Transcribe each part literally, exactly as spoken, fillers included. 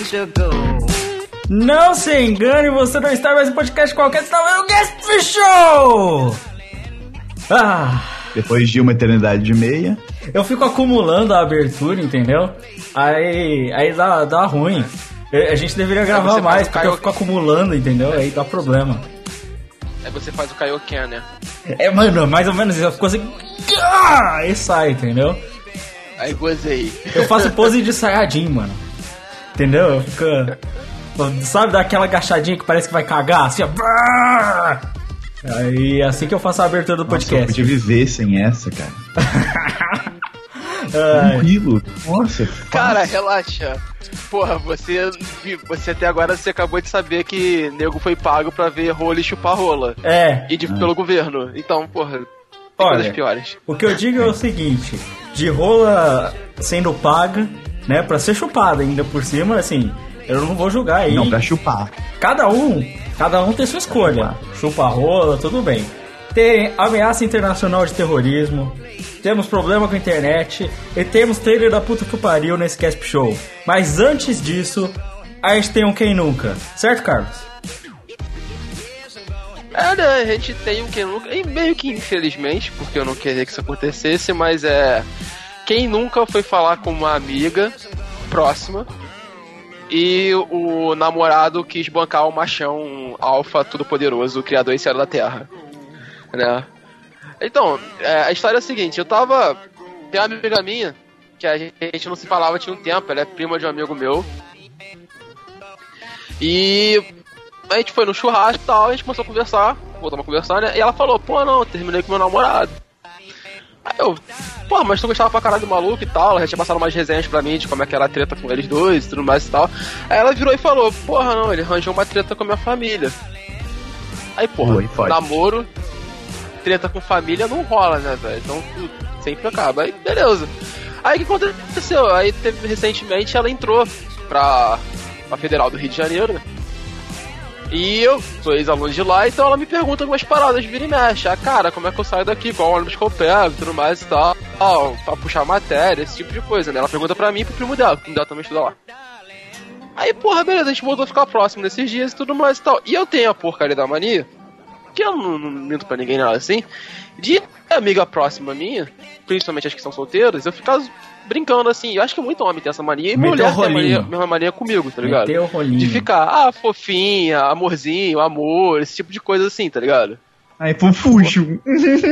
to go. Não se engane, você não está mais em podcast qualquer, está mais no Guest Show! Ah... Depois de uma eternidade de meia. Eu fico acumulando a abertura, entendeu? Aí, aí dá, dá ruim. A gente deveria gravar mais, porque eu fico acumulando, entendeu? Aí dá problema. Aí você faz o Kaioken, né? É, mano, mais ou menos isso. Eu fico assim... Aí sai, entendeu? Aí gozei. Eu faço pose de Saiyajin, mano. Entendeu? Eu fico... Sabe daquela agachadinha que parece que vai cagar? Assim, ó... Aí, assim que eu faço a abertura do podcast. Nossa, eu podia viver sem essa, cara. Tranquilo. Nossa, cara, relaxa. Porra, você, você até agora você acabou de saber que nego foi pago pra ver rola e chupar rola. É. E de, ah. pelo governo. Então, porra, tem Olha, coisas piores. O que eu digo é o seguinte: de rola sendo paga, né, pra ser chupada ainda por cima, assim, eu não vou julgar aí. Não, pra chupar. Cada um, cada um tem sua escolha. Chupa rola, tudo bem. Tem ameaça internacional de terrorismo, temos problema com a internet e temos trailer da puta que pariu nesse Casp Show. Mas antes disso, a gente tem um Quem Nunca, certo, Carlos? É, né, a gente tem um Quem Nunca, e meio que infelizmente, porque eu não queria que isso acontecesse, mas é... Quem nunca foi falar com uma amiga próxima e o namorado quis bancar o machão alfa todo poderoso, o criador e da Terra, né? Então, é, a história é a seguinte: eu tava... Tem uma amiga minha que a gente não se falava tinha um tempo, ela é prima de um amigo meu, e a gente foi no churrasco e tal, a gente começou a conversar, voltamos a conversar, né? E ela falou, pô, não, terminei com meu namorado. Aí eu, pô, mas tu gostava pra caralho do maluco e tal, ela já tinha passado umas resenhas pra mim de como é que era a treta com eles dois e tudo mais e tal. Aí ela virou e falou, porra, não, ele arranjou uma treta com a minha família. Aí, porra, Oi, namoro, treta com família não rola, né, velho? Então sempre acaba. Aí, beleza. Aí o que aconteceu? Aí teve, recentemente ela entrou pra, pra Federal do Rio de Janeiro, né? E eu sou ex-aluno de lá, então ela me pergunta algumas paradas, vira e mexe. Ah, cara, como é que eu saio daqui? Qual ônibus que eu pego? Tudo mais e tal. Pra puxar matéria, esse tipo de coisa, né? Ela pergunta pra mim e pro primo dela, o primo dela também estuda lá. Aí, porra, beleza, a gente voltou a ficar próximo nesses dias e tudo mais e tal. E eu tenho a porcaria da mania, que eu não, não minto pra ninguém nada assim, de amiga próxima minha, principalmente as que são solteiras, eu ficar brincando assim. Eu acho que muito homem tem essa mania, e mulher tem a mania, mesma mania comigo, tá ligado? Meteu o rolinho. De ficar, ah, fofinha, amorzinho, amor, esse tipo de coisa assim, tá ligado? Ai, fofuxo.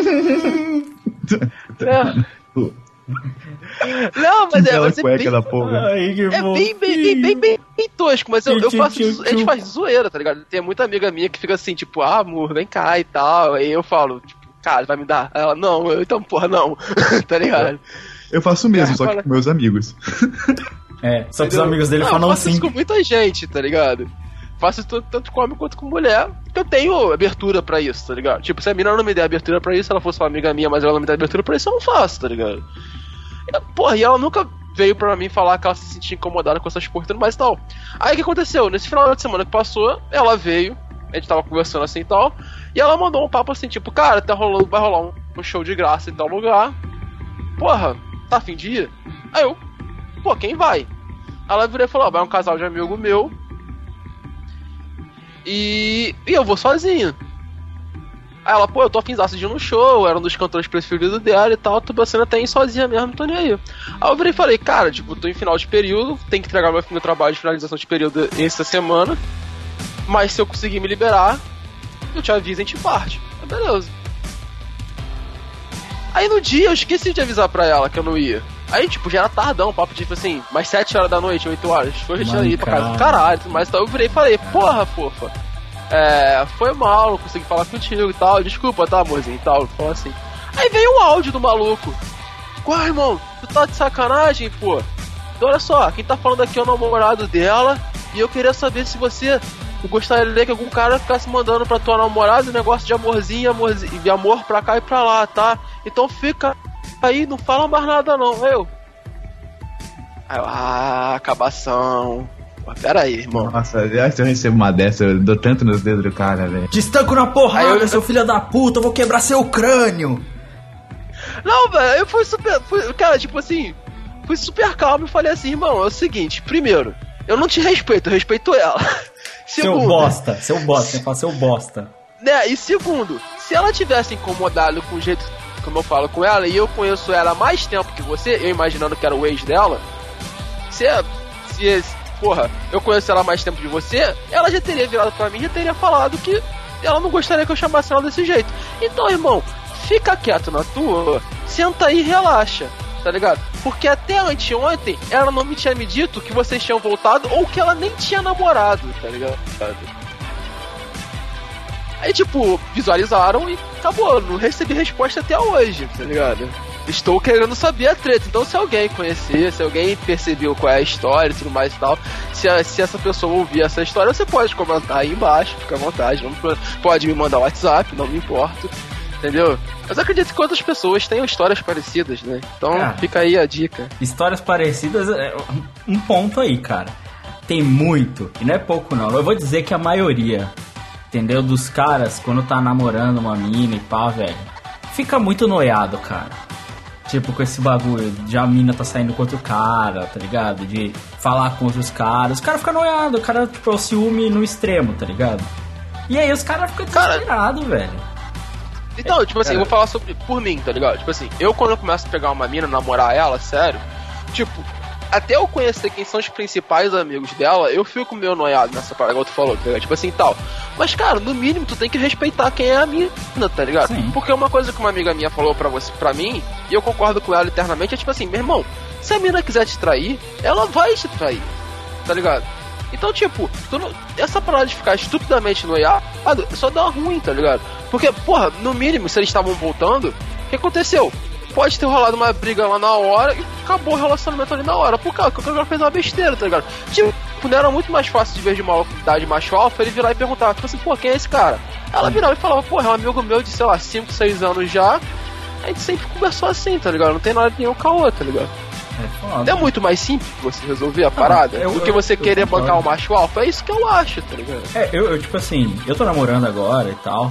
É. Não, mas é, mas é bem, da porra. Ai, que é bem, bem, bem, bem, bem, bem tosco, mas eu, eu faço, a gente faz zoeira, tá ligado? Tem muita amiga minha que fica assim, tipo, ah, amor, vem cá e tal, aí eu falo, tipo, cara, vai me dar? Ela, não, eu, então, porra, não, tá ligado? Eu faço o mesmo, é, só fala... que com meus amigos. É, só que os amigos dele não, falam eu faço sim. isso com muita gente, tá ligado? Faço isso tanto com homem quanto com mulher, porque eu tenho abertura pra isso, tá ligado? Tipo, se a mina não me der abertura pra isso, se ela fosse uma amiga minha, mas ela não me der abertura pra isso, eu não faço, tá ligado? E, porra, e ela nunca veio pra mim falar que ela se sentia incomodada com essas porras e tudo mais e tal. Aí o que aconteceu? Nesse final de semana que passou, ela veio, a gente tava conversando assim e tal, e ela mandou um papo assim, tipo, cara, tá rolando, vai rolar um, um show de graça em tal lugar. Porra, tá a fim de ir? Aí eu, pô, quem vai? Ela virou e falou, ó, vai um casal de amigo meu e, e eu vou sozinho. Aí ela, pô, eu tô afinzaço de ir no show, era um dos cantores preferidos dela e tal, tô pensando até em ir sozinha mesmo, não tô nem aí. Aí eu virei e falei, cara, tipo, tô em final de período, tenho que entregar meu, meu trabalho de finalização de período essa semana, mas se eu conseguir me liberar, eu te aviso e a gente parte. Aí, beleza. Aí no dia eu esqueci de avisar pra ela que eu não ia. Aí, tipo, já era tardão, papo tipo assim, mais sete horas da noite, oito horas. Foi, a gente tinha ido pra casa do caralho, mas então eu virei e falei, porra, fofa. É, foi mal, não consegui falar contigo e tal, desculpa, tá, amorzinho e tal, falou assim. Aí veio um áudio do maluco. Ué, irmão, tu tá de sacanagem, pô? Então, olha só, quem tá falando aqui é o namorado dela, e eu queria saber se você gostaria que algum cara ficasse mandando pra tua namorada negócio de amorzinho, amorzinho, de amor pra cá e pra lá, tá? Então fica aí, não fala mais nada não, eu. Aí eu, ah, acabação. Pera aí, irmão. Nossa, se eu recebo uma dessa, eu dou tanto nos dedos do cara, velho. Te estanco na porrada, eu... seu filho da puta, eu vou quebrar seu crânio. Não, velho, eu fui super... Fui, cara, tipo assim, fui super calmo e falei assim, irmão, é o seguinte, primeiro, eu não te respeito, eu respeito ela. Segundo, seu bosta, seu bosta, você fala seu bosta. Né, e segundo, se ela tivesse incomodado com o jeito como eu falo com ela, e eu conheço ela há mais tempo que você, eu imaginando que era o ex dela, se, se porra, eu conheço ela há mais tempo de você, ela já teria virado pra mim e já teria falado que ela não gostaria que eu chamasse ela desse jeito. Então, irmão, fica quieto na tua, senta aí e relaxa, tá ligado? Porque até anteontem ela não me tinha me dito que vocês tinham voltado ou que ela nem tinha namorado, tá ligado? Aí, tipo, visualizaram e acabou, não recebi resposta até hoje, tá ligado? Estou querendo saber a treta, então se alguém conhecer, se alguém percebeu qual é a história e tudo mais e tal, se, a, se essa pessoa ouvir essa história, você pode comentar aí embaixo, fica à vontade, não, pode me mandar WhatsApp, não me importo, entendeu? Mas eu acredito que outras pessoas tenham histórias parecidas, né? Então cara, fica aí a dica. Histórias parecidas, é um ponto aí, cara. Tem muito, e não é pouco não, eu vou dizer que a maioria, entendeu? Dos caras, quando tá namorando uma mina e pá, velho, fica muito noiado, cara. Tipo, com esse bagulho de a mina tá saindo com outro cara, tá ligado? De falar com outros caras. Os caras ficam noiados, o cara, tipo, é o ciúme no extremo, tá ligado? E aí os caras ficam desesperados, velho. Então, tipo assim, é. eu vou falar sobre por mim, tá ligado? Tipo assim, eu quando eu começo a pegar uma mina, namorar ela, sério, tipo, até eu conhecer quem são os principais amigos dela, eu fico meio noiado nessa parada que tu falou, tá ligado? Tipo assim, tal. Mas, cara, no mínimo, tu tem que respeitar quem é a mina, tá ligado? Sim. Porque uma coisa que uma amiga minha falou pra você, pra mim, e eu concordo com ela eternamente, é tipo assim, meu irmão, se a mina quiser te trair, ela vai te trair, tá ligado? Então, tipo, tu não, essa parada de ficar estupidamente noiado, só dá ruim, tá ligado? Porque, porra, no mínimo, se eles estavam voltando, o que aconteceu? Pode ter rolado uma briga lá na hora e acabou o relacionamento ali na hora. Por causa que o cara fez uma besteira, tá ligado? Tipo, não era muito mais fácil de ver de uma idade macho alfa ele virar e perguntar, tipo assim, pô, quem é esse cara? Ela virava e falava, pô, é um amigo meu de, sei lá, cinco, seis anos já. A gente sempre conversou assim, tá ligado? Não tem nada nenhum com a outra, tá ligado? É, foda. É muito mais simples você resolver a parada não, eu, do que você eu, querer eu bancar o macho alfa. É isso que eu acho, tá ligado? É, eu, eu, tipo assim, eu tô namorando agora e tal.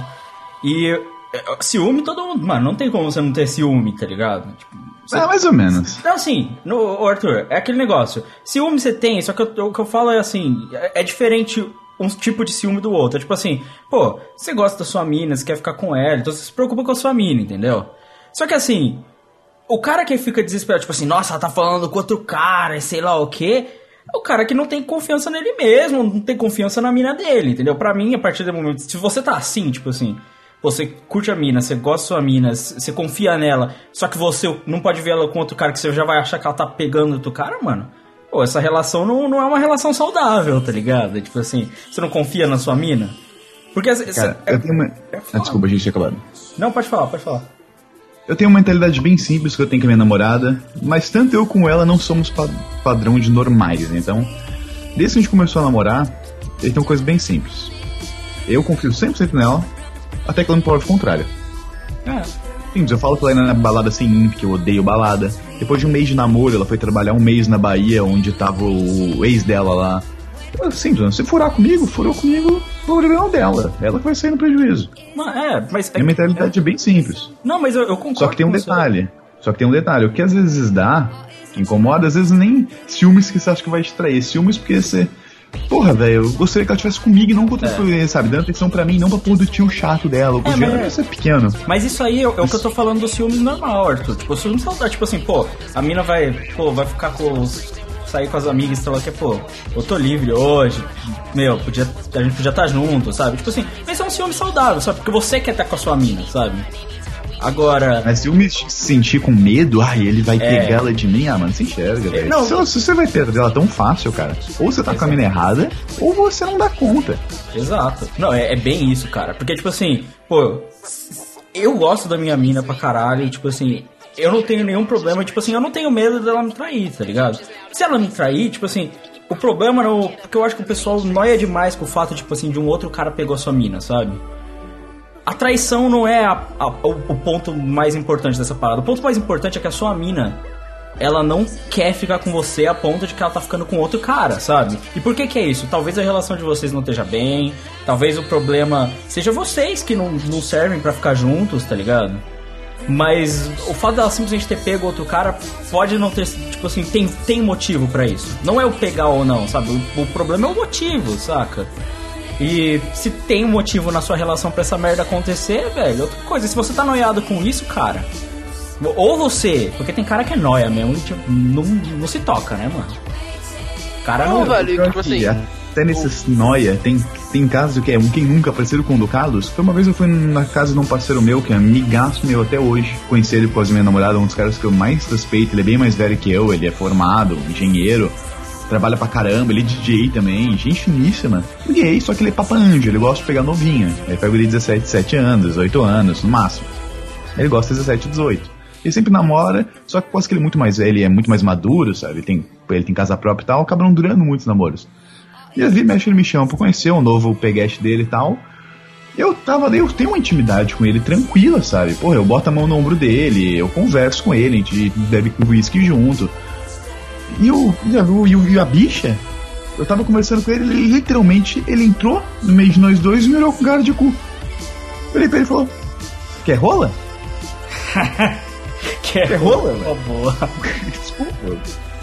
E ciúme todo mundo, mano, não tem como você não ter ciúme, tá ligado? Tipo, você... É, mais ou menos. Não, assim, no, Arthur, é aquele negócio. Ciúme você tem, só que eu, o que eu falo é assim, é, é diferente um tipo de ciúme do outro. É tipo assim, pô, você gosta da sua mina, você quer ficar com ela, então você se preocupa com a sua mina, entendeu? Só que assim, o cara que fica desesperado, tipo assim, nossa, ela tá falando com outro cara, sei lá o quê, é o cara que não tem confiança nele mesmo, não tem confiança na mina dele, entendeu? Pra mim, a partir do momento, se você tá assim, tipo assim... Você curte a mina, você gosta da sua mina, você confia nela, só que você não pode ver ela com outro cara que você já vai achar que ela tá pegando outro cara, mano. Pô, essa relação não, não é uma relação saudável, tá ligado? Tipo assim, você não confia na sua mina? Porque... Cara, cê, eu é, tenho uma... É ah, desculpa, a gente tinha acabado. Não, pode falar, pode falar. Eu tenho uma mentalidade bem simples que eu tenho com a minha namorada, mas tanto eu como ela não somos pa- padrão de normais, então... Desde que a gente começou a namorar, ele tem uma coisa bem simples. Eu confio cem por cento nela, até que ela me prova o contrário. É. Sim, eu falo pra ela ir na balada sem mim, porque eu odeio balada. Depois de um mês de namoro, ela foi trabalhar um mês na Bahia, onde tava o ex dela lá. Sim, se furar comigo, furou comigo, o problema dela. Ela que vai sair no prejuízo. Não, é, mas... Minha mentalidade é... é bem simples. Não, mas eu, eu concordo. Só que tem um detalhe. Você. Só que tem um detalhe. O que às vezes dá, que incomoda, às vezes nem ciúmes que você acha que vai te trair. Ciúmes porque você... Porra, velho, eu gostaria que ela estivesse comigo e não com outra coisa, é. sabe? Dando atenção pra mim, não pra pôr do tio chato dela. Ou é, mas... ser pequeno. Mas isso aí é, é o que eu tô falando do ciúme normal, Arthur. Tipo, o ciúme saudável. Tipo assim, pô, a mina vai, pô, vai ficar com... sair com as amigas, sei lá, que é, pô, eu tô livre hoje, meu, podia, a gente podia estar junto, sabe? Tipo assim, mas é um ciúme saudável, sabe? Porque você quer estar com a sua mina, sabe? Agora... Mas se eu me sentir com medo, ai, ele vai é... pegar ela de mim, ah, mano, você enxerga, velho. Não, se, se você vai perder ela tão fácil, cara, ou você tá Exato. com a mina errada, ou você não dá conta. Exato. Não, é, é bem isso, cara. Porque, tipo assim, pô, eu gosto da minha mina pra caralho e, tipo assim, eu não tenho nenhum problema, tipo assim, eu não tenho medo dela me trair, tá ligado? Se ela me trair, tipo assim, o problema não... Porque eu acho que o pessoal noia demais com o fato, tipo assim, de um outro cara pegou a sua mina, sabe? A traição não é a, a, o, o ponto mais importante dessa parada. O ponto mais importante é que a sua mina, ela não quer ficar com você a ponto de que ela tá ficando com outro cara, sabe? E por que que é isso? Talvez a relação de vocês não esteja bem, talvez o problema seja vocês que não, não servem pra ficar juntos, tá ligado? Mas o fato dela simplesmente ter pego outro cara pode não ter, tipo assim, tem, tem motivo pra isso. Não é o pegar ou não, sabe? O, o problema é o motivo, saca? E se tem um motivo na sua relação pra essa merda acontecer, velho, outra coisa, se você tá noiado com isso, cara, ou você, porque tem cara que é noia mesmo, tipo, não, não se toca, né, mano? Cara não, não, velho, tipo assim... Até nesses noia, tem, tem casos que é um quem nunca, parecido com o do Carlos. Foi uma vez eu fui na casa de um parceiro meu, que é amigaço meu até hoje. Conheci ele por causa da minha namorada, um dos caras que eu mais respeito. Ele é bem mais velho que eu, ele é formado, engenheiro, trabalha pra caramba, ele é D J também, gente finíssima. Gay, só que ele é papanjo, ele gosta de pegar novinha. Ele pega ele dezessete, dezessete anos, dezoito anos, no máximo. Ele gosta de dezessete, dezoito. Ele sempre namora, só que quase que ele é muito mais velho, ele é muito mais maduro, sabe? Ele tem, ele tem casa própria e tal, acaba não durando muitos namoros. E às vezes mexe, ele me chama pra conhecer o novo peguete dele e tal. Eu tava, eu tenho uma intimidade com ele tranquila, sabe? Porra, eu boto a mão no ombro dele, eu converso com ele, a gente bebe whisky junto. E, o, e, o, e a bicha, eu tava conversando com ele, ele literalmente, ele entrou no meio de nós dois e me olhou com cara de cu. Olhei pra ele e falou: quer rola? Quer, quer rola? Oh, boa. Desculpa.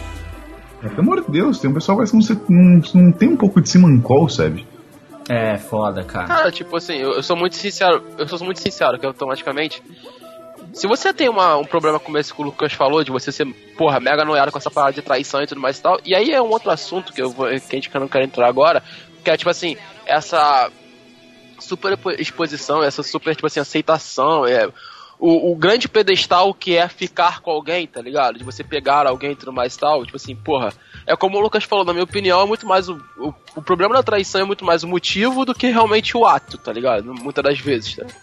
Pelo amor de Deus, tem um pessoal que parece que não, não, não tem um pouco de simancol, sabe? É, foda, cara. Cara, tipo assim, eu, eu sou muito sincero, eu sou muito sincero, que automaticamente, se você tem uma, um problema como esse que o Lucas falou, de você ser, porra, mega noiado com essa parada de traição e tudo mais e tal, e aí é um outro assunto que, eu vou, que a gente não quer entrar agora, que é, tipo assim, essa super exposição, essa super, tipo assim, aceitação, é... O, o grande pedestal que é ficar com alguém, tá ligado? De você pegar alguém e tudo mais e tal. Tipo assim, porra. É como o Lucas falou, na minha opinião, é muito mais o, o, o problema da traição é muito mais o motivo do que realmente o ato, tá ligado? Muitas das vezes, tá,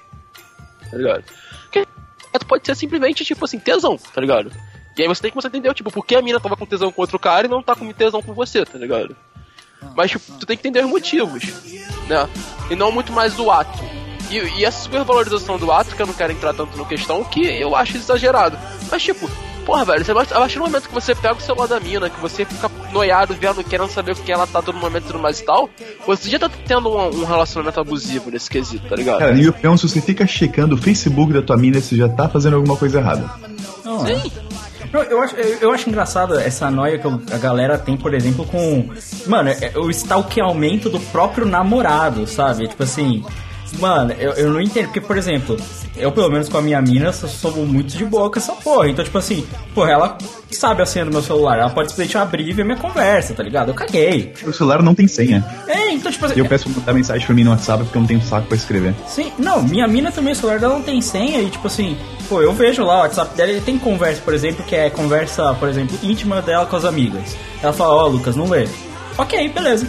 tá ligado? Porque pode ser simplesmente, tipo assim, tesão, tá ligado? E aí você tem que começar a entender, tipo, por que a mina tava com tesão com outro cara e não tá com tesão com você, tá ligado? Mas, tipo, tu tem que entender os motivos, né? E não muito mais o ato. E, e essa supervalorização do ato, que eu não quero entrar tanto na questão, que eu acho exagerado. Mas tipo, porra, velho, você, a partir do momento que você pega o celular da mina, que você fica noiado, vendo, querendo saber o que ela tá todo momento e tudo mais e tal, você já tá tendo um, um relacionamento abusivo nesse quesito, tá ligado? Cara, e o pior, se você fica checando o Facebook da tua mina, você já tá fazendo alguma coisa errada. Não, Sim. Eu, eu, acho, eu, eu acho engraçado essa noia que a galera tem, por exemplo, com... Mano, é, o stalkeamento do próprio namorado, sabe? Tipo assim... Mano, eu, eu não entendo, porque, por exemplo, eu, pelo menos com a minha mina, sou muito de boa com essa porra. Então, tipo assim, porra, ela sabe a senha do meu celular, ela pode simplesmente abrir e ver minha conversa, tá ligado? Eu caguei. O celular não tem senha. É, então, tipo assim... Eu peço pra mandar mensagem pra mim no WhatsApp porque eu não tenho saco pra escrever. Sim, não, minha mina também, o celular dela não tem senha e, tipo assim, pô, eu vejo lá o WhatsApp dela, ele tem conversa, por exemplo, que é conversa, por exemplo, íntima dela com as amigas. Ela fala, ó, oh, Lucas, não lê. Ok, beleza.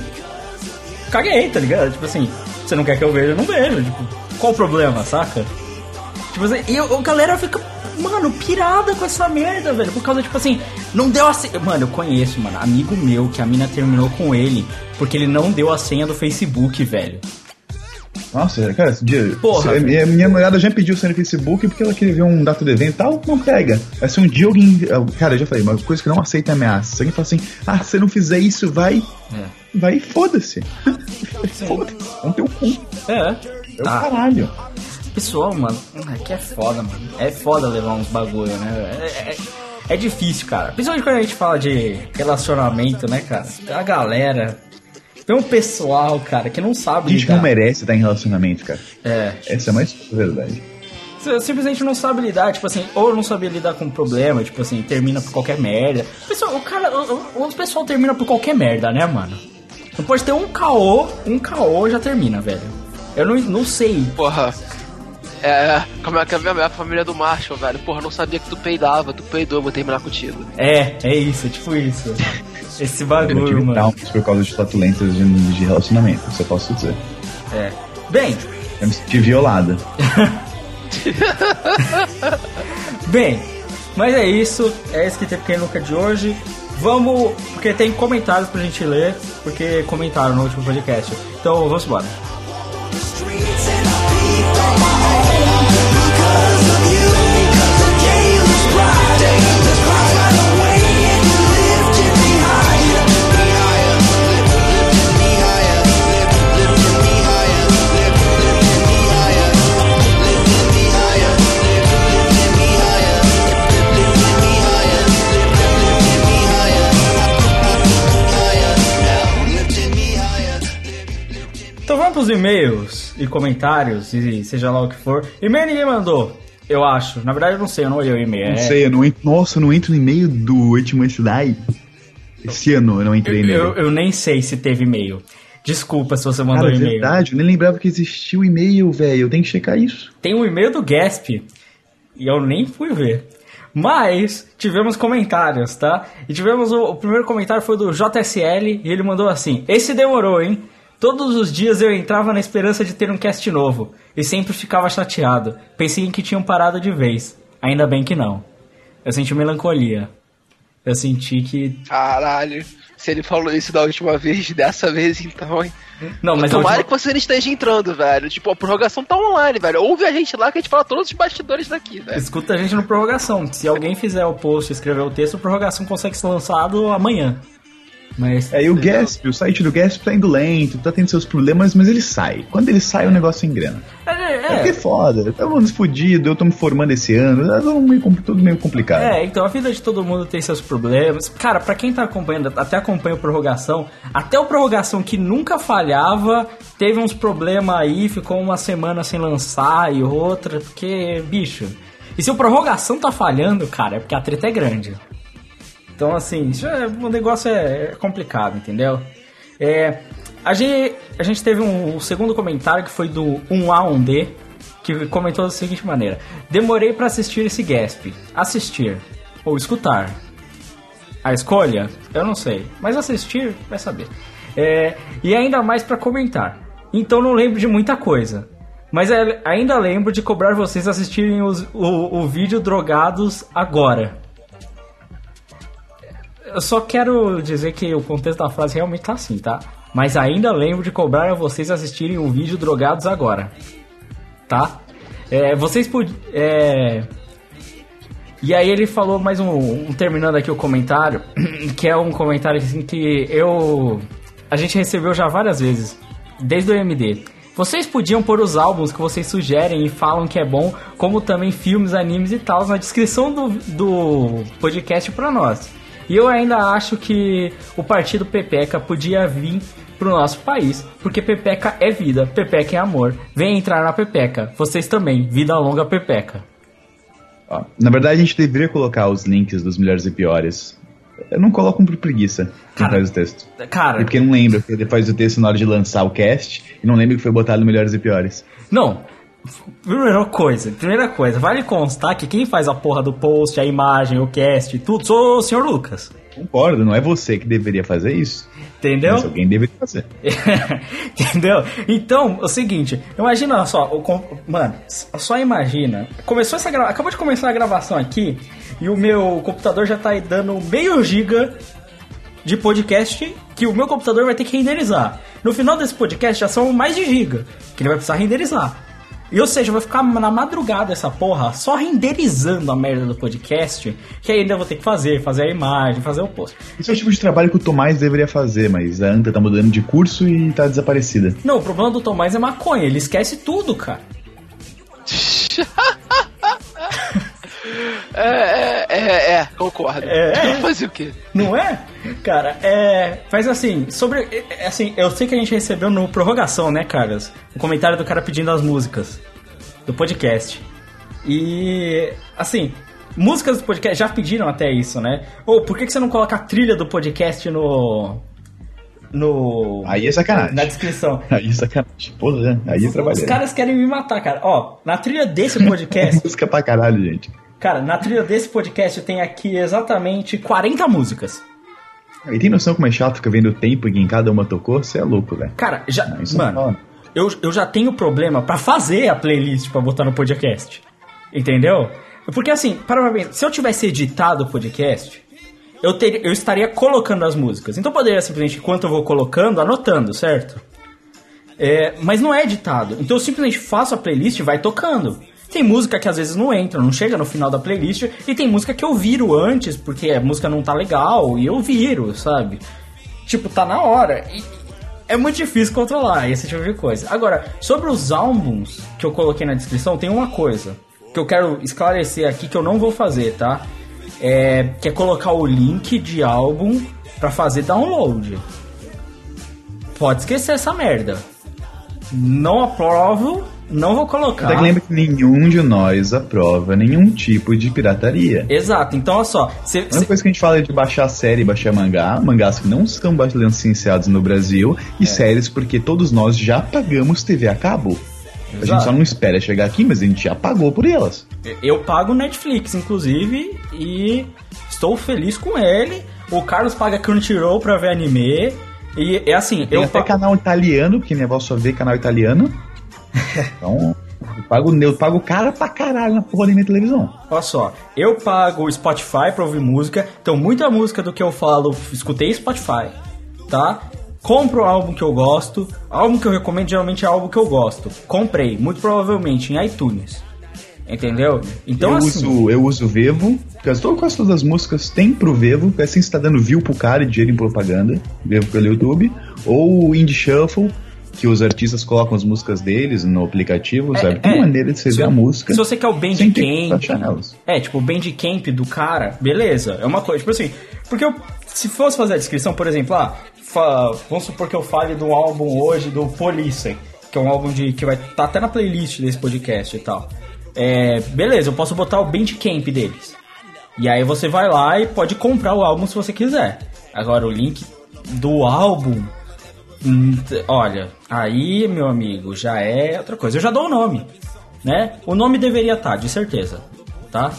Caguei, tá ligado? Tipo assim... Você não quer que eu veja, eu não vejo. Tipo, qual o problema, saca? Tipo assim, e a galera fica, mano, pirada com essa merda, velho. Por causa, tipo assim, não deu a senha. Mano, eu conheço, mano, amigo meu que a mina terminou com ele porque ele não deu a senha do Facebook, velho. Nossa, cara, esse dia. Porra. Se, minha, minha namorada já pediu senha no Facebook porque ela queria ver um data do evento e tal, não pega. Vai ser um dia alguém. Cara, eu já falei, uma coisa que não aceita ameaça. Se alguém fala assim, ah, se você não fizer isso, vai. É. Vai, foda-se. Foda-se. Vamos ter o cu. É. É o ah. caralho. Pessoal, mano, aqui é foda, mano. É foda levar uns bagulho, né? É, é, é difícil, cara. Principalmente quando a gente fala de relacionamento, né, cara? Tem a galera. Tem um pessoal, cara, que não sabe. A gente lidar. Não merece estar em relacionamento, cara. É. Essa é a mais verdade. Você simplesmente não sabe lidar, tipo assim, ou não sabia lidar com o problema, tipo assim, termina por qualquer merda. Pessoal, o cara, o, o pessoal termina por qualquer merda, né, mano? Não pode ter um caô, um caô já termina, velho. Eu não, não sei. Porra, é, como é que é a minha família do Marshall, velho? Porra, não sabia que tu peidava, tu peidou, vou terminar contigo. É, é isso, é tipo isso. Esse bagulho, eu tive mano. Traumas por causa de flatulentas de, de relacionamento, isso eu posso dizer. É. Bem... Eu me senti violada. Bem, mas é isso. É esse que tem Pequeno Luca de hoje. Vamos, porque tem comentários pra gente ler, porque comentaram no último podcast. Então vamos embora. pros e-mails e comentários, e seja lá o que for. E-mail ninguém mandou, eu acho. Na verdade eu não sei, eu não olhei o e-mail. Não é... sei, eu não entro, nossa, eu não entro no e-mail do último Slide. Esse ano eu não entrei nele. Eu, eu nem sei se teve e-mail. Desculpa se você mandou Cara, e-mail. É verdade, eu nem lembrava que existia o e-mail, velho. Eu tenho que checar isso. Tem um e-mail do Gasp e eu nem fui ver. Mas tivemos comentários, tá? E tivemos o, o primeiro comentário foi do J S L e ele mandou assim: esse demorou, hein? Todos os dias eu entrava na esperança de ter um cast novo e sempre ficava chateado. Pensei em que tinham parado de vez. Ainda bem que não. Eu senti melancolia. Eu senti que... Caralho, se ele falou isso da última vez, dessa vez então, hein? Não, mas tomara última... que você não esteja entrando, velho. Tipo, a prorrogação tá online, velho. Ouve a gente lá que a gente fala todos os bastidores daqui, velho. Escuta a gente no prorrogação. Se alguém fizer o post e escrever o texto, a prorrogação consegue ser lançado amanhã. Mas... É, e o Gasp, o site do Gasp tá indo lento, tá tendo seus problemas, mas ele sai. Quando ele sai, o negócio engrena. É, é. é porque é foda, tá um fodido, eu tô me formando esse ano, tá tudo meio, tudo meio complicado. É, então a vida de todo mundo tem seus problemas. Cara, pra quem tá acompanhando, até acompanha o prorrogação, até o prorrogação que nunca falhava, teve uns problemas aí, ficou uma semana sem lançar e outra, porque, bicho... E se o prorrogação tá falhando, cara, é porque a treta é grande. Então, assim, isso é, o negócio é complicado, entendeu? É, a, gente, a gente teve um, um segundo comentário que foi do um A um D, que comentou da seguinte maneira: demorei pra assistir esse Gasp. Assistir ou escutar. A escolha? Eu não sei. Mas assistir, vai saber. É, e ainda mais pra comentar. Então não lembro de muita coisa. Mas é, ainda lembro de cobrar vocês assistirem os, o, o vídeo Drogados agora. Eu só quero dizer que o contexto da frase realmente tá assim, tá? Mas ainda lembro de cobrar a vocês assistirem o vídeo Drogados agora. Tá? É, vocês podiam... É... E aí ele falou mais um, um... Terminando aqui o comentário, que é um comentário assim que eu... A gente recebeu já várias vezes, desde o M D. Vocês podiam pôr os álbuns que vocês sugerem e falam que é bom, como também filmes, animes e tal, na descrição do, do podcast pra nós. E eu ainda acho que o partido Pepeca podia vir pro nosso país, porque Pepeca é vida, Pepeca é amor. Vem entrar na Pepeca, vocês também, vida longa Pepeca. Ó, na verdade a gente deveria colocar os links dos melhores e piores. Eu não coloco por preguiça quem faz o texto. Cara... E porque não lembro, porque ele faz o texto na hora de lançar o cast e não lembro que foi botado no melhores e piores. Não... Primeira coisa, primeira coisa, vale constar que quem faz a porra do post, a imagem, o cast e tudo, sou o senhor Lucas. Concordo, não é você que deveria fazer isso. Entendeu? Mas alguém deveria fazer. Entendeu? Então, é o seguinte, imagina só, o, mano, só imagina, começou essa grava, acabou de começar a gravação aqui e o meu computador já tá aí dando meio giga de podcast que o meu computador vai ter que renderizar. No final desse podcast já são mais de giga, que ele vai precisar renderizar. E ou seja, vai ficar na madrugada essa porra só renderizando a merda do podcast, que ainda vou ter que fazer, fazer a imagem, fazer o post. Esse é o tipo de trabalho que o Tomás deveria fazer, mas a Anta tá mudando de curso e tá desaparecida. Não, o problema do Tomás é maconha, ele esquece tudo, cara. É, é, é, é, concordo. É, é. Fazer o quê? Não é? Cara, é... Mas assim, sobre... Assim, eu sei que a gente recebeu no prorrogação, né, caras? O comentário do cara pedindo as músicas do podcast. E... Assim, músicas do podcast já pediram até isso, né? Ou, por que que você não coloca a trilha do podcast no... No... Aí é sacanagem. Na descrição. Aí é sacanagem. Porra, aí é trabalhar. Os caras querem me matar, cara. Ó, na trilha desse podcast... Música pra caralho, gente. Cara, na trilha desse podcast tem aqui exatamente quarenta músicas. E tem noção como é chato ficar vendo o tempo que em cada uma tocou? Você é louco, velho. Cara, já... Não, isso mano, eu, eu já tenho problema pra fazer a playlist pra botar no podcast. Entendeu? Porque assim, para pra pensar, se eu tivesse editado o podcast, eu, ter, eu estaria colocando as músicas. Então eu poderia simplesmente, enquanto eu vou colocando, anotando, certo? É, mas não é editado. Então eu simplesmente faço a playlist e vai tocando. Tem música que às vezes não entra, não chega no final da playlist. E tem música que eu viro antes, porque a música não tá legal, e eu viro, sabe? Tipo, tá na hora. E é muito difícil controlar esse tipo de coisa. Agora, sobre os álbuns que eu coloquei na descrição, tem uma coisa que eu quero esclarecer aqui que eu não vou fazer, tá? É, que é colocar o link de álbum pra fazer download. Pode esquecer essa merda. não aprovo, não vou colocar. Até que lembra que nenhum de nós aprova nenhum tipo de pirataria. Exato, então olha só. Cê, a única coisa que a gente fala é de baixar série e baixar mangá, mangás que não estão licenciados no Brasil, e é. séries porque todos nós já pagamos T V a cabo. Exato. A gente só não espera chegar aqui, mas a gente já pagou por elas. Eu pago Netflix, inclusive, e estou feliz com ele. O Carlos paga Crunchyroll pra ver anime. E é assim, Tem eu até pa... canal italiano, porque minha avó só vê canal italiano. Então, eu pago, eu pago cara pra caralho na porra da minha televisão. Olha só, eu pago Spotify pra ouvir música. Então, muita música do que eu falo, escutei Spotify, tá? Compro o álbum que eu gosto. Álbum que eu recomendo geralmente é álbum que eu gosto. Comprei, muito provavelmente em iTunes. Entendeu? Então eu assim... Uso, eu uso o Vevo, porque quase todas as músicas tem pro Vevo, porque assim você tá dando view pro cara e dinheiro em propaganda, Vevo pelo YouTube. Ou o Indie Shuffle, que os artistas colocam as músicas deles no aplicativo, é, sabe? Tem é, maneira de você ver a música. Se você quer o Bandcamp, é, tipo, o Bandcamp do cara, beleza, é uma coisa, tipo assim, porque eu, se fosse fazer a descrição, por exemplo, ah, fa, vamos supor que eu fale de um álbum hoje do Police, que é um álbum de, que vai estar tá até na playlist desse podcast e tal. É, beleza, eu posso botar o Bandcamp deles. E aí você vai lá e pode comprar o álbum se você quiser. Agora, o link do álbum... Hum, olha, aí, meu amigo, já é outra coisa. Eu já dou o nome, né? O nome deveria estar, de certeza, tá?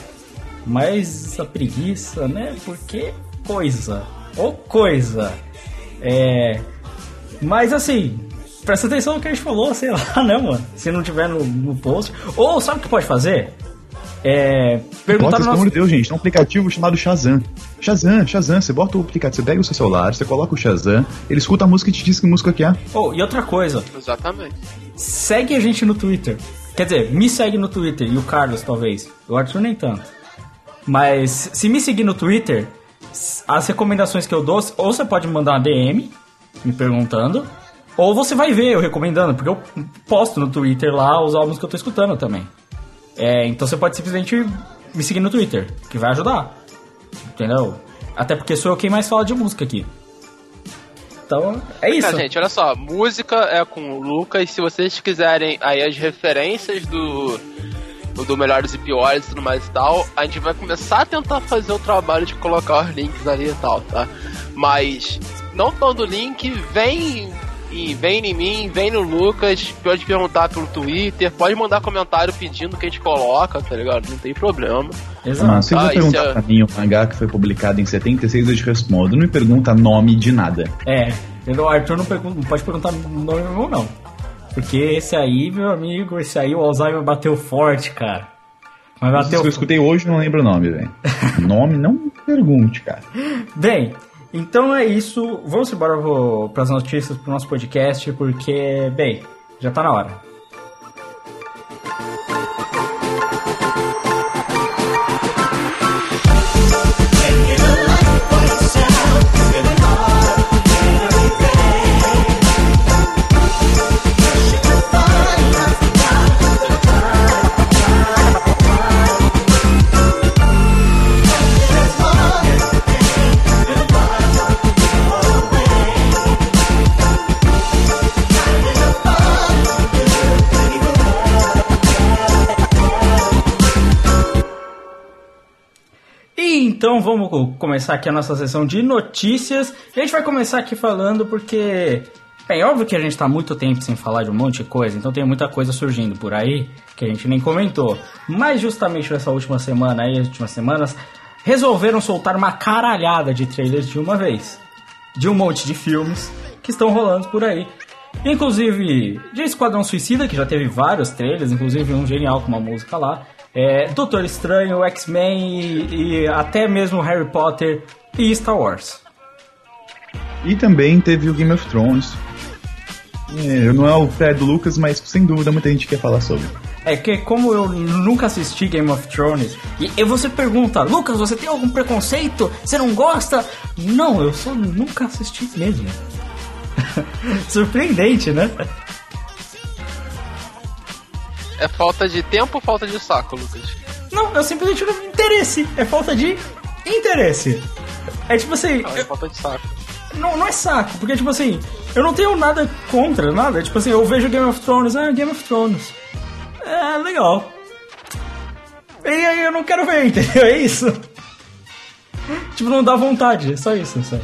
Mas a preguiça, né? Porque coisa, ou coisa. É... Mas assim, presta atenção no que a gente falou, sei lá, né, mano? Se não tiver no, no post. Ou sabe o que pode fazer? É... Perguntar Pelo no amor nosso... de Deus, gente, tem um aplicativo chamado Shazam. Shazam, Shazam, você bota o aplicativo, você pega o seu celular, você coloca o Shazam, ele escuta a música e te diz que música que é. Oh, e outra coisa. Exatamente. Segue a gente no Twitter. Quer dizer, me segue no Twitter, e o Carlos talvez. O Arthur nem tanto. Mas se me seguir no Twitter, as recomendações que eu dou, ou você pode me mandar uma D M me perguntando, ou você vai ver eu recomendando, porque eu posto no Twitter lá os álbuns que eu tô escutando também. É, então você pode simplesmente me seguir no Twitter, que vai ajudar. Entendeu? Até porque sou eu quem mais fala de música aqui. Então, é isso. Cara, gente, olha só, música é com o Lucas. Se vocês quiserem aí as referências do, do Melhores e Piores e tudo mais e tal, a gente vai começar a tentar fazer o trabalho de colocar os links ali e tal, tá? Mas, não dando link, vem... E vem em mim, vem no Lucas, pode perguntar pelo Twitter, pode mandar comentário pedindo que a gente coloca, tá ligado? Não tem problema. Exato. Se você ah, perguntar é... pra mim o mangá que foi publicado em setenta e seis, eu te respondo. Não me pergunta nome de nada. É, o Arthur não, pergunta, não pode perguntar nome ou não. Porque esse aí, meu amigo, esse aí o Alzheimer bateu forte, cara. Mas bateu... Se eu escutei hoje, eu não lembro o nome, velho. Nome, não me pergunte, cara. Bem... Então é isso, vamos embora para as notícias pro nosso podcast, porque, bem, já tá na hora. Então vamos começar aqui a nossa sessão de notícias. A gente vai começar aqui falando porque... Bem, óbvio que a gente tá há muito tempo sem falar de um monte de coisa, então tem muita coisa surgindo por aí que a gente nem comentou. Mas justamente nessa última semana aí, as últimas semanas, resolveram soltar uma caralhada de trailers de uma vez. De um monte de filmes que estão rolando por aí. Inclusive de Esquadrão Suicida, que já teve vários trailers, inclusive um genial com uma música lá. É, Doutor Estranho, X-Men e, e até mesmo Harry Potter e Star Wars. E também teve o Game of Thrones. É, não é o pé do Lucas, mas sem dúvida muita gente quer falar sobre. É que como eu nunca assisti Game of Thrones, e, e você pergunta, Lucas, você tem algum preconceito? Você não gosta? Não, eu só nunca assisti mesmo. Surpreendente, né? É falta de tempo ou falta de saco, Lucas? Não, eu simplesmente não tenho interesse. É falta de interesse. É tipo assim... Não, é falta de saco. Não, não é saco, porque tipo assim... Eu não tenho nada contra, nada. Tipo assim, eu vejo Game of Thrones, ah, Game of Thrones. É, legal. E aí eu não quero ver, entendeu? É isso. Tipo, não dá vontade, é só isso, sabe?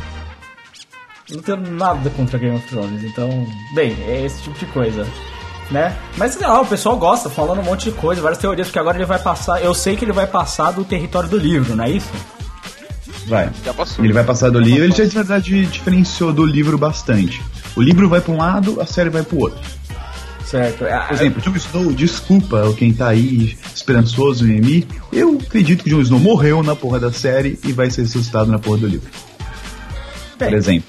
Não tenho nada contra Game of Thrones, então... Bem, é esse tipo de coisa, né? Mas sei lá, o pessoal gosta, falando um monte de coisa, várias teorias, porque agora ele vai passar... Eu sei que ele vai passar do território do livro, não é isso? Vai. Já passou. Ele vai passar do livro, ele já, de verdade, diferenciou do livro bastante. O livro vai pra um lado, a série vai pro outro. Certo. Por exemplo, Jon Snow, desculpa quem tá aí esperançoso em mim, eu acredito que Jon Snow morreu na porra da série e vai ser ressuscitado na porra do livro. Bem, por exemplo.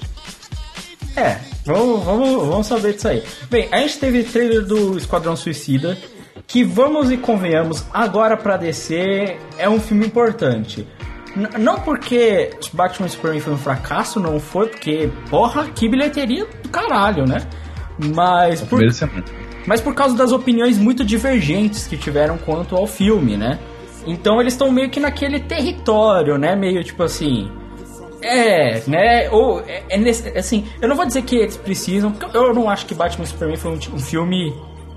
É, vamos, vamos, vamos saber disso aí. Bem, a gente teve trailer do Esquadrão Suicida, que vamos e convenhamos, agora pra D C é um filme importante. N- não porque Batman Superman foi um fracasso, não foi, porque, porra, que bilheteria do caralho, né? Mas por, mas por causa das opiniões muito divergentes que tiveram quanto ao filme, né? Então eles estão meio que naquele território, né? Meio tipo assim... É, né? Ou, é, é nesse, assim, eu não vou dizer que eles precisam, porque eu não acho que Batman Superman foi um, um filme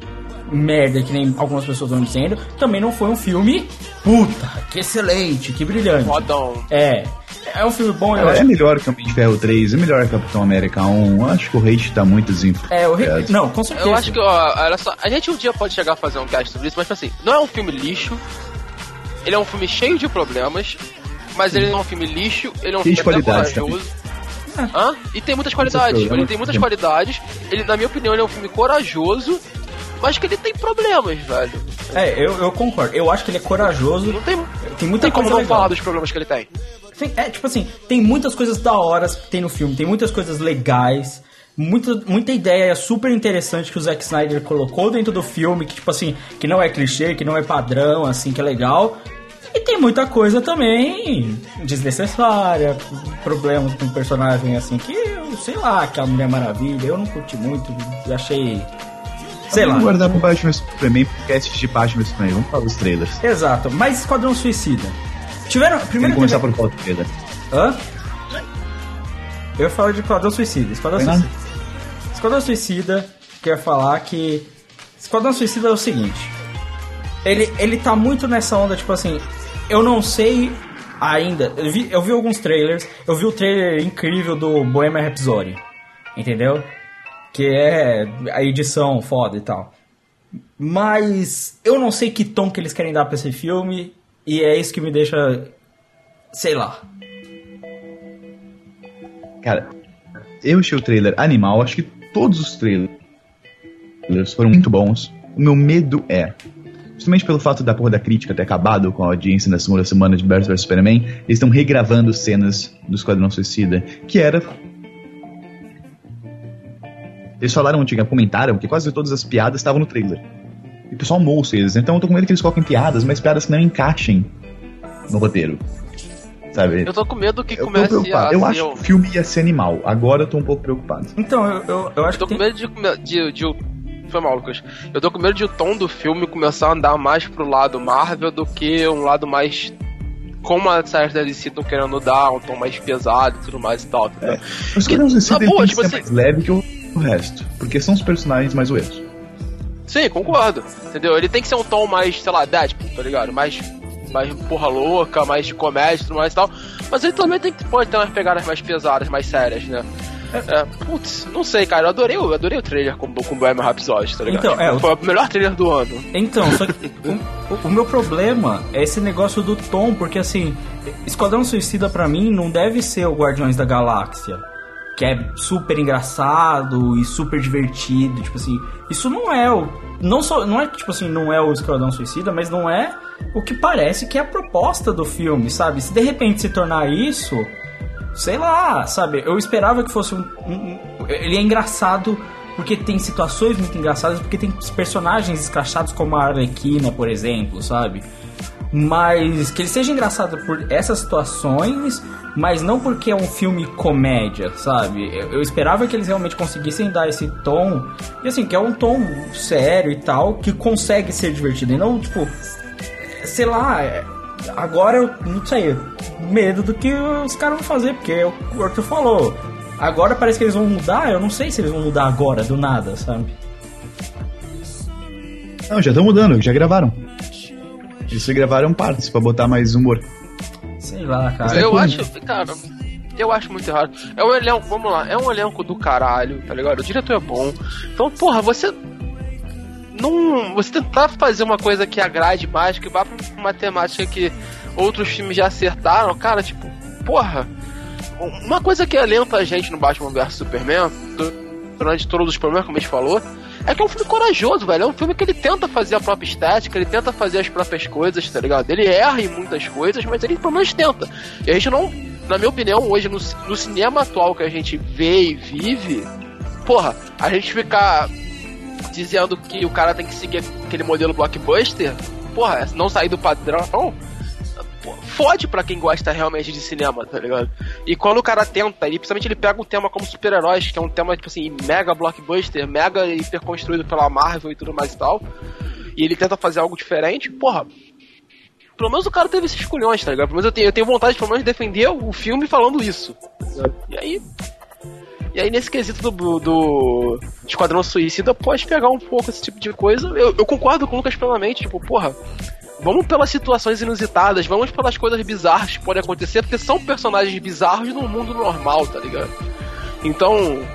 merda, que nem algumas pessoas estão dizendo. Também não foi um filme puta, que excelente, que brilhante. Fodão. É, é um filme bom. Eu é, acho... é melhor que Homem de Ferro três, é melhor que Capitão América um. Acho que o hate tá muito desinflado. É, o hate... Não, com certeza. Eu acho que, ó, olha só, a gente um dia pode chegar a fazer um cast sobre isso, mas assim, não é um filme lixo, ele é um filme cheio de problemas, mas ele não é um filme lixo, ele é um Cheio filme de até qualidades corajoso. Hã? E tem muitas qualidades, ele tem muitas qualidades, ele, na minha opinião, ele é um filme corajoso, mas que ele tem problemas, velho. É, eu, eu concordo. Eu acho que ele é corajoso. Não tem, tem muita tem como coisa não legal. falar dos problemas que ele tem. Tem, é, tipo assim, tem muitas coisas da hora que tem no filme, tem muitas coisas legais, muita, muita ideia super interessante que o Zack Snyder colocou dentro do filme, que tipo assim, que não é clichê, que não é padrão, assim, que é legal. E tem muita coisa também desnecessária, problemas com o personagem, assim, que eu sei lá, que a Mulher Maravilha, eu não curti muito, achei... Sei lá. Vamos guardar pro Batman Superman, podcast de Batman Superman. Vamos falar dos trailers. Exato, mas Esquadrão Suicida. Tiveram. Primeiro Vamos começar teve... por qual trailer? Hã? Eu falo de Esquadrão Suicida. Esquadrão Foi Suicida. Esquadrão Suicida, quer falar que. Esquadrão Suicida é o seguinte. Ele, ele tá muito nessa onda, tipo assim. Eu não sei ainda. Eu vi, eu vi alguns trailers. Eu vi o trailer incrível do Bohemian Rhapsody. Entendeu? Que é a edição foda e tal. Mas eu não sei que tom que eles querem dar pra esse filme. E é isso que me deixa... Sei lá. Cara, eu achei o trailer animal. Acho que todos os trailers foram muito bons. O meu medo é... Justamente pelo fato da porra da crítica ter acabado com a audiência na segunda semana de Batman versus Superman, eles estão regravando cenas do Esquadrão Suicida. Que era... Eles falaram, comentaram que quase todas as piadas estavam no trailer. E o pessoal amou eles. Então eu tô com medo que eles coloquem piadas, mas piadas que não encaixem no roteiro. Sabe? Eu tô com medo que eu comece a... Eu acho eu... que o filme ia ser animal. Agora eu tô um pouco preocupado. Então, eu, eu, eu acho eu tô que... com medo de... de, de... Foi mal, Lucas. Eu tô com medo de o tom do filme começar a andar mais pro lado Marvel do que um lado mais... Como as séries da D C estão querendo dar, um tom mais pesado e tudo mais e tal. Entendeu? É. Mas que, não sei se ele boa, tem tipo que ser assim... mais leve que o o resto, porque são os personagens mais zoeiros. Sim, concordo, entendeu? Ele tem que ser um tom mais, sei lá, Deadpool, tá ligado? Mais, mais porra louca, mais de comédia e tudo mais e tal, mas ele também tem que, pode ter umas pegadas mais pesadas, mais sérias, né? É, putz, não sei, cara, eu adorei, eu adorei o trailer com, com o Bohemian Rhapsody, tá ligado? Então, é, foi o melhor trailer do ano. Então, só que o, o meu problema é esse negócio do tom, porque assim, Esquadrão Suicida pra mim não deve ser o Guardiões da Galáxia, que é super engraçado e super divertido, tipo assim, isso não é o... Não, só, não é que, tipo assim, não é o Esquadrão Suicida, mas não é o que parece que é a proposta do filme, sabe? Se de repente se tornar isso, sei lá, sabe? Eu esperava que fosse um... um, um ele é engraçado porque tem situações muito engraçadas, porque tem personagens escrachados como a Arlequina, por exemplo, sabe? Mas que ele seja engraçado por essas situações, mas não porque é um filme comédia, sabe? Eu, eu esperava que eles realmente conseguissem dar esse tom, e assim, que é um tom sério e tal, que consegue ser divertido, e não, tipo, sei lá, agora eu não sei, medo do que os caras vão fazer, porque o Arthur falou, Agora parece que eles vão mudar, eu não sei se eles vão mudar agora, do nada, sabe? Não, já estão mudando, já gravaram. Eles gravaram partes pra botar mais humor. Sei lá, cara. Eu acho, cara, eu acho muito errado. É um elenco, vamos lá, é um elenco do caralho, tá ligado? O diretor é bom. Então, porra, você não, você tentar fazer uma coisa que agrade mais, que vá pra uma temática que outros filmes já acertaram, cara, tipo, porra, uma coisa que alenta a gente no Batman versus Superman, durante todos os problemas, como a gente falou, é que é um filme corajoso, velho. É um filme que ele tenta fazer a própria estética, ele tenta fazer as próprias coisas, tá ligado? Ele erra em muitas coisas, mas ele pelo menos tenta. E a gente não, na minha opinião, hoje no, no cinema atual que a gente vê e vive, porra, a gente ficar dizendo que o cara tem que seguir aquele modelo blockbuster, porra, não sair do padrão, fode pra quem gosta realmente de cinema, tá ligado? E quando o cara tenta, ele, principalmente ele pega um tema como super-heróis, que é um tema, tipo assim, mega blockbuster, mega hiperconstruído pela Marvel e tudo mais e tal, e ele tenta fazer algo diferente, porra, pelo menos o cara teve esses culhões, tá ligado? Pelo menos eu tenho, eu tenho vontade de, pelo menos, defender o filme falando isso. E aí... E aí, nesse quesito do, do Esquadrão Suicida, pode pegar um pouco esse tipo de coisa. Eu, eu concordo com o Lucas plenamente, tipo, porra, vamos pelas situações inusitadas, vamos pelas coisas bizarras que podem acontecer, porque são personagens bizarros num mundo normal, tá ligado? Então,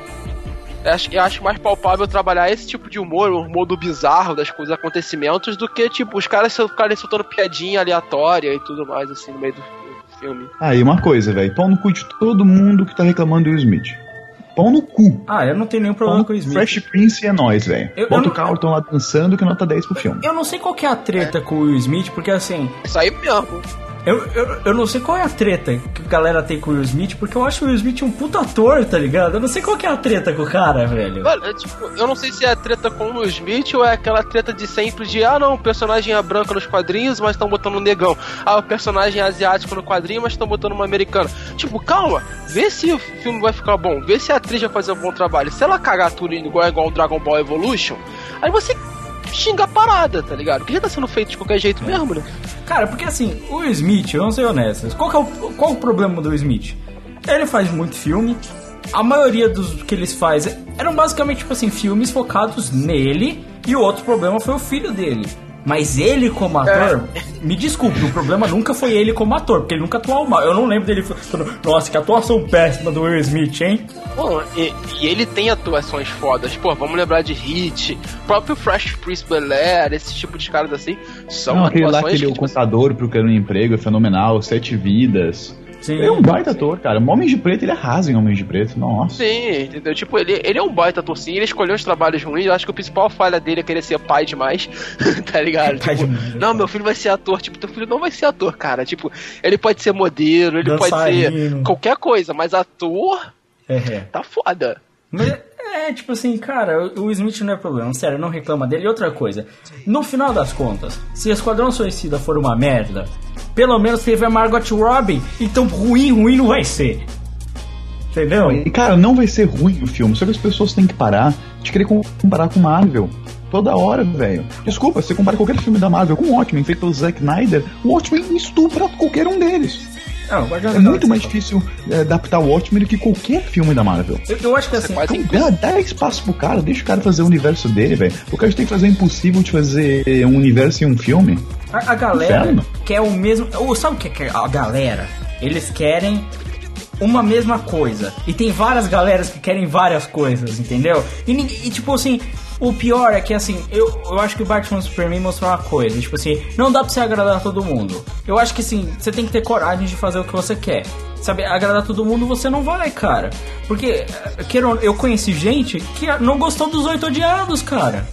eu acho, eu acho mais palpável trabalhar esse tipo de humor, o humor do bizarro, das coisas, acontecimentos, do que, tipo, os caras ficarem soltando piadinha aleatória e tudo mais, assim, no meio do filme. Ah, e uma coisa, velho, pau no cu de todo mundo que tá reclamando do Will Smith. Pau no cu. Ah, eu não tenho nenhum problema com o Smith. Fresh Prince é nóis, velho. Bota o Carlton lá dançando que nota dez pro filme. Eu não sei qual que é a treta é. com o Will Smith, porque assim... Isso aí mesmo. Eu, eu, eu não sei qual é a treta que a galera tem com o Will Smith, porque eu acho o Will Smith um puta ator, tá ligado? Eu não sei qual que é a treta com o cara, velho. Velho, é, tipo, eu não sei se é a treta com o Will Smith ou é aquela treta de sempre de, ah não, o personagem é branco nos quadrinhos, mas estão botando um negão. Ah, o personagem é asiático no quadrinho, mas estão botando uma americana. Tipo, calma, vê se o filme vai ficar bom, vê se a atriz vai fazer um bom trabalho. Se ela cagar tudo igual, igual o Dragon Ball Evolution, aí você xinga a parada, tá ligado? Porque já tá sendo feito de qualquer jeito mesmo, né? Cara, porque assim, o Will Smith, vamos ser honestos, qual, que é o, qual o problema do Will Smith? Ele faz muito filme, a maioria dos que eles fazem eram basicamente, tipo assim, filmes focados nele, e o outro problema foi o filho dele. Mas ele como ator, é. me desculpe, o problema nunca foi ele como ator, porque ele nunca atuou mal. Eu não lembro dele falando, nossa, que atuação péssima do Will Smith, hein? Pô, e, e ele tem atuações fodas. Pô, vamos lembrar de Hit, próprio Fresh Prince Bel-Air, esse tipo de caras assim. São não, aquele lá que ele é o tipo, contador procurando um emprego, é fenomenal, Sete Vidas. Sim. Ele é um baita ator, cara. Homens de Preto, ele arrasa em Homens de Preto, nossa. Sim, entendeu? Tipo, ele, ele é um baita ator, sim. Ele escolheu os trabalhos ruins. Eu acho que a principal falha dele é querer ser pai demais. Tá ligado? Pai tipo, demais. Não, meu filho vai ser ator. Tipo, teu filho não vai ser ator, cara. Tipo, ele pode ser modelo, ele Dançarino. pode ser qualquer coisa, mas ator É, é. tá foda. Mas é, tipo assim, cara, o Smith não é problema, sério, não reclama dele. E outra coisa, no final das contas, se Esquadrão Suicida for uma merda, pelo menos teve a Margot Robbie, então ruim, ruim não vai ser. Entendeu? E, cara, não vai ser ruim o filme, só que as pessoas têm que parar de querer comparar com Marvel. Toda hora, velho. Desculpa, você compara qualquer filme da Marvel com o Watchmen, feito pelo Zack Snyder, o Watchmen estupra qualquer um deles. Não, é muito mais difícil é, adaptar o Watchmen do que qualquer filme da Marvel. Eu, eu acho que assim, então, dá, dá espaço pro cara, deixa o cara fazer o universo dele, velho. O cara tem que fazer o impossível de fazer um universo em um filme. A, a galera Inferno. quer o mesmo. Ou sabe o que é a galera? Eles querem uma mesma coisa. E tem várias galeras que querem várias coisas, entendeu? E, e tipo assim. O pior é que, assim, eu, eu acho que o Batman Superman mostrou uma coisa, tipo assim, não dá pra você agradar todo mundo. Eu acho que, assim, você tem que ter coragem de fazer o que você quer. Sabe, agradar todo mundo você não vai, cara. Porque, queiro, eu conheci gente que não gostou dos Oito Odiados, cara.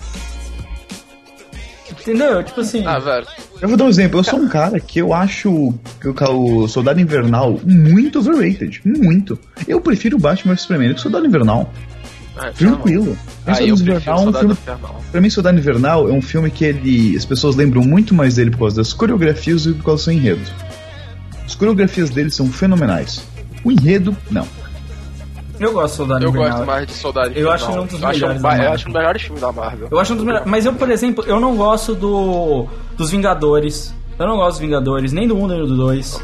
Entendeu? Tipo assim... Ah, velho. Eu vou dar um exemplo, eu sou um cara que eu acho que o Soldado Invernal muito overrated, muito. Eu prefiro o Batman Superman do que o Soldado Invernal. Ah, tranquilo. Ah, eu Invernal, um filme, pra mim, Soldado Invernal é um filme que ele, as pessoas lembram muito mais dele por causa das coreografias do que por causa do seu enredo. As coreografias dele são fenomenais. O enredo, não. Eu gosto de Soldado eu Invernal. Eu gosto mais de Soldado Invernal. Eu acho um dos eu melhores. Acho um, eu acho um dos melhores filmes da Marvel. Eu acho um dos melhores. Mas eu, por exemplo, eu não gosto do dos Vingadores. Eu não gosto dos Vingadores, nem do um nem do dois. Okay.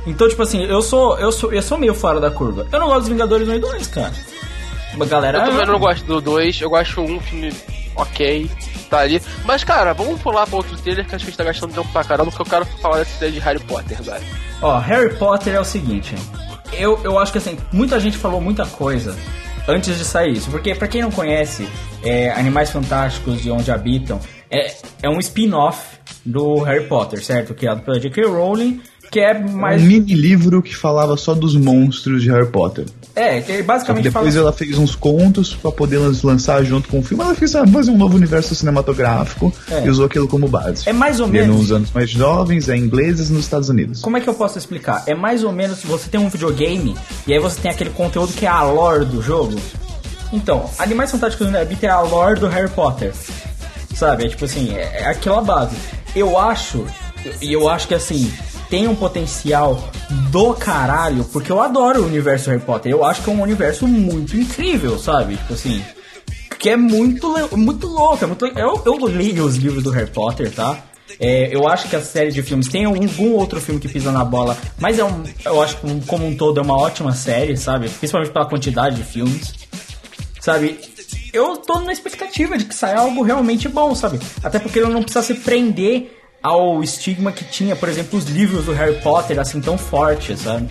Então, tipo assim, eu sou, eu sou, eu sou meio fora da curva. Eu não gosto dos Vingadores um e dois, cara. Uma galera... Eu também não gosto do dois, eu gosto um filme ok, tá ali. Mas, cara, vamos pular pra outro trailer que acho que a gente tá gastando tempo pra caramba, porque eu quero falar desse trailer de Harry Potter, velho. Ó, Harry Potter é o seguinte, eu, eu acho que assim, muita gente falou muita coisa antes de sair isso, porque pra quem não conhece, é, Animais Fantásticos e Onde Habitam é, é um spin-off do Harry Potter, certo? Criado pela J K Rowling, que é mais... Um mini livro que falava só dos monstros de Harry Potter. É, que basicamente depois fala... ela fez uns contos pra poder lançar junto com o filme. Ela fez ah, fazer um novo universo cinematográfico é. e usou aquilo como base. É mais ou e menos... nos anos mais jovens, é ingleses nos Estados Unidos. Como é que eu posso explicar? É mais ou menos se você tem um videogame e aí você tem aquele conteúdo que é a lore do jogo. Então, Animais Fantásticos no Habitat é a lore do Harry Potter. Sabe? É tipo assim, é, é aquela base. Eu acho, e eu acho que assim... tem um potencial do caralho, porque eu adoro o universo Harry Potter. Eu acho que é um universo muito incrível, sabe? Tipo assim, que é muito, muito louco. É muito, eu, eu li os livros do Harry Potter, tá? É, eu acho que a série de filmes tem algum outro filme que pisa na bola, mas é um, eu acho que como um todo é uma ótima série, sabe? Principalmente pela quantidade de filmes, sabe? Eu tô na expectativa de que saia algo realmente bom, sabe? Até porque ele não precisa se prender ao estigma que tinha, por exemplo, os livros do Harry Potter, assim, tão fortes, sabe?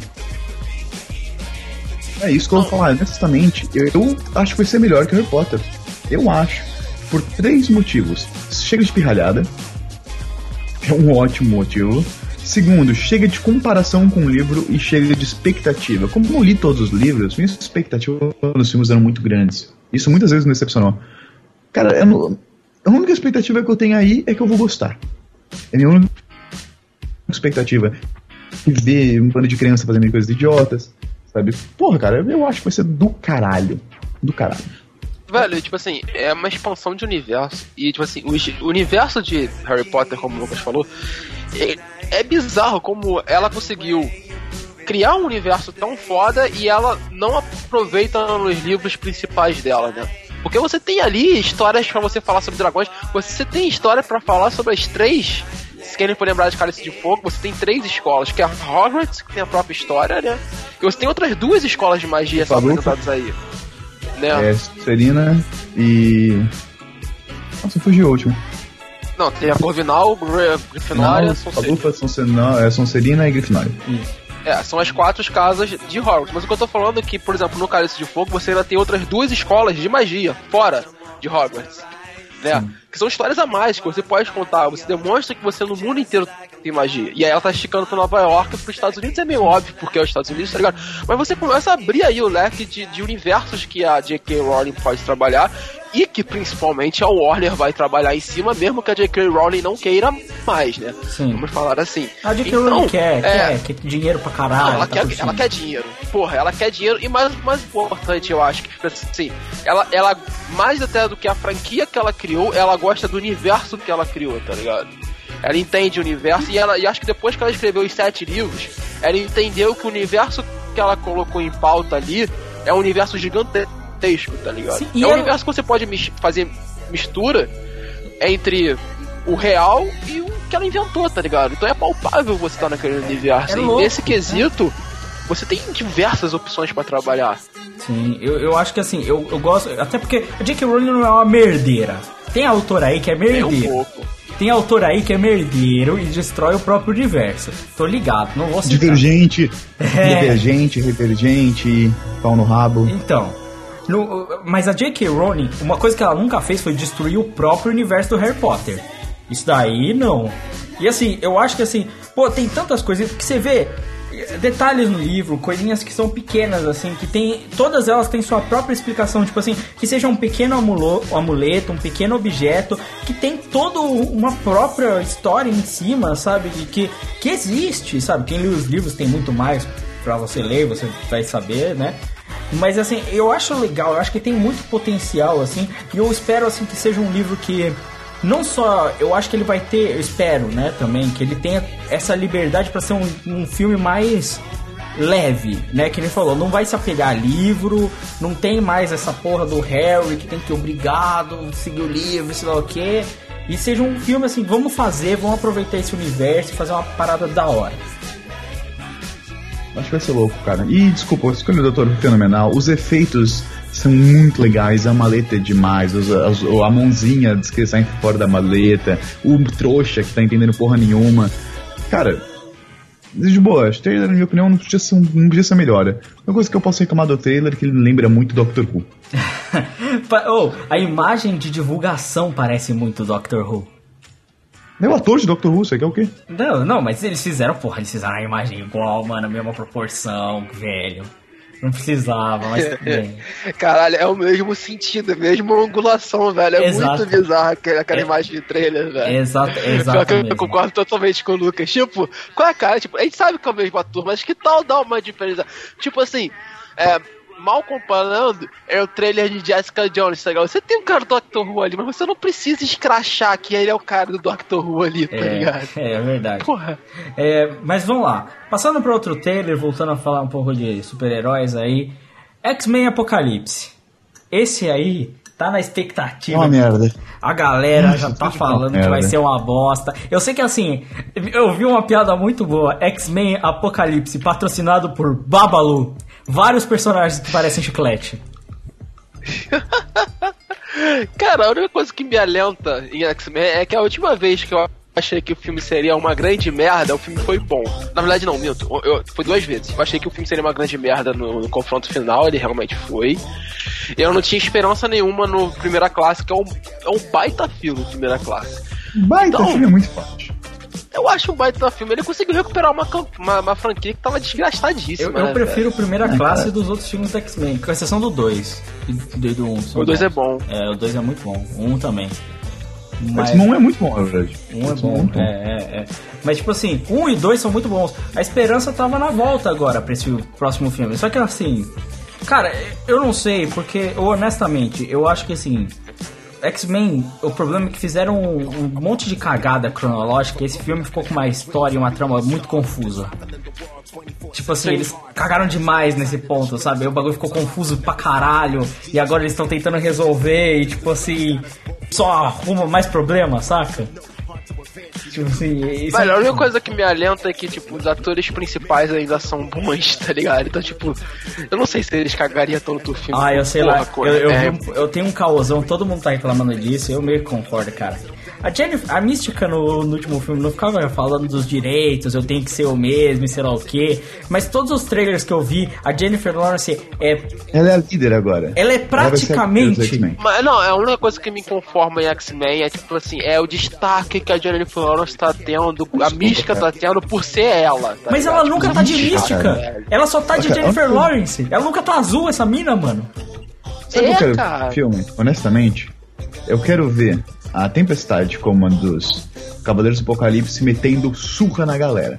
É isso que eu vou falar, honestamente, eu, eu acho que vai ser melhor que Harry Potter. Eu acho. Por três motivos. Chega de pirralhada. É um ótimo motivo. Segundo, chega de comparação com o livro e chega de expectativa. Como eu não li todos os livros, minhas expectativas nos filmes eram muito grandes. Isso muitas vezes me decepcionou. Cara, eu não, a única expectativa que eu tenho aí é que eu vou gostar. É a minha única expectativa. Ver um bando de criança fazendo coisas idiotas, sabe? Porra, cara, eu acho que vai ser do caralho. Do caralho. Velho, tipo assim, é uma expansão de universo. E, tipo assim, o universo de Harry Potter, como o Lucas falou, é, é bizarro como ela conseguiu criar um universo tão foda e ela não aproveita nos livros principais dela, né? Porque você tem ali histórias pra você falar sobre dragões, você tem história pra falar sobre as três, se querem for lembrar de Cálice de Fogo, você tem três escolas, que é a Hogwarts, que tem a própria história, né? E você tem outras duas escolas de magia só apresentadas aí, né? É, Serena e... Nossa, fugiu o último. Não, tem a Corvinal, Grifinória, Sonserina, Sonserina e Grifinória. Isso. É, são as quatro casas de Hogwarts. Mas o que eu tô falando é que, por exemplo, no Cálice de Fogo, você ainda tem outras duas escolas de magia fora de Hogwarts, né? Sim. Que são histórias a mais que você pode contar. Você demonstra que você no mundo inteiro tem magia. E aí ela tá esticando pra Nova York, pros Estados Unidos é meio óbvio, porque é os Estados Unidos, tá ligado? Mas você começa a abrir aí o leque de, de universos que a J K Rowling pode trabalhar e que principalmente a Warner vai trabalhar em cima, mesmo que a J K Rowling não queira mais, né? Sim. Vamos falar assim. A J K então, Rowling quer, é... quer, quer dinheiro pra caralho. Não, ela, tá quer, ela quer dinheiro. Porra, ela quer dinheiro. E mais, mais importante, eu acho, que assim, ela, ela, mais até do que a franquia que ela criou, ela gosta do universo que ela criou, tá ligado? Ela entende o universo e, ela, e acho que depois que ela escreveu os sete livros, ela entendeu que o universo que ela colocou em pauta ali é um universo gigantesco, tá ligado? Sim, é um ela... universo que você pode mis- fazer mistura entre o real e o que ela inventou, tá ligado? Então é palpável você estar naquele universo. É e louco, nesse quesito, né? Você tem diversas opções pra trabalhar. Sim, eu, eu acho que assim, eu, eu gosto. Até porque a J K Rowling não é uma merdeira. Tem autor aí que é merdeiro. Nem um pouco. Tem autor aí que é merdeiro e destrói o próprio universo. Tô ligado, não vou citar. Divergente, é. divergente, revergente, pau no rabo. Então, no, mas a J K Rowling, uma coisa que ela nunca fez foi destruir o próprio universo do Harry Potter. Isso daí, não. E assim, eu acho que assim, pô, tem tantas coisas que você vê... Detalhes no livro, coisinhas que são pequenas, assim, que tem. Todas elas têm sua própria explicação, tipo assim, que seja um pequeno amulo, um amuleto, um pequeno objeto, que tem toda uma própria história em cima, sabe? De que, que existe, sabe? Quem lê os livros tem muito mais pra você ler, você vai saber, né? Mas assim, eu acho legal, eu acho que tem muito potencial, assim, e eu espero assim que seja um livro que. Não só, eu acho que ele vai ter, eu espero, né, também, que ele tenha essa liberdade pra ser um, um filme mais leve, né, que ele falou, não vai se apegar a livro, não tem mais essa porra do Harry que tem que ir obrigado, seguir o livro, sei lá o que, e seja um filme assim, vamos fazer, vamos aproveitar esse universo e fazer uma parada da hora. Acho que vai ser louco, cara. E, desculpa, a escolha do doutor fenomenal. Os efeitos são muito legais. A maleta é demais. Os, as, a mãozinha que sai fora da maleta. O trouxa que tá entendendo porra nenhuma. Cara, de boa, o trailer, na minha opinião, não podia ser, não podia ser melhor. Uma coisa que eu posso reclamar do trailer é que ele lembra muito Doctor Who. Oh, a imagem de divulgação parece muito Doctor Who. É o ator de Doctor Who, você quer o quê? Não, não, mas eles fizeram, porra, eles fizeram a imagem igual, mano, a mesma proporção, velho. Não precisava, mas tudo bem. Caralho, é o mesmo sentido, a mesma angulação, velho. É Exato. Muito bizarro aquela, aquela É. imagem de trailer, velho. Exato, Pior que exato eu, mesmo. eu concordo totalmente com o Lucas. Tipo, qual é a cara? Tipo, a gente sabe que é o mesmo ator, mas que tal dar uma diferença? Tipo assim, é, mal comparando, é o trailer de Jessica Jones, tá ligado? Você tem um cara do Doctor Who ali, mas você não precisa escrachar que ele é o cara do Doctor Who ali, tá ligado? É, é verdade. Porra. É, mas vamos lá. Passando para outro trailer, voltando a falar um pouco de super-heróis aí. X-Men Apocalipse. Esse aí tá na expectativa. Uma merda. A galera Nossa, já tá tudo falando uma que vai merda. ser uma bosta. Eu sei que assim, eu vi uma piada muito boa. X-Men Apocalipse, patrocinado por Babalu. Vários personagens que parecem chiclete. Cara, a única coisa que me alenta em X-Men é que a última vez que eu achei que o filme seria uma grande merda, o filme foi bom. Na verdade não, minto, eu, eu, foi duas vezes. Eu achei que o filme seria uma grande merda no, no confronto final, ele realmente foi. Eu não tinha esperança nenhuma no Primeira Classe, que é um, é um baita filme, Primeira Classe. Baita Então- filme é muito forte. Eu acho um baita filme, ele conseguiu recuperar uma, cam- uma, uma franquia que tava desgastadíssima. Eu, eu né, prefiro velho? a primeira É, classe cara. dos outros filmes da X-Men, com exceção do dois e do- do um. O dois é bom. É, o dois é muito bom. O um também. Mas X-Men é muito bom, na verdade. um é X-Men bom, muito é, é, é. Mas tipo assim, um e dois são muito bons. A esperança tava na volta agora pra esse próximo filme. Só que assim, cara, eu não sei, porque eu, honestamente, eu acho que assim, X-Men, o problema é que fizeram um, um monte de cagada cronológica e esse filme ficou com uma história e uma trama muito confusa. Tipo assim, eles cagaram demais nesse ponto, sabe? O bagulho ficou confuso pra caralho e agora eles estão tentando resolver e tipo assim, só arruma mais problema, saca? Tipo assim, isso Velho, é a única muito- coisa que me alenta é que, tipo, os atores principais ainda são bons, tá ligado? Então, tipo, eu não sei se eles cagariam tanto o filme. Ah, eu sei Porra, lá, coisa. eu, eu, É, vi um- eu tenho um caosão, todo mundo tá reclamando disso, eu meio que concordo, cara. A, Jennifer, a Mística no, no último filme não ficava falando dos direitos, eu tenho que ser o mesmo e sei lá o quê, mas todos os trailers que eu vi, a Jennifer Lawrence, é, Ela é a líder agora. ela é Ela vai ser a líder dos praticamente... X-Men. Mas não, a única coisa que me conforma em X-Men é, tipo assim, é o destaque que a Jennifer Lawrence tá tendo, a mística tá tendo por ser ela. Tá Mas ligado? ela Tipo, nunca tá de Ixi, mística, cara. ela só tá de Cara, Jennifer olha- Lawrence, ela nunca tá azul essa mina, mano. Sabe o que eu É, quero cara. ver no filme? Honestamente, eu quero ver a Tempestade como uma dos Cavaleiros do Apocalipse metendo surra na galera.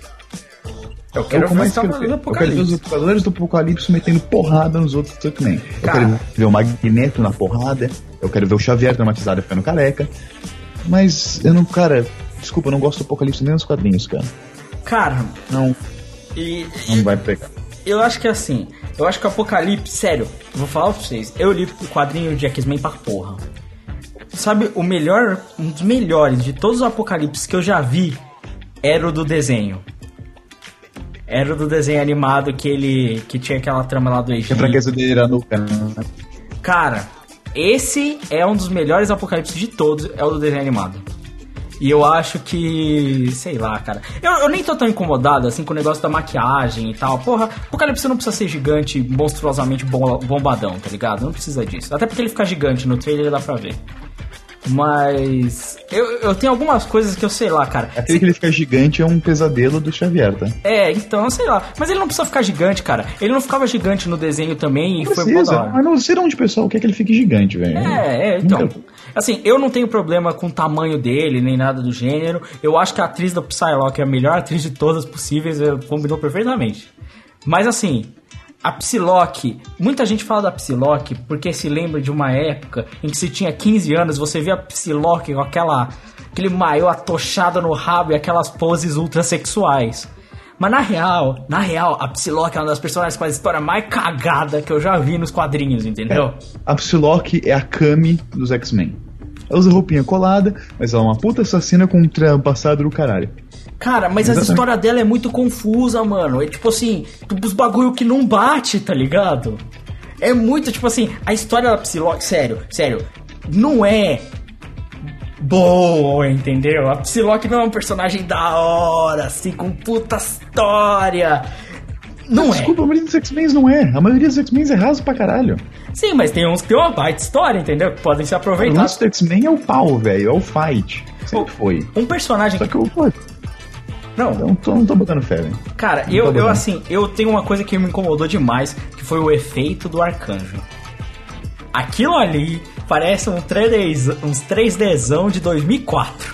Eu É quero o que ver eu mais esse quero Cavaleiro ver. do Eu quero ver Apocalipse. os Cavaleiros do Apocalipse metendo porrada nos outros X-Men. Eu Cara. quero ver o Magneto na porrada. Eu quero ver o Xavier traumatizado ficando careca. Mas eu não, cara, desculpa, eu não gosto do Apocalipse nem nos quadrinhos, cara. Cara, Não, e, não vai pegar. eu acho que assim, eu acho que o Apocalipse, sério, eu vou falar pra vocês, eu li o quadrinho de X-Men pra porra. Sabe, o melhor, um dos melhores de todos os Apocalipses que eu já vi era o do desenho. Era o do desenho animado que ele, que tinha aquela trama lá do Que a Egito. fraqueza dele era no cara. Cara, esse é um dos melhores Apocalipses de todos, é o do desenho animado. E eu acho que... sei lá, cara. Eu, eu nem tô tão incomodado, assim, com o negócio da maquiagem e tal. Porra, Apocalipse não precisa ser gigante, monstruosamente bom- bombadão, tá ligado? Não precisa disso. Até porque ele fica gigante no trailer, dá pra ver. Mas... Eu, eu tenho algumas coisas que eu sei lá, cara. Aquele que ele fica gigante é um pesadelo do Xavier, tá? É, então, sei lá. Mas ele não precisa ficar gigante, cara. Ele não ficava gigante no desenho também e Não foi precisa, boa da hora. mas não sei de onde o pessoal quer que ele fique gigante, velho. É, é, então. Nunca- Assim, eu não tenho problema com o tamanho dele, nem nada do gênero. Eu acho que a atriz da Psylocke é a melhor atriz de todas possíveis, eh, combinou perfeitamente. Mas assim, a Psylocke, muita gente fala da Psylocke porque se lembra de uma época em que se tinha quinze anos, você via a Psylocke com aquela, aquele maiô atochado no rabo e aquelas poses ultrasexuais. Mas na real, na real, a Psylocke é uma das personagens com a história mais cagada que eu já vi nos quadrinhos, entendeu? A Psylocke é a Kami dos X-Men. Ela usa roupinha colada, mas ela é uma puta assassina com um tra- passado do caralho. Cara, mas Exatamente. a história dela é muito confusa, mano. É tipo assim, os bagulho que não bate, tá ligado? É muito, tipo assim, a história da Psylocke, sério, sério, não é boa, entendeu? A Psylocke não é um personagem da hora, assim, com puta história. Não mas, é. Desculpa, a maioria dos X-Men não é. A maioria dos X-Men é raso pra caralho. Sim, mas tem uns que tem uma baita história, entendeu? Que podem ser aproveitados. O lance do X-Men é o pau, velho, é o fight. Sempre foi. Um personagem Só que eu... Pô, Não, não tô, não tô botando fé, velho. Cara, eu, eu assim, eu tenho uma coisa que me incomodou demais, que foi o efeito do Arcanjo. Aquilo ali parece um três D, uns três Dzão de dois mil e quatro.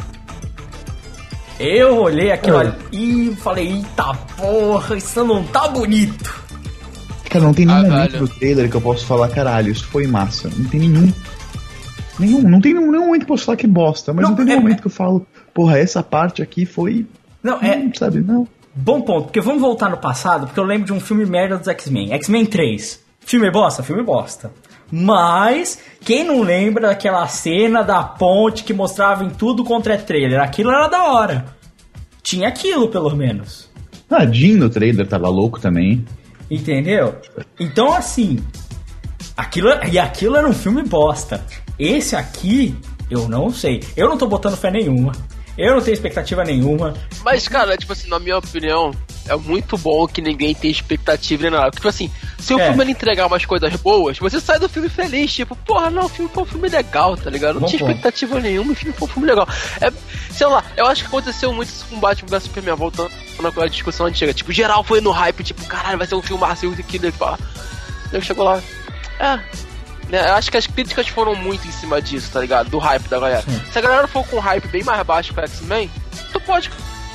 Eu olhei aquilo ali e falei, eita porra, isso não tá bonito. Cara, não tem nenhum ah, momento velho. do trailer que eu posso falar, caralho, isso foi massa. Não tem nenhum. Nenhum, não tem nenhum, nenhum momento que eu posso falar que bosta, mas não, não tem nenhum é... momento que eu falo, porra, essa parte aqui foi... Não, é... Hum, sabe, não. Bom ponto, porque vamos voltar no passado, porque eu lembro de um filme merda dos X-Men. X-Men três. Filme bosta? Filme bosta. Mas, quem não lembra daquela cena da ponte que mostrava em tudo contra é trailer? Aquilo era da hora. Tinha aquilo, pelo menos. Ah, Jim no trailer tava louco também. Entendeu? Então, assim... Aquilo, e aquilo era um filme bosta. Esse aqui, eu não sei. Eu não tô botando fé nenhuma. Eu não tenho expectativa nenhuma. Mas, cara, tipo assim, na minha opinião, é muito bom que ninguém tenha expectativa nem nada. Porque, tipo assim, se o é. filme ele entregar umas coisas boas, você sai do filme feliz. Tipo, porra, não, o filme foi um filme legal, tá ligado? Não bom tinha ponto. expectativa nenhuma, o filme foi um filme legal. É, sei lá, eu acho que aconteceu muito isso com Batman vs Superman, voltando naquela discussão antiga. Tipo, geral foi no hype, tipo, caralho, vai ser um filme assim, aquilo, pá. Aí chegou lá. É. Eu acho que as críticas foram muito em cima disso, tá ligado? Do hype da galera. Sim. Se a galera for com um hype bem mais baixo que o X-Men, tu pode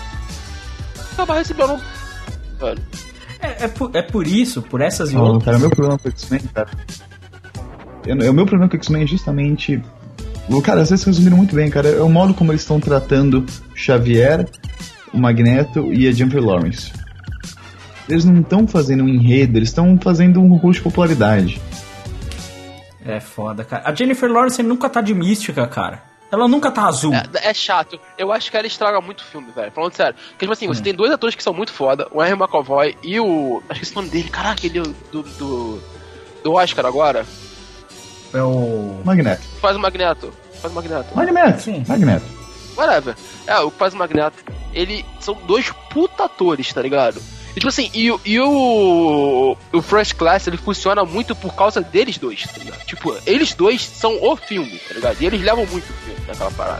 acabar recebendo um... Velho. É, é, por, é por isso, por essas e oh, outras... Cara, o meu problema com o X-Men, cara... Eu, o meu problema com o X-Men é justamente... Cara, vocês resumiram muito bem, cara. É o modo como eles estão tratando Xavier, o Magneto e a Jennifer Lawrence. Eles não estão fazendo um enredo, eles estão fazendo um concurso de popularidade. É foda, cara. A Jennifer Lawrence nunca tá de mística, cara. Ela nunca tá azul. É, é chato. Eu acho que ela estraga muito o filme, velho. Falando sério. Porque, tipo assim, hum. você tem dois atores que são muito foda. O Henry McAvoy e o... Acho que esse nome dele. Caraca, ele do... Do, do Oscar agora. É o... Magneto. Faz o Magneto. Faz o Magneto. Magneto, sim. Magneto. Whatever. É, o que faz o Magneto. Ele... São dois puta atores, tá ligado? E, tipo assim, e, e o, o First Class, ele funciona muito por causa deles dois, tá ligado? Tipo, eles dois são o filme, tá ligado? E eles levam muito o filme naquela parada.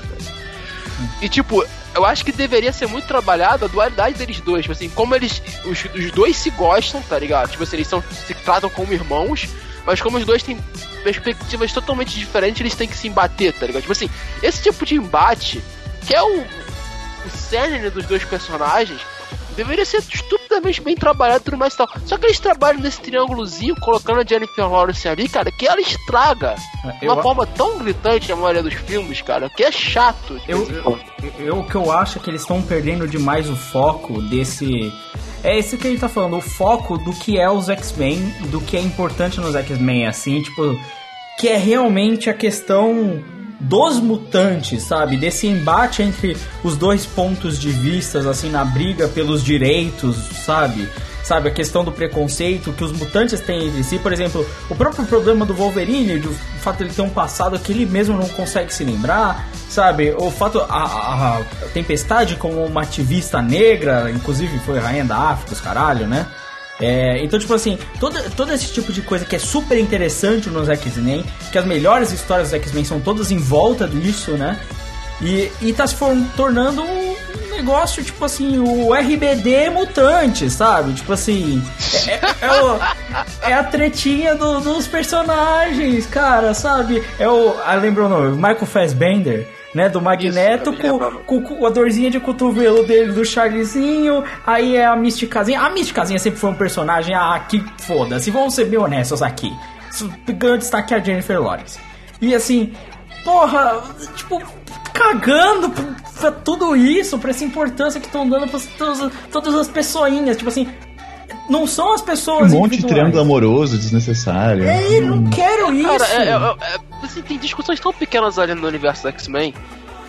E, tipo, eu acho que deveria ser muito trabalhada a dualidade deles dois, tipo assim, como eles, os, os dois se gostam, tá ligado? Tipo assim, eles são, se tratam como irmãos, mas como os dois têm perspectivas totalmente diferentes, eles têm que se embater, tá ligado? Tipo assim, esse tipo de embate, que é o, o cerne dos dois personagens, deveria ser estupidamente bem trabalhado e tudo mais e tal. Só que eles trabalham nesse triângulozinho, colocando a Jennifer Lawrence ali, cara, que ela estraga de uma eu... forma tão gritante na maioria dos filmes, cara, que é chato. Eu, eu, eu, o que eu acho é que eles estão perdendo demais o foco desse... É isso que a gente tá falando, o foco do que é os X-Men, do que é importante nos X-Men, assim, tipo... Que é realmente a questão... dos mutantes, sabe? Desse embate entre os dois pontos de vista, assim, na briga pelos direitos, sabe? Sabe, a questão do preconceito que os mutantes têm entre si. Por exemplo, o próprio problema do Wolverine, do fato de ele ter um passado que ele mesmo não consegue se lembrar, sabe? O fato, a, a, a Tempestade como uma ativista negra, inclusive foi rainha da África, os caralho, né? É, então, tipo assim, todo, todo esse tipo de coisa que é super interessante nos X-Men, que as melhores histórias dos X-Men são todas em volta disso, né? E, e tá se for, tornando um negócio, tipo assim, o R B D mutante, sabe? Tipo assim, é, é, é, o, é a tretinha do, dos personagens, cara, sabe? É o, ah, lembra o nome? Michael Fassbender, né, do Magneto. Isso, com, com a dorzinha de cotovelo dele, do Charlezinho. Aí é a Místicazinha. A Místicazinha sempre foi um personagem, ah, que foda-se, vamos ser bem honestos aqui. Ganhando destaque a Jennifer Lawrence. E assim, porra, tipo, cagando pra, pra tudo isso, pra essa importância que estão dando pra todas, todas as pessoinhas, tipo assim, não são as pessoas um monte de triângulo amoroso desnecessário. É, eu não quero isso. Cara, é, é, é, assim, tem discussões tão pequenas ali no universo do X-Men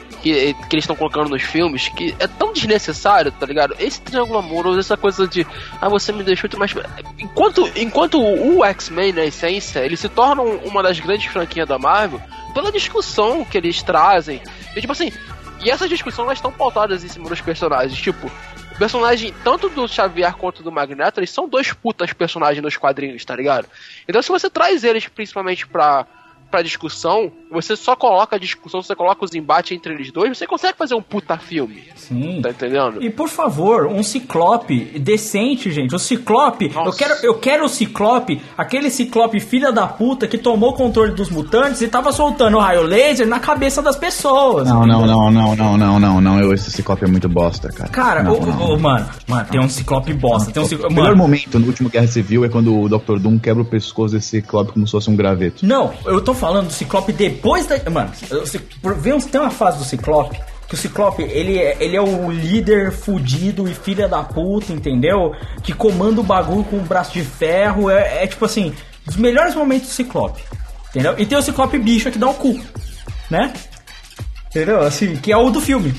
que, que eles estão colocando nos filmes, que é tão desnecessário, tá ligado? Esse triângulo amoroso, essa coisa de ah, você me deixou, mas enquanto, enquanto o X-Men, na essência, eles se tornam uma das grandes franquias da Marvel pela discussão que eles trazem. E, tipo assim, e essas discussões elas estão pautadas em cima dos personagens, tipo, o personagem, tanto do Xavier quanto do Magneto, eles são dois putas personagens nos quadrinhos, tá ligado? Então se você traz eles principalmente pra, pra discussão, você só coloca a discussão, você coloca os embates entre eles dois, você consegue fazer um puta filme. Sim. Tá entendendo? E por favor, um Ciclope decente, gente. O Ciclope, eu quero, eu quero o Ciclope, aquele Ciclope filha da puta que tomou o controle dos mutantes e tava soltando o raio laser na cabeça das pessoas. Não, não, não, não, não, não, não, não. Eu, esse Ciclope é muito bosta, cara. Cara, não, o, não, o, não. mano, mano, tem um Ciclope bosta. Tem um Ciclope, o melhor mano. momento no último Guerra Civil é quando o doutor Doom quebra o pescoço desse Ciclope como se fosse um graveto. Não, eu tô falando do Ciclope depois da... Mano, vê, tem uma fase do Ciclope que o Ciclope, ele é, ele é o líder fudido e filha da puta, entendeu? Que comanda o bagulho com o braço de ferro. É, é tipo assim, dos melhores momentos do Ciclope, entendeu? E tem o Ciclope bicho que dá o cu, né? Entendeu? Assim, que é o do filme.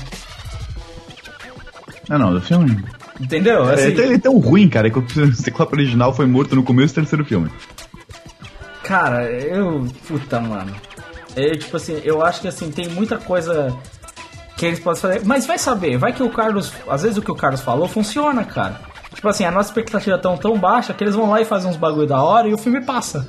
Ah, não, do filme... Entendeu? Assim, é, ele é tão ruim, cara, que o Ciclope original foi morto no começo do terceiro filme. Cara, eu... Puta, mano. É, tipo assim, eu acho que assim, tem muita coisa que eles podem fazer. Mas vai saber, vai que o Carlos... Às vezes o que o Carlos falou funciona, cara. Tipo assim, a nossa expectativa é tão, tão baixa que eles vão lá e fazem uns bagulho da hora e o filme passa.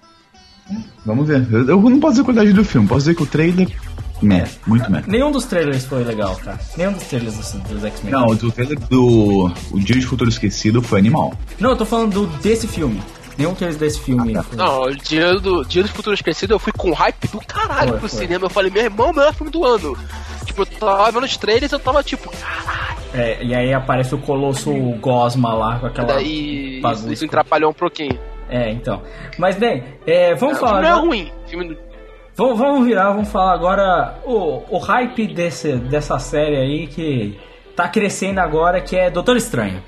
Vamos ver. Eu, eu não posso dizer a qualidade do filme, posso dizer que o trailer... Meh, muito meh. Nenhum dos trailers foi legal, cara. Nenhum dos trailers assim, dos X-Men. Não, o trailer do O Dia de Futuro Esquecido foi animal. Não, eu tô falando do, desse filme. Nenhum trailer desse filme. Ah, tá. Não, o Dia do, Dia do Futuro Esquecido eu fui com hype do caralho Foi, pro foi. cinema. Eu falei, meu irmão, o melhor filme do ano. Tipo, eu tava vendo os trailers e eu tava tipo, caralho. É, e aí aparece o Colosso Gosma lá com aquela Daí bagunça. isso atrapalhou um pouquinho. É, então. Mas bem, é, vamos É, o falar... filme não é agora- ruim. O filme do... Vamos, vamos virar, vamos falar agora o, o hype desse, dessa série aí que tá crescendo agora, que é Doutor Estranho.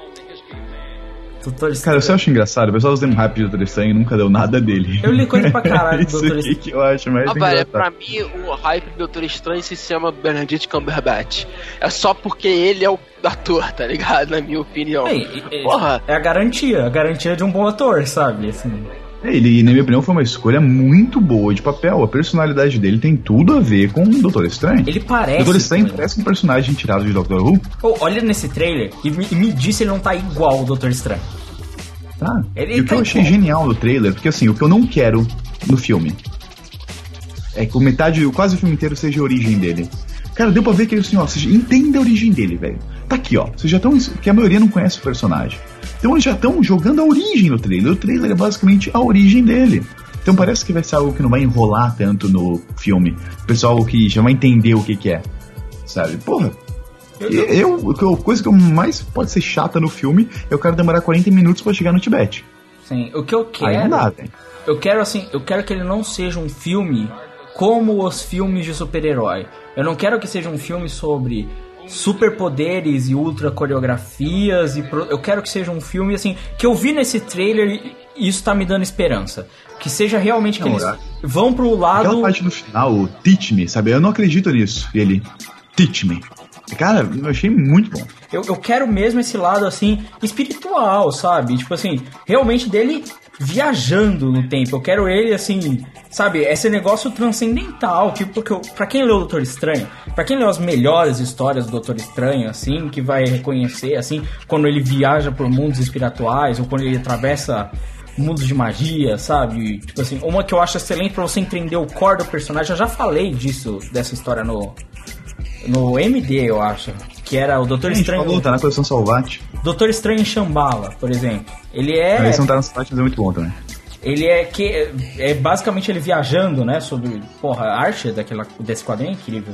Doutor Estranho. Cara, eu só acho engraçado, o pessoal fazendo hype de Doutor Estranho e nunca deu nada dele. Eu li coisa pra caralho do Isso Doutor aí Estranho. que eu acho mais Ah, velho, engraçado. pra mim o hype do Doutor Estranho se chama Benedict Cumberbatch. É só porque ele é o ator, tá ligado? Na minha opinião. É, é, Porra. é a garantia, a garantia de um bom ator, sabe? Assim, Ele, na minha opinião, foi uma escolha muito boa de papel. A personalidade dele tem tudo a ver com o Doutor Estranho. ele parece... Doutor Estranho parece um personagem tirado de Doctor Who. Oh, olha nesse trailer e me, e me diz se ele não tá igual ao Doutor Estranho. Tá. Ele e o que tá eu achei igual. genial no trailer, porque assim, o que eu não quero no filme é que o metade, quase o filme inteiro seja a origem dele. Cara, deu pra ver que assim, ó, você entende a origem dele, velho. Tá aqui, ó. Vocês já estão. Que a maioria não conhece o personagem. Então eles já estão jogando a origem no trailer. O trailer é basicamente a origem dele. Então parece que vai ser algo que não vai enrolar tanto no filme. O pessoal que já vai entender o que, que é. Sabe? Porra. Eu, eu, a coisa que eu mais pode ser chata no filme é o cara demorar quarenta minutos pra chegar no Tibete. Sim, o que eu quero... Aí não dá, velho. Eu quero assim, eu quero que ele não seja um filme como os filmes de super-herói. Eu não quero que seja um filme sobre superpoderes e ultra coreografias e pro... eu quero que seja um filme assim que eu vi nesse trailer e isso tá me dando esperança, que seja realmente que Não, eles cara. vão pro lado. Aquela parte do final, o Teach Me, sabe? Eu não acredito nisso. E ele, Teach Me. Cara, eu achei muito bom. Eu, eu quero mesmo esse lado, assim, espiritual, sabe? Tipo assim, realmente dele viajando no tempo. Eu quero ele, assim, sabe? Esse negócio transcendental. Que, porque eu, pra quem leu o Doutor Estranho, pra quem leu as melhores histórias do Doutor Estranho, assim, que vai reconhecer, assim, quando ele viaja por mundos espirituais, ou quando ele atravessa mundos de magia, sabe? Tipo assim, uma que eu acho excelente pra você entender o core do personagem. Eu já falei disso, dessa história no... No M D, eu acho. Que era o Doutor A gente Estranho. falou, tá na coleção Salvate. Doutor Estranho em Shambhala, por exemplo. Ele é. A versão tá na Salvate, mas é muito bom também. Ele é que é basicamente ele viajando, né? Sobre. Porra, a arte daquela, desse quadrinho é incrível.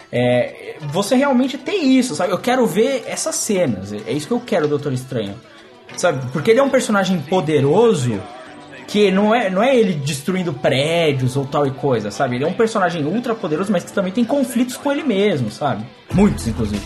É, você realmente tem isso, sabe? Eu quero ver essas cenas. É isso que eu quero, Doutor Estranho. Sabe? Porque ele é um personagem poderoso. Que não é, não é ele destruindo prédios ou tal e coisa, sabe? Ele é um personagem ultra poderoso, mas que também tem conflitos com ele mesmo, sabe? Muitos, inclusive.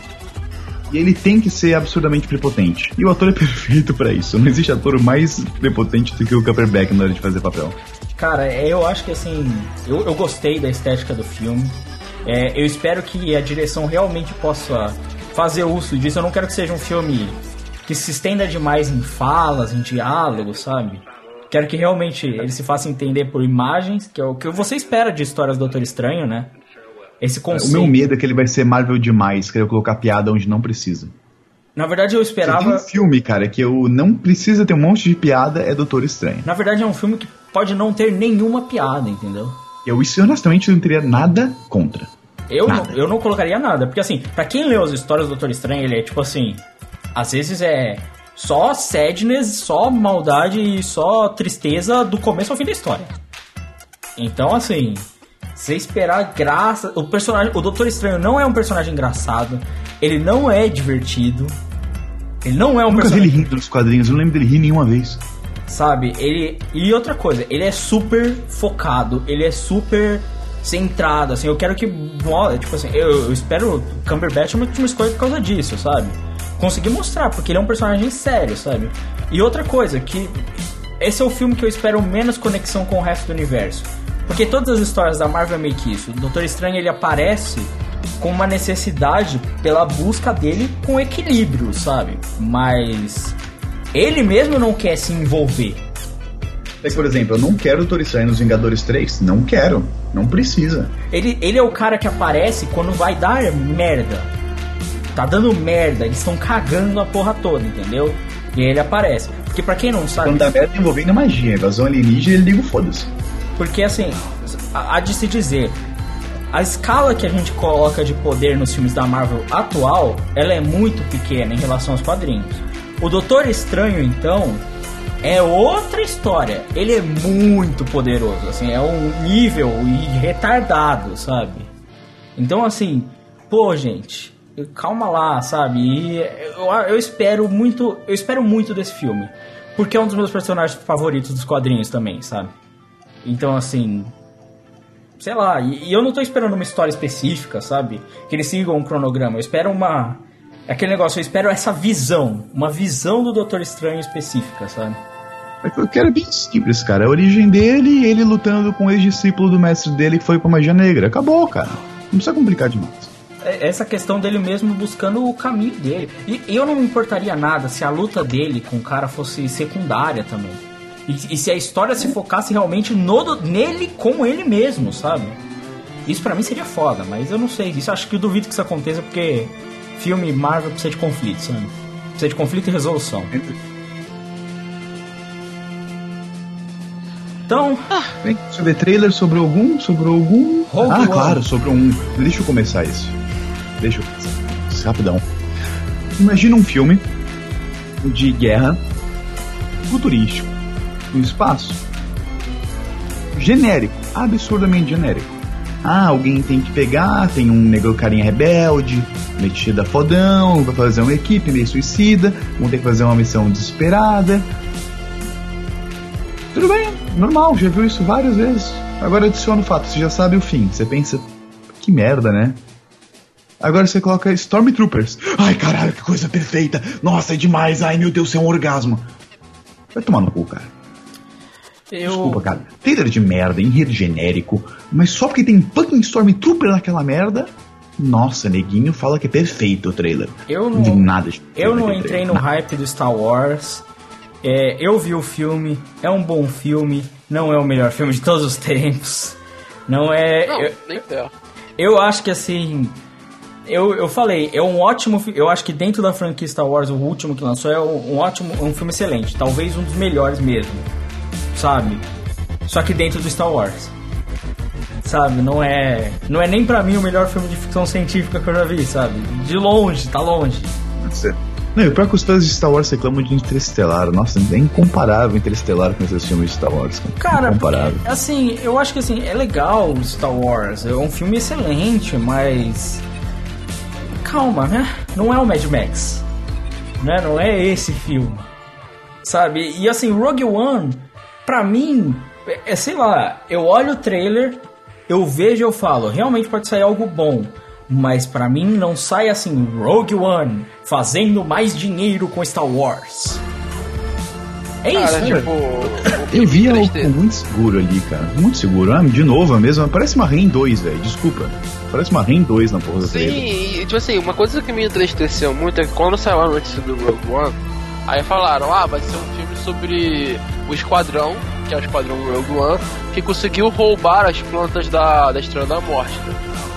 E ele tem que ser absurdamente prepotente. E o ator é perfeito pra isso. Não existe ator mais prepotente do que o Cumberbatch na hora de fazer papel. Cara, eu acho que assim, eu, eu gostei da estética do filme. É, eu espero que a direção realmente possa fazer uso disso. Eu não quero que seja um filme que se estenda demais em falas, em diálogos, sabe? Quero que realmente ele se faça entender por imagens, que é o que você espera de histórias do Doutor Estranho, né? Esse conceito. O meu medo é que ele vai ser Marvel demais, querer colocar piada onde não precisa. Na verdade, eu esperava... Tem um filme, cara, que eu não precisa ter um monte de piada, é Doutor Estranho. Na verdade, é um filme que pode não ter nenhuma piada, entendeu? Eu, isso, honestamente, não teria nada contra. Eu nada. não, eu não colocaria nada, porque assim, pra quem leu as histórias do Doutor Estranho, ele é tipo assim... Às vezes é só sadness, só maldade e só tristeza do começo ao fim da história. Então, assim... Você esperar graça... O personagem, o Doutor Estranho não é um personagem engraçado. Ele não é divertido. Ele não é um Nunca personagem... vi ele rindo nos quadrinhos, eu não lembro dele rir nenhuma vez. Sabe, ele... E outra coisa, ele é super focado, ele é super centrado, assim, eu quero que... Tipo assim, eu, eu espero... O Cumberbatch é uma última escolha por causa disso, sabe? Conseguir mostrar, porque ele é um personagem sério, sabe? E outra coisa, que... Esse é o filme que eu espero menos conexão com o resto do universo. Porque todas as histórias da Marvel é meio que isso. O Doutor Estranho, ele aparece com uma necessidade pela busca dele com equilíbrio, sabe? Mas ele mesmo não quer se envolver. É que, por exemplo, eu não quero o Doutor Estranho nos Vingadores três. Não quero. Não precisa. Ele, ele é o cara que aparece quando vai dar merda. Tá dando merda. Eles estão cagando a porra toda, entendeu? E aí ele aparece. Porque pra quem não sabe... Quando dá merda envolvendo a magia. Invasão alienígena, ele liga o foda-se. Porque, assim, há de se dizer, a escala que a gente coloca de poder nos filmes da Marvel atual, ela é muito pequena em relação aos quadrinhos. O Doutor Estranho, então, é outra história. Ele é muito poderoso, assim, é um nível retardado, sabe? Então, assim, pô, gente, calma lá, sabe? E eu, eu espero muito, eu espero muito desse filme, porque é um dos meus personagens favoritos dos quadrinhos também, sabe? Então, assim, sei lá, e, e eu não tô esperando uma história específica, sabe? Que eles sigam um cronograma. Eu espero uma... Aquele negócio, eu espero essa visão. Uma visão do Doutor Estranho específica, sabe? Eu quero bem simples, cara. A origem dele, ele lutando com o ex-discípulo do mestre dele que foi pra magia negra. Acabou, cara. Não precisa complicar demais. Essa questão dele mesmo buscando o caminho dele. E eu não me importaria nada se a luta dele com o cara fosse secundária também. E, e se a história se focasse realmente no, nele com ele mesmo, sabe? Isso pra mim seria foda, mas eu não sei. Isso acho que eu duvido que isso aconteça, porque filme Marvel precisa de conflito, sabe? Precisa de conflito e resolução. Então... Ah, vem, deixa eu ver, trailer sobre algum? Sobre algum? Rogue ah, One. Claro, sobre um. Deixa eu começar isso. Deixa eu começar. Rapidão. Imagina um filme de guerra futurístico no espaço. Genérico, absurdamente genérico. Ah, alguém tem que pegar, tem um negro carinha rebelde, metida fodão, vai fazer uma equipe meio suicida, vão ter que fazer uma missão desesperada. Tudo bem, normal, já viu isso várias vezes. Agora adiciona o fato, você já sabe o fim. Você pensa, que merda, né? Agora você coloca Stormtroopers. Ai, caralho, que coisa perfeita. Nossa, é demais. Ai, meu Deus, é um orgasmo. Vai tomar no cu, cara. Eu... Desculpa, cara. Trailer de merda, enredo genérico. Mas só porque tem fucking Stormtrooper naquela merda... Nossa, neguinho fala que é perfeito o trailer. Eu não, não vi nada de Eu não entrei no hype do Star Wars. É, eu vi o filme. É um bom filme. Não é o melhor filme de todos os tempos. Não é... Não, eu, nem ferro. Eu acho que assim... Eu, eu falei, é um ótimo... Eu acho que dentro da franquia Star Wars, o último que lançou, é um ótimo, um filme excelente. Talvez um dos melhores mesmo. Sabe? Só que dentro do Star Wars. Sabe? Não é... Não é nem pra mim o melhor filme de ficção científica que eu já vi, sabe? De longe, tá longe. Não, e o pior que os fãs de Star Wars reclamam de Interestelar. Nossa, é incomparável Interestelar com esses filmes de Star Wars. Cara, incomparável. Assim, eu acho que assim, é legal o Star Wars. É um filme excelente, mas... Calma, né? Não é o Mad Max. Né? Não é esse filme. Sabe? E assim, Rogue One, pra mim, é, sei lá, eu olho o trailer, eu vejo e eu falo, realmente pode sair algo bom. Mas pra mim não sai assim, Rogue One fazendo mais dinheiro com Star Wars. É cara, isso, tipo, né? Eu vi algo muito seguro ali, cara. Muito seguro. Ah, de novo, a mesma. Parece uma Rain dois, velho. Desculpa. Parece uma REM dois na porra do trailer. Sim, e tipo assim, uma coisa que me entristeceu muito é que quando saiu a notícia do Rogue One, aí falaram, ah, vai ser um filme sobre o Esquadrão, que é o Esquadrão Rogue One, que conseguiu roubar as plantas da, da Estrela da Morte. Né?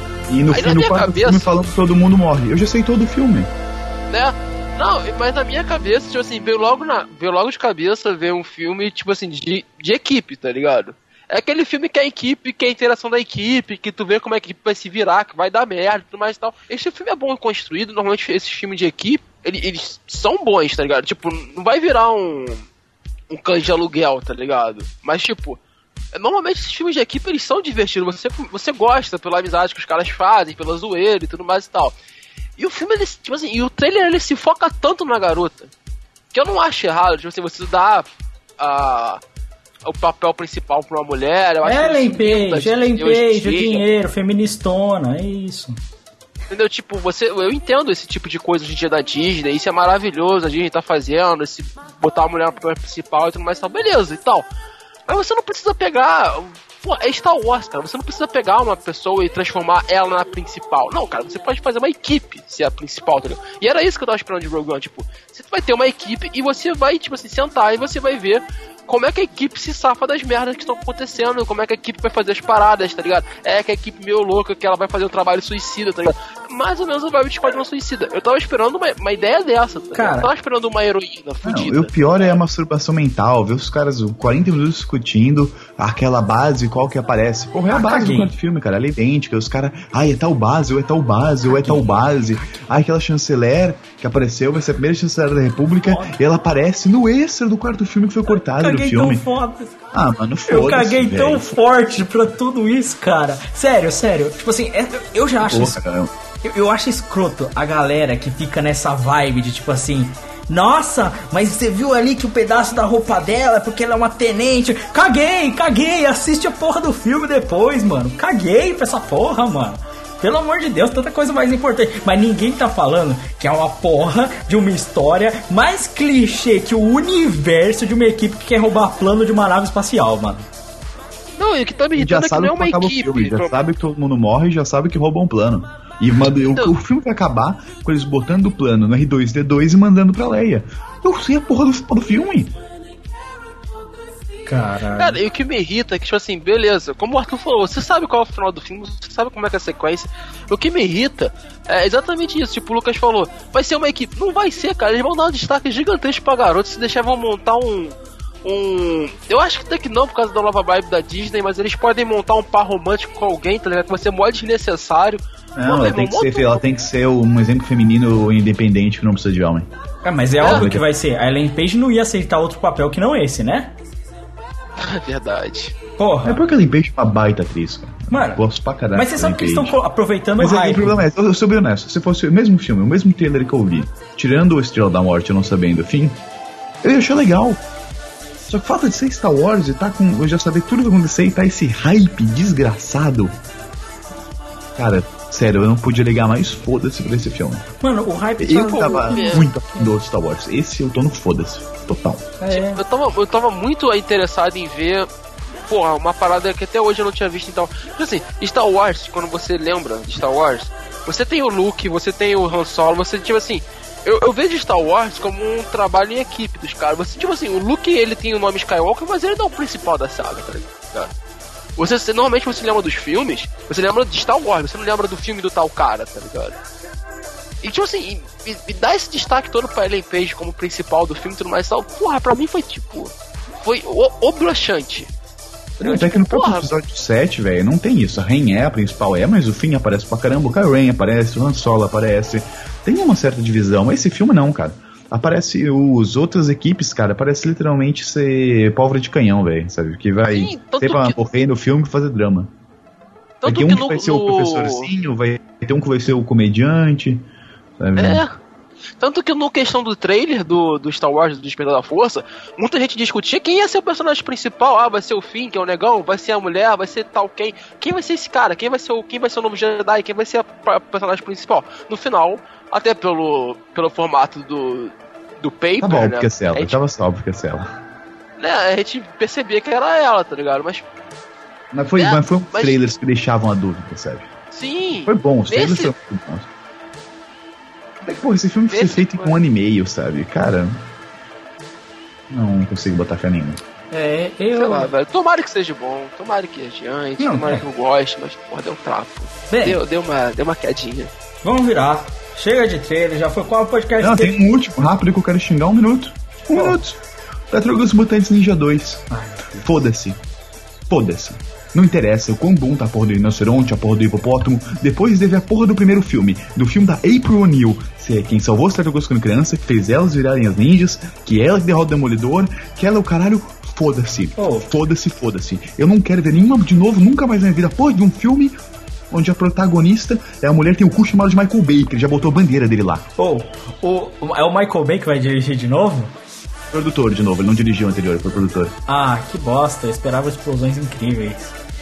E no, aí, fim, no quarto cabeça, filme falando que todo mundo morre. Eu já sei todo o filme. Né? Não, mas na minha cabeça, tipo assim, veio logo, na, veio logo de cabeça ver um filme, tipo assim, de, de equipe, tá ligado? É aquele filme que é a equipe, que é a interação da equipe, que tu vê como a equipe vai se virar, que vai dar merda e tudo mais e tal. Esse filme é bom construído, normalmente esses filmes de equipe, eles, eles são bons, tá ligado? Tipo, não vai virar um, um cães de aluguel, tá ligado? Mas, tipo, normalmente esses filmes de equipe, eles são divertidos, você, você gosta pela amizade que os caras fazem, pela zoeira e tudo mais e tal. E o filme, ele, tipo assim, e o trailer, ele se foca tanto na garota, que eu não acho errado, tipo assim, você dá a... o papel principal pra uma mulher. Eu acho Ellen Page, Ellen Page, o dinheiro, feministona, é isso. Entendeu? Tipo, você, eu entendo esse tipo de coisa hoje em dia da Disney, isso é maravilhoso, a Disney tá fazendo, esse, botar a mulher no papel principal e tudo mais e tal, beleza e tal. Mas você não precisa pegar... Pô, é Star Wars, cara. Você não precisa pegar uma pessoa e transformar ela na principal. Não, cara, você pode fazer uma equipe ser a principal, entendeu? E era isso que eu tava esperando de Rogue One, tipo, você vai ter uma equipe e você vai, tipo assim, sentar e você vai ver como é que a equipe se safa das merdas que estão acontecendo, como é que a equipe vai fazer as paradas, tá ligado? É que a equipe meio louca, que ela vai fazer o trabalho suicida, tá ligado? Mais ou menos o vibe de Esquadrão Suicida. Eu tava esperando uma, uma ideia dessa, tá cara, eu tava esperando uma heroína fodida. Não, o pior é a masturbação mental, ver os caras quarenta minutos discutindo aquela base, qual que aparece. Porra, é a base do quarto filme, cara, ela é idêntica, os caras, ai, é tal base, ou é tal base, ou é tal base. Ai, aquela chanceler que apareceu, vai ser a primeira chanceler da República, e ela aparece no extra do quarto filme que foi cortado do filme. Tão foda. Ah, mano, foda-se. Eu caguei velho. tão forte pra tudo isso, cara. Sério, sério. Tipo assim, é, eu já acho... Porra, eu, eu acho escroto a galera que fica nessa vibe de tipo assim... Nossa, mas você viu ali que o pedaço da roupa dela é porque ela é uma tenente. Caguei, caguei. Assiste a porra do filme depois, mano. Caguei pra essa porra, mano. Pelo amor de Deus, tanta coisa mais importante. Mas ninguém tá falando que é uma porra de uma história mais clichê que o universo de uma equipe que quer roubar plano de uma nave espacial, mano. Não, e o que tá me irritando é que não é uma equipe. O filme, já sabe que todo mundo morre e já sabe que roubam um plano. E manda, então, o, o filme vai acabar com eles botando o plano no R dois D dois e mandando pra Leia. Eu sei a porra do, do filme. Caralho. Cara, e o que me irrita é que, tipo assim, beleza, como o Arthur falou, você sabe qual é o final do filme, você sabe como é que é a sequência. O que me irrita é exatamente isso, tipo, o Lucas falou, vai ser uma equipe. Não vai ser, cara, eles vão dar um destaque gigantesco pra garoto, se deixar vão montar um... um... Eu acho que até que não, por causa da nova vibe da Disney, mas eles podem montar um par romântico com alguém, tá ligado? Que vai ser mó desnecessário. Não, ela, tem que ser, ela tem que ser um exemplo feminino independente que não precisa de homem. É, mas é, é óbvio que vai ser. A Ellen Page não ia aceitar outro papel que não esse, né? Verdade. Porra. É porque a Ellen Page é uma baita atriz, cara. Mano, gosto pra caralho. Mas você sabe que eles estão aproveitando mas o hype. Mas o problema é, eu, eu sou bem honesto, se fosse o mesmo filme, o mesmo trailer que eu vi, tirando o Estrela da Morte eu não sabendo o fim, eu ia achar legal. Só que o fato de ser Star Wars e tá com, eu já saber tudo que vai acontecer e tá esse hype desgraçado. Cara, sério, eu não podia ligar mais foda-se pra esse filme. Mano, o hype Eu tá tava é. muito afim do Star Wars. Esse eu tô no foda-se, total. É. Eu, tava, eu tava muito interessado em ver, porra, uma parada que até hoje eu não tinha visto, então. Tipo assim, Star Wars, quando você lembra de Star Wars, você tem o Luke, você tem o Han Solo, você, tipo assim, eu, eu vejo Star Wars como um trabalho em equipe dos caras. Você, tipo assim, o Luke, ele tem o nome Skywalker, mas ele não é o principal da saga, tá ligado? Você, você, normalmente você lembra dos filmes, você lembra de Star Wars, você não lembra do filme do tal cara, tá ligado? E tipo assim, e, e dá esse destaque todo pra Ellen Page como principal do filme e tudo mais e tal, porra, pra mim foi tipo, foi obroxante. Não, até que no próprio episódio sete, velho, não tem isso. A Ren é a principal, é, mas o Finn aparece pra caramba, o Kylo Ren aparece, o Han Solo aparece. Tem uma certa divisão, mas esse filme não, cara. Aparece os outras equipes, cara, parece literalmente ser pólvora de canhão, velho, sabe? Que vai Sim, ter pra que... morrer no filme e fazer drama. Vai ter um que, que no, vai ser no... o professorzinho, vai ter um que vai ser o comediante, sabe? É. Tanto que no questão do trailer do, do Star Wars, do Despertar da Força, muita gente discutia quem ia ser o personagem principal. Ah, vai ser o Finn, que é o negão, vai ser a mulher, vai ser tal quem. Quem vai ser esse cara? Quem vai ser o, quem vai ser o novo Jedi? Quem vai ser a, a personagem principal? No final, até pelo, pelo formato do, do paper, tá bom, né? Porque é Cela, gente, tava salvo porque é Cela. Né, a gente percebia que era ela, tá ligado? Mas... Mas foi, é, mas foi uns mas... trailers que deixavam a dúvida, sabe? Sim. Foi bom, os trailers Esse... foram muito bons. É que, pô, esse filme foi feito em um ano e meio, sabe? Cara, não consigo botar fé nenhuma. É, eu... Sei lá, velho. Tomara que seja bom, tomara que é adiante, Não, tomara é. que eu goste, mas, porra, deu um trapo. Bem, Deu, deu, uma, deu uma quedinha. vamos virar. Chega de trailer, já foi qual podcast Não, dele? tem um último, rápido, que eu quero xingar um minuto. Um Qual? minuto. Tartarugas Mutantes Ninja dois. Foda-se. Foda-se. Não interessa o quão bom tá a porra do rinoceronte, a porra do hipopótamo. Depois teve a porra do primeiro filme, do filme da April O'Neil, ser quem salvou as tartarugas quando criança, que fez elas virarem as ninjas, que ela que derrota o Demolidor, que ela é o caralho. Foda-se. Oh. Foda-se, foda-se. Eu não quero ver nenhuma de novo, nunca mais na minha vida, porra de um filme onde a protagonista é a mulher que tem o cu chamado de Michael Bay, que ele já botou a bandeira dele lá. Oh, o, é o Michael Bay que vai dirigir de novo? Produtor de novo, ele não dirigiu o anterior, foi produtor. Ah, que bosta, eu esperava explosões incríveis.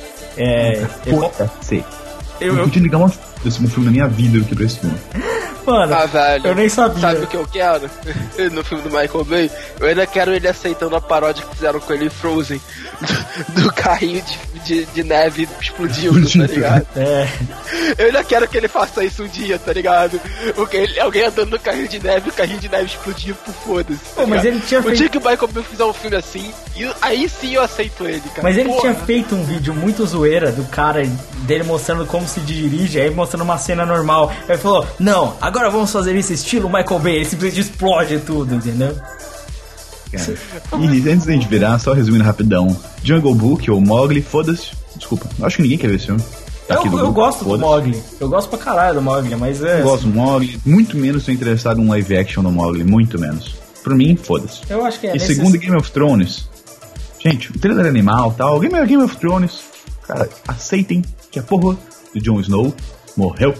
É. Eu, Foda-se. eu, Eu eu, podia ligar uma f*** desse filme na minha vida do que pra esse filme. mano, Ah, velho. eu nem sabia. Sabe o que eu quero? No filme do Michael Bay, eu ainda quero ele aceitando a paródia que fizeram com ele em Frozen. Do, do carrinho de, de, de neve explodindo, tá ligado? É. Eu ainda quero que ele faça isso um dia, tá ligado? Porque ele, alguém andando no carrinho de neve, o carrinho de neve explodindo por foda-se. Tá Pô, mas ligado? ele tinha O feito- dia que o Michael Bay fizer um filme assim, eu- aí sim eu aceito ele, cara. Mas ele Porra. tinha feito um vídeo muito zoeira do cara dele mostrando como se dirige, aí mostrando uma cena normal. Aí ele falou: não, agora vamos fazer esse estilo Michael Bay, ele simplesmente explode tudo, entendeu? Cara. E antes da gente virar, só resumindo rapidão: Jungle Book ou Mowgli, foda-se. Desculpa, eu acho que ninguém quer ver esse filme. Tá Eu, aqui do eu grupo, gosto do foda-se. Mowgli, eu gosto pra caralho do Mowgli, mas é. Eu gosto do Mowgli, muito menos tô interessado em um live action do Mowgli, muito menos. Por mim, foda-se. Eu acho que é E nesse- segundo Game of Thrones, gente, o trailer animal e tal, Game, Game of Thrones, cara, aceitem que a porra do Jon Snow morreu.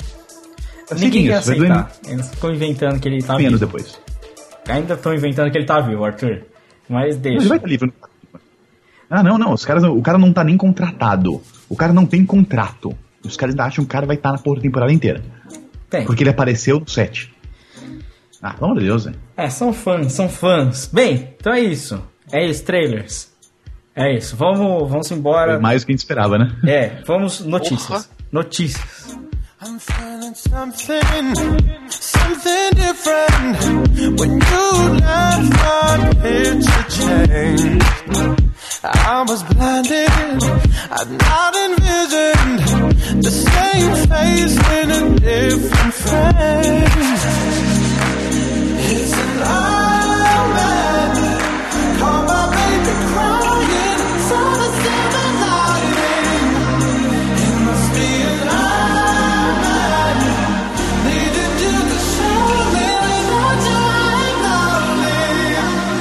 Ninguém quer isso, vai doer aceitar. Eles ficam inventando que ele tá anos vivo. depois. Ainda estão inventando que ele tá vivo, Arthur. Mas Ele deixa. vai estar livre. Ah, não, não. Os caras, o cara não tá nem contratado. O cara não tem contrato. Os caras ainda acham que o cara vai estar na porra da temporada inteira. Tem. Porque ele apareceu no set. Ah, pelo amor de Deus, velho. É, são fãs, são fãs. Bem, então é isso. É isso, trailers. É isso. Vamos, vamos embora. Foi mais do que a gente esperava, né? É, vamos notícias. Porra. Notícias. I'm feeling something, something different. When you left, my picture changed. I was blinded, I'd not envisioned the same face in a different frame. It's an Iron Man, call my baby crying, so the silver lining. It must be an Iron Man, leading to the show me without you I'm lonely.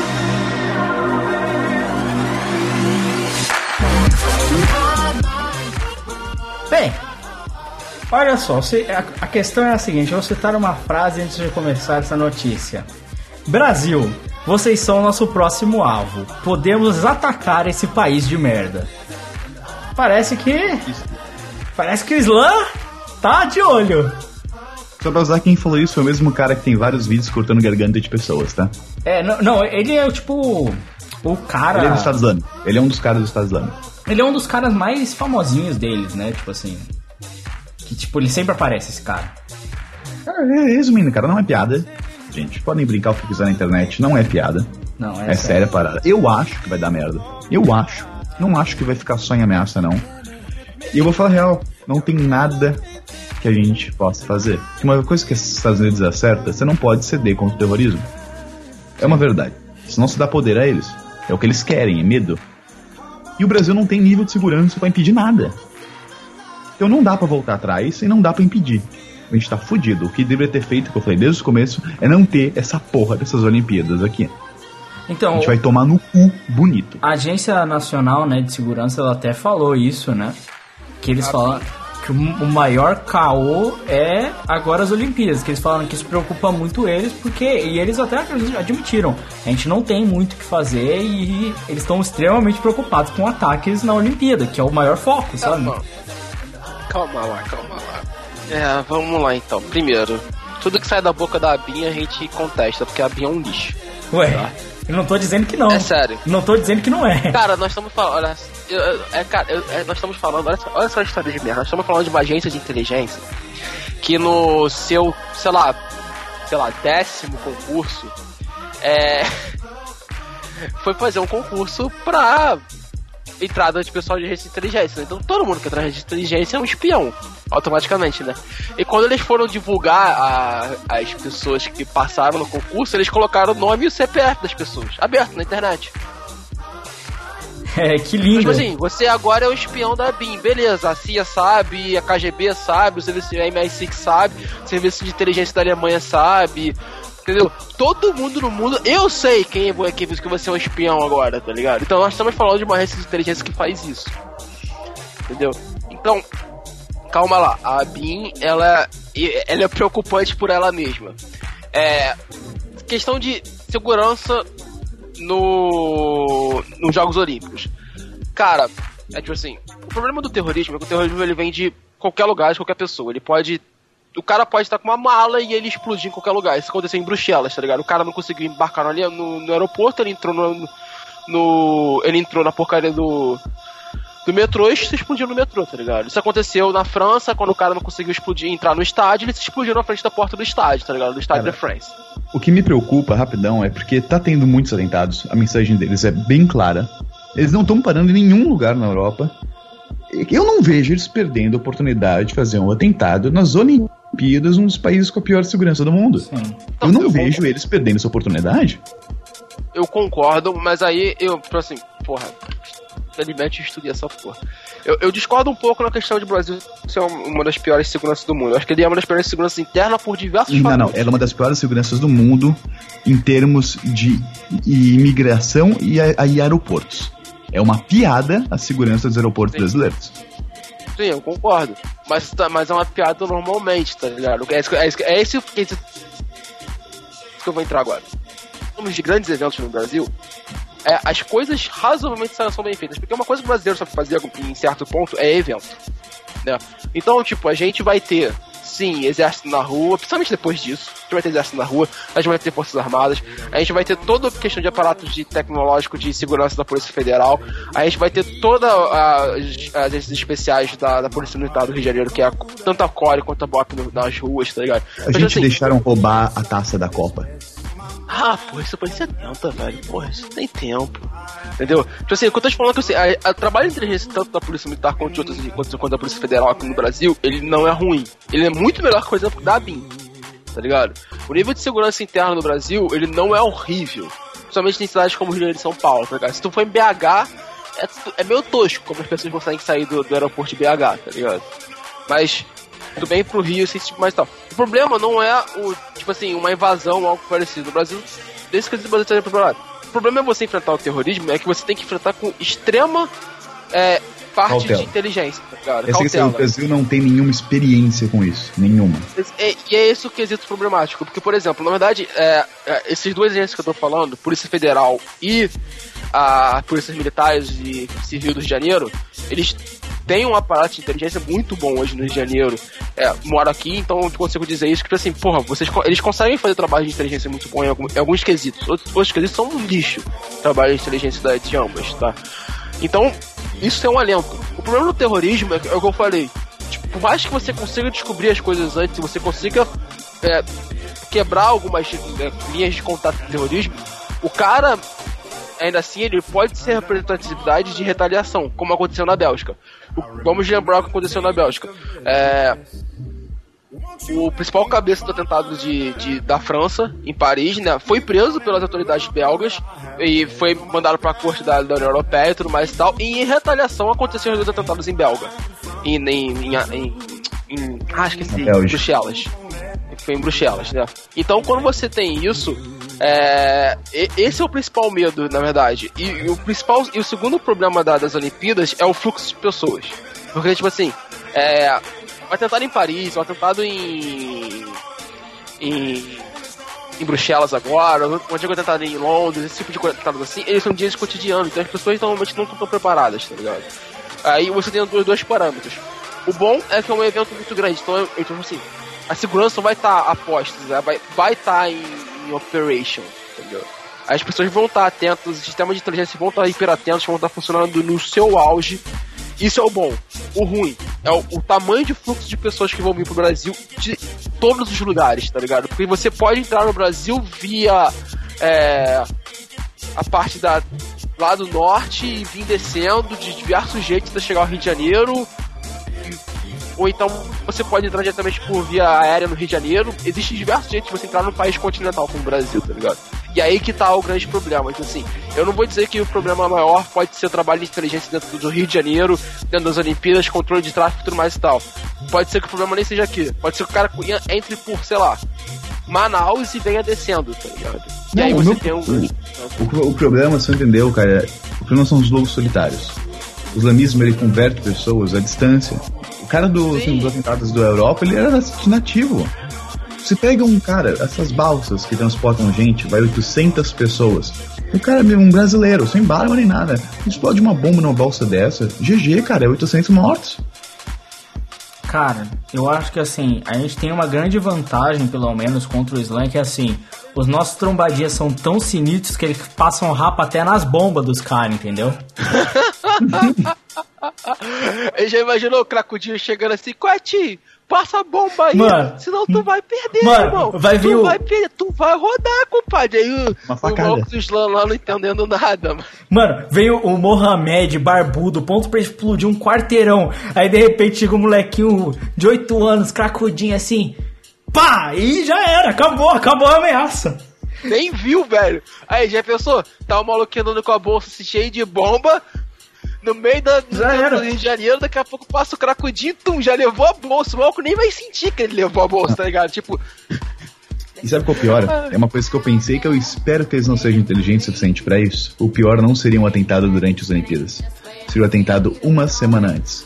Bem, olha só, você- a, a questão é a seguinte, eu vou citar uma frase antes de começar essa notícia. Brasil, vocês são o nosso próximo alvo. Podemos atacar esse país de merda. Parece que... Parece que o Slam tá de olho. Só pra usar, quem falou isso foi o mesmo cara que tem vários vídeos cortando garganta de pessoas, tá? É, não, não ele é o tipo... O cara... Ele é do Estado Islâmico. Ele é um dos caras do Estado Islâmico. Ele é um dos caras mais famosinhos deles, né? Tipo assim... Que tipo, ele sempre aparece, esse cara. Cara, é, resumindo, cara, não é piada. Gente, podem brincar o que quiser na internet, não é piada. Não, é, É séria a parada. Eu acho que vai dar merda. Eu acho. Não acho que vai ficar só em ameaça, não. E eu vou falar a real. Não tem nada que a gente possa fazer. Uma coisa que os Estados Unidos acerta, você não pode ceder contra o terrorismo. É uma verdade. Senão se dá poder a eles. É o que eles querem, é medo. E o Brasil não tem nível de segurança pra impedir nada. Então não dá pra voltar atrás e não dá pra impedir. A gente tá fudido. O que deveria ter feito, que eu falei desde o começo, é não ter essa porra dessas Olimpíadas aqui. Então, A gente vai tomar no cu bonito. a Agência Nacional, né, de Segurança, ela até falou isso, né? Que eles falam que o o maior caô é agora as Olimpíadas, que eles falam que isso preocupa muito eles, porque, e eles até admitiram, a gente não tem muito o que fazer e eles estão extremamente preocupados com ataques na Olimpíada, que é o maior foco, sabe? Calma. Calma lá, calma lá. É, vamos lá então. Primeiro, tudo que sai da boca da Binha a gente contesta, porque a Binha é um lixo. Ué, Tá? Eu não tô dizendo que não. É sério. Não tô dizendo que não é. Cara, nós estamos falando. Olha, eu, eu, é, cara, eu, é, nós estamos falando. Olha, olha só a história de merda. Nós estamos falando de uma agência de inteligência que no seu, sei lá, sei lá, décimo concurso, é. foi fazer um concurso pra entrada de pessoal de agência de inteligência, né? Então todo mundo que entra na agência de inteligência é um espião, automaticamente, né? E quando eles foram divulgar a, as pessoas que passaram no concurso, eles colocaram o nome e o C P F das pessoas, aberto na internet. É, que lindo. Tipo assim, você agora é o espião da B I M, beleza, a C I A sabe, a K G B sabe, o serviço M I seis sabe, o serviço de inteligência da Alemanha sabe, entendeu? Todo mundo no mundo, eu sei quem é que você é um espião agora, tá ligado? Então nós estamos falando de uma agência de inteligência que faz isso, entendeu? Então, calma lá, a B I M, ela, ela é preocupante por ela mesma. É, questão de segurança no nos Jogos Olímpicos. Cara, é tipo assim, o problema do terrorismo é que o terrorismo ele vem de qualquer lugar, de qualquer pessoa. Ele pode... O cara pode estar com uma mala e ele explodir em qualquer lugar. Isso aconteceu em Bruxelas, tá ligado? O cara não conseguiu embarcar no, no, no aeroporto, ele entrou no, no... Ele entrou na porcaria do... do metrô e se explodiu no metrô, tá ligado? Isso aconteceu na França, quando o cara não conseguiu explodir, entrar no estádio, ele se explodiu na frente da porta do estádio, tá ligado? Do estádio da France. O que me preocupa, rapidão, é porque tá tendo muitos atentados, a mensagem deles é bem clara, eles não estão parando em nenhum lugar na Europa, eu não vejo eles perdendo a oportunidade de fazer um atentado nas Olimpíadas, um dos países com a pior segurança do mundo. Sim. Eu não eu vejo concordo. Eles perdendo essa oportunidade. Eu concordo, mas aí eu, assim, porra... Felizmente eu estudei essa porra. Eu, eu discordo um pouco na questão de Brasil ser uma das piores seguranças do mundo. Eu acho que ele é uma das piores seguranças internas por diversos não, fatores. Não, não. Ela é uma das piores seguranças do mundo em termos de imigração e, a, e aeroportos. É uma piada a segurança dos aeroportos Sim. brasileiros. Sim, eu concordo. Mas, mas é uma piada normalmente, tá ligado? É, é, é, é esse que, é esse que eu vou entrar agora. Somos de grandes eventos no Brasil. É, as coisas razoavelmente são bem feitas, porque uma coisa que o brasileiro sabe fazer em certo ponto é evento, né? Então, tipo, a gente vai ter, sim, exército na rua, principalmente depois disso, a gente vai ter exército na rua, a gente vai ter forças armadas, a gente vai ter toda a questão de aparatos de tecnológico de segurança da Polícia Federal, a gente vai ter todas as agências especiais da, da Polícia Militar do Rio de Janeiro, que é a, tanto a Core quanto a B O P no, nas ruas, tá ligado? A Mas, gente assim, deixaram roubar a taça da Copa. Ah, porra, isso pode ser tenta, velho. Porra, isso tem tempo. Entendeu? Tipo assim, o que eu tô te falando é que assim, a, a trabalho de inteligência tanto da Polícia Militar quanto de outras, quanto, quanto da Polícia Federal aqui no Brasil, ele não é ruim. Ele é muito melhor que, por exemplo, da B I M. Tá ligado? O nível de segurança interna no Brasil, ele não é horrível. Principalmente em cidades como Rio de Janeiro e São Paulo, tá ligado? Se tu for em B H, é, é meio tosco como as pessoas conseguem sair do, do aeroporto de B H, tá ligado? Mas... tudo bem pro Rio, esse tipo mais tal. O problema não é o, tipo assim, uma invasão ou algo parecido. No Brasil, desde que o Brasil esteja preparado. O problema é você enfrentar o terrorismo, é que você tem que enfrentar com extrema é, parte Cautela. de inteligência, tá ligado? Essa questão, o Brasil não tem nenhuma experiência com isso, nenhuma. E, e é esse o quesito problemático, porque, por exemplo, na verdade, é, é, esses dois agentes que eu tô falando, Polícia Federal e a Polícia Militares e Civil do Rio de Janeiro, eles tem um aparato de inteligência muito bom hoje no Rio de Janeiro. É, moro aqui, então eu consigo dizer isso, que assim, porra, vocês, eles conseguem fazer trabalho de inteligência muito bom em alguns, em alguns quesitos. Outros, outros quesitos são um lixo, trabalho de inteligência da, de ambas, tá? Então, isso é um alento. O problema do terrorismo é, é o que eu falei. Tipo, por mais que você consiga descobrir as coisas antes, você consiga é, quebrar algumas é, linhas de contato do terrorismo, o cara... ainda assim, ele pode ser representatividade de retaliação, como aconteceu na Bélgica. Vamos lembrar o que aconteceu na Bélgica. É, o principal cabeça do atentado de, de, da França, em Paris, né, foi preso pelas autoridades belgas e foi mandado para a corte da, da União Europeia e tudo mais e tal. E em retaliação aconteceram os dois atentados em Belga. Em, em, em, em, em ah, esqueci, em Bruxelas. Foi em Bruxelas, né? Então, quando você tem isso... É, esse é o principal medo, na verdade. E, e o principal e o segundo problema da, das Olimpíadas é o fluxo de pessoas. Porque, tipo assim, é, o atentado em Paris, o atentado em, em, em Bruxelas agora, o antigo atentado em Londres, esse tipo de atentados assim, eles são dias cotidianos, então as pessoas normalmente não estão preparadas, tá ligado? Aí você tem dois, dois parâmetros. O bom é que é um evento muito grande, então, então assim, a segurança vai estar tá a postos, né? vai estar vai tá em em operation, entendeu? as pessoas vão estar atentas, os sistemas de inteligência vão estar hiperatentos, vão estar funcionando no seu auge. Isso é o bom. O ruim é o, o tamanho de fluxo de pessoas que vão vir pro Brasil de todos os lugares, tá ligado? Porque você pode entrar no Brasil via é, a parte da, lá do norte e vir descendo de diversos jeitos até chegar ao Rio de Janeiro. Ou então você pode entrar diretamente por via aérea no Rio de Janeiro. Existem diversos jeitos de você entrar num país continental como o Brasil, tá ligado? E aí que tá o grande problema. Então, assim, eu não vou dizer que o problema maior pode ser o trabalho de inteligência dentro do Rio de Janeiro, dentro das Olimpíadas, controle de tráfego e tudo mais e tal. Pode ser que o problema nem seja aqui. Pode ser que o cara entre por, sei lá, Manaus e venha descendo, tá ligado? E não, aí você meu, tem um... O, o problema, você entendeu, cara, o problema são os lobos solitários. O islamismo, ele converte pessoas à distância. O cara do, assim, dos atentados da Europa, ele era nativo. Você pega um cara, essas balsas que transportam gente, vai oitocentas pessoas. O cara é um brasileiro, sem barba nem nada. Explode uma bomba numa balsa dessa. G G, cara, é oitocentos mortos. Cara, eu acho que assim, a gente tem uma grande vantagem, pelo menos, contra o Islã, que é assim, os nossos trombadinhas são tão sinistros que eles passam rapa até nas bombas dos caras, entendeu? Ele já imaginou o cracudinho chegando assim, Quati, passa a bomba aí, mano, senão tu vai perder, mano, irmão. Vai vir tu o... vai perder, tu vai rodar, compadre. Aí o, Uma o facada. maluco do Islã lá não entendendo nada, mano. Mano, veio o Mohamed, barbudo, ponto pra explodir um quarteirão. Aí de repente chega um molequinho de oito anos, cracudinho assim, pá, e já era, acabou, acabou a ameaça. Nem viu, velho. Aí, já pensou? Tá o maluquinho andando com a bolsa cheia de bomba, no meio da, Já do era. Rio de Janeiro, daqui a pouco passa o cracudinho, tum, já levou a bolsa. O maluco nem vai sentir que ele levou a bolsa, tá ligado? Tipo... E sabe qual é o pior? É uma coisa que eu pensei que eu espero que eles não sejam inteligentes o suficiente pra isso. O pior não seria um atentado durante as Olimpíadas. Seria um atentado uma semana antes.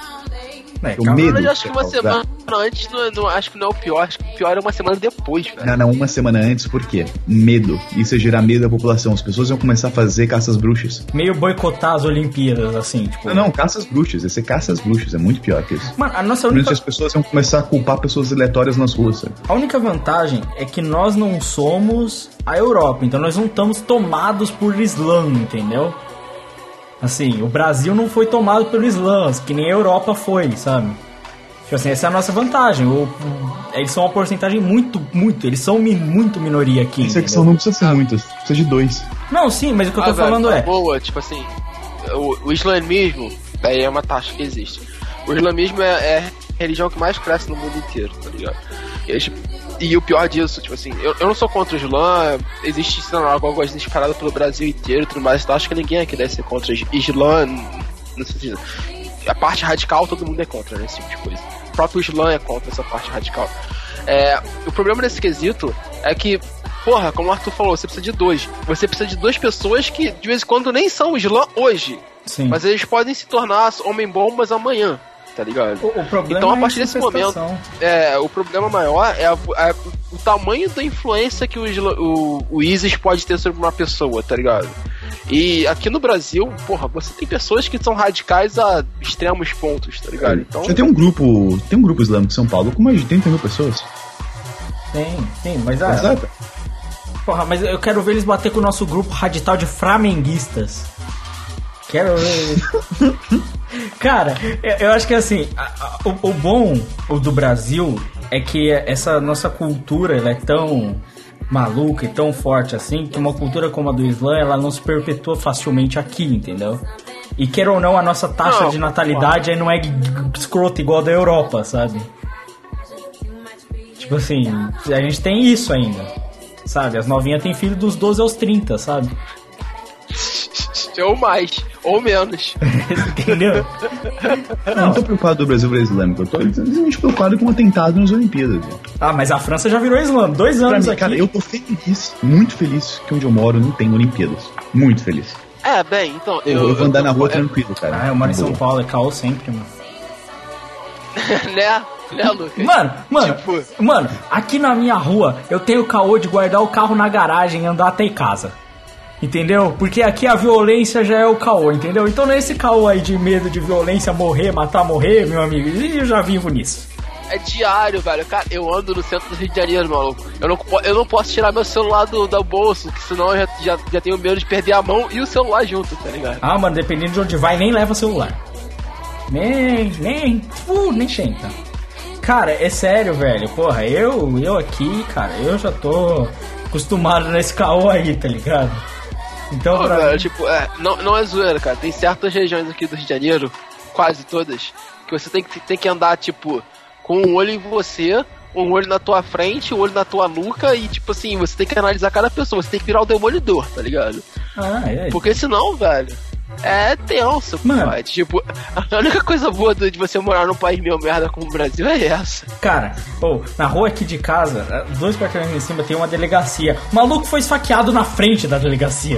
É, O calma. medo Eu acho que uma de semana causar- antes, não, não, acho que não é o pior, acho que o pior é uma semana depois, velho. Não, não, uma semana antes, por quê? Medo. Isso ia gerar medo da população. As pessoas iam começar a fazer caças bruxas. Meio boicotar as Olimpíadas, assim, tipo... Não, não, caças bruxas. Ia ser caças bruxas. É muito pior que isso. Mano, a nossa Por isso única... as pessoas iam começar a culpar pessoas aleatórias nas ruas, sabe? A única vantagem é que nós não somos a Europa, então nós não estamos tomados por Islã, entendeu? Assim, o Brasil não foi tomado pelo Islã, que nem a Europa foi, sabe? Tipo assim, essa é a nossa vantagem. O, eles são uma porcentagem muito, muito, eles são mi, muito minoria aqui, Essa entendeu? questão não precisa ser muitas. Precisa de dois. Não, sim, mas o que eu tô Ah, velho, falando tá é... boa, tipo assim, o, o islamismo, daí é uma taxa que existe. O islamismo é, é a religião que mais cresce no mundo inteiro, tá ligado? E, eles- e o pior disso, tipo assim, eu, eu não sou contra o Islã, existe sei lá, alguma coisa disparada pelo Brasil inteiro e tudo mais, então acho que ninguém aqui deve ser contra o Islã, no sentido. A parte radical todo mundo é contra, né? Esse tipo de coisa. O próprio Islã é contra essa parte radical. É, o problema desse quesito é que, porra, como o Arthur falou, você precisa de dois. Você precisa de duas pessoas que de vez em quando nem são o Islã hoje. Sim. Mas eles podem se tornar homem-bombas amanhã, tá ligado? O, o problema Então, a é partir desse momento, manifestação. é, o problema maior é a- a- o tamanho da influência que o, Isla- o, o ISIS pode ter sobre uma pessoa, tá ligado? E aqui no Brasil, porra, você tem pessoas que são radicais a extremos pontos, tá ligado? Então, Já tem um grupo. Tem um grupo islâmico em São Paulo com mais de trinta mil pessoas. Tem, tem, mas ah, Exato. porra, mas eu quero ver eles bater com o nosso grupo radical de flamenguistas. Quero ver. Cara, eu, eu acho que assim, a- a- o, o bom o do Brasil é que essa nossa cultura ela é tão maluca e tão forte assim, que uma cultura como a do Islã, ela não se perpetua facilmente aqui, entendeu? E queira ou não, a nossa taxa Não, de natalidade aí não é escrota igual a da Europa, sabe? Tipo assim, a gente tem isso ainda, sabe? As novinhas têm filho dos doze aos trinta, sabe? ou mais, ou menos. Entendeu? Eu não tô preocupado do Brasil virar islâmico. Eu tô simplesmente preocupado com o atentado nas Olimpíadas. Ah, mas a França já virou Islã. Dois Pra anos mim, aqui. cara, eu tô feliz, muito feliz que onde eu moro não tem Olimpíadas. Muito feliz. É, bem, então. Eu, eu vou andar na rua é, tranquilo, cara. Ah, eu moro em São Boa. Paulo, é caô sempre, mano. né? Né, Lucas? Mano, mano, Tipo- mano, aqui na minha rua eu tenho o caô de guardar o carro na garagem e andar até em casa. Entendeu? Porque aqui a violência já é o caô, entendeu? Então nesse caô aí de medo de violência, morrer, matar, morrer, meu amigo, eu já vivo nisso. é diário, velho. Cara, eu ando no centro do Rio de Janeiro, maluco. Eu não, eu não posso tirar meu celular do, do bolso, que senão eu já, já, já tenho medo de perder a mão e o celular junto, tá ligado? Ah, mano, dependendo de onde vai, nem leva o celular. Nem, nem, uh, nem tenta. Cara, é sério, velho. Porra, eu, eu aqui, cara, eu já tô acostumado nesse caô aí, tá ligado? Então, Pô, pra velho, mim... tipo, é, não, não é zoeira, cara. Tem certas regiões aqui do Rio de Janeiro, quase todas, que você tem que, tem que andar, tipo, com um olho em você, um olho na tua frente, um olho na tua nuca e, tipo assim, você tem que analisar cada pessoa, você tem que virar o demolidor, tá ligado? Ah, é. Porque senão, velho, é tenso, mano. Pai. Tipo, a única coisa boa de você morar num país meio merda como o Brasil é essa. Cara, pô, na rua aqui de casa, dois quarteirões em cima tem uma delegacia. O maluco foi esfaqueado na frente da delegacia.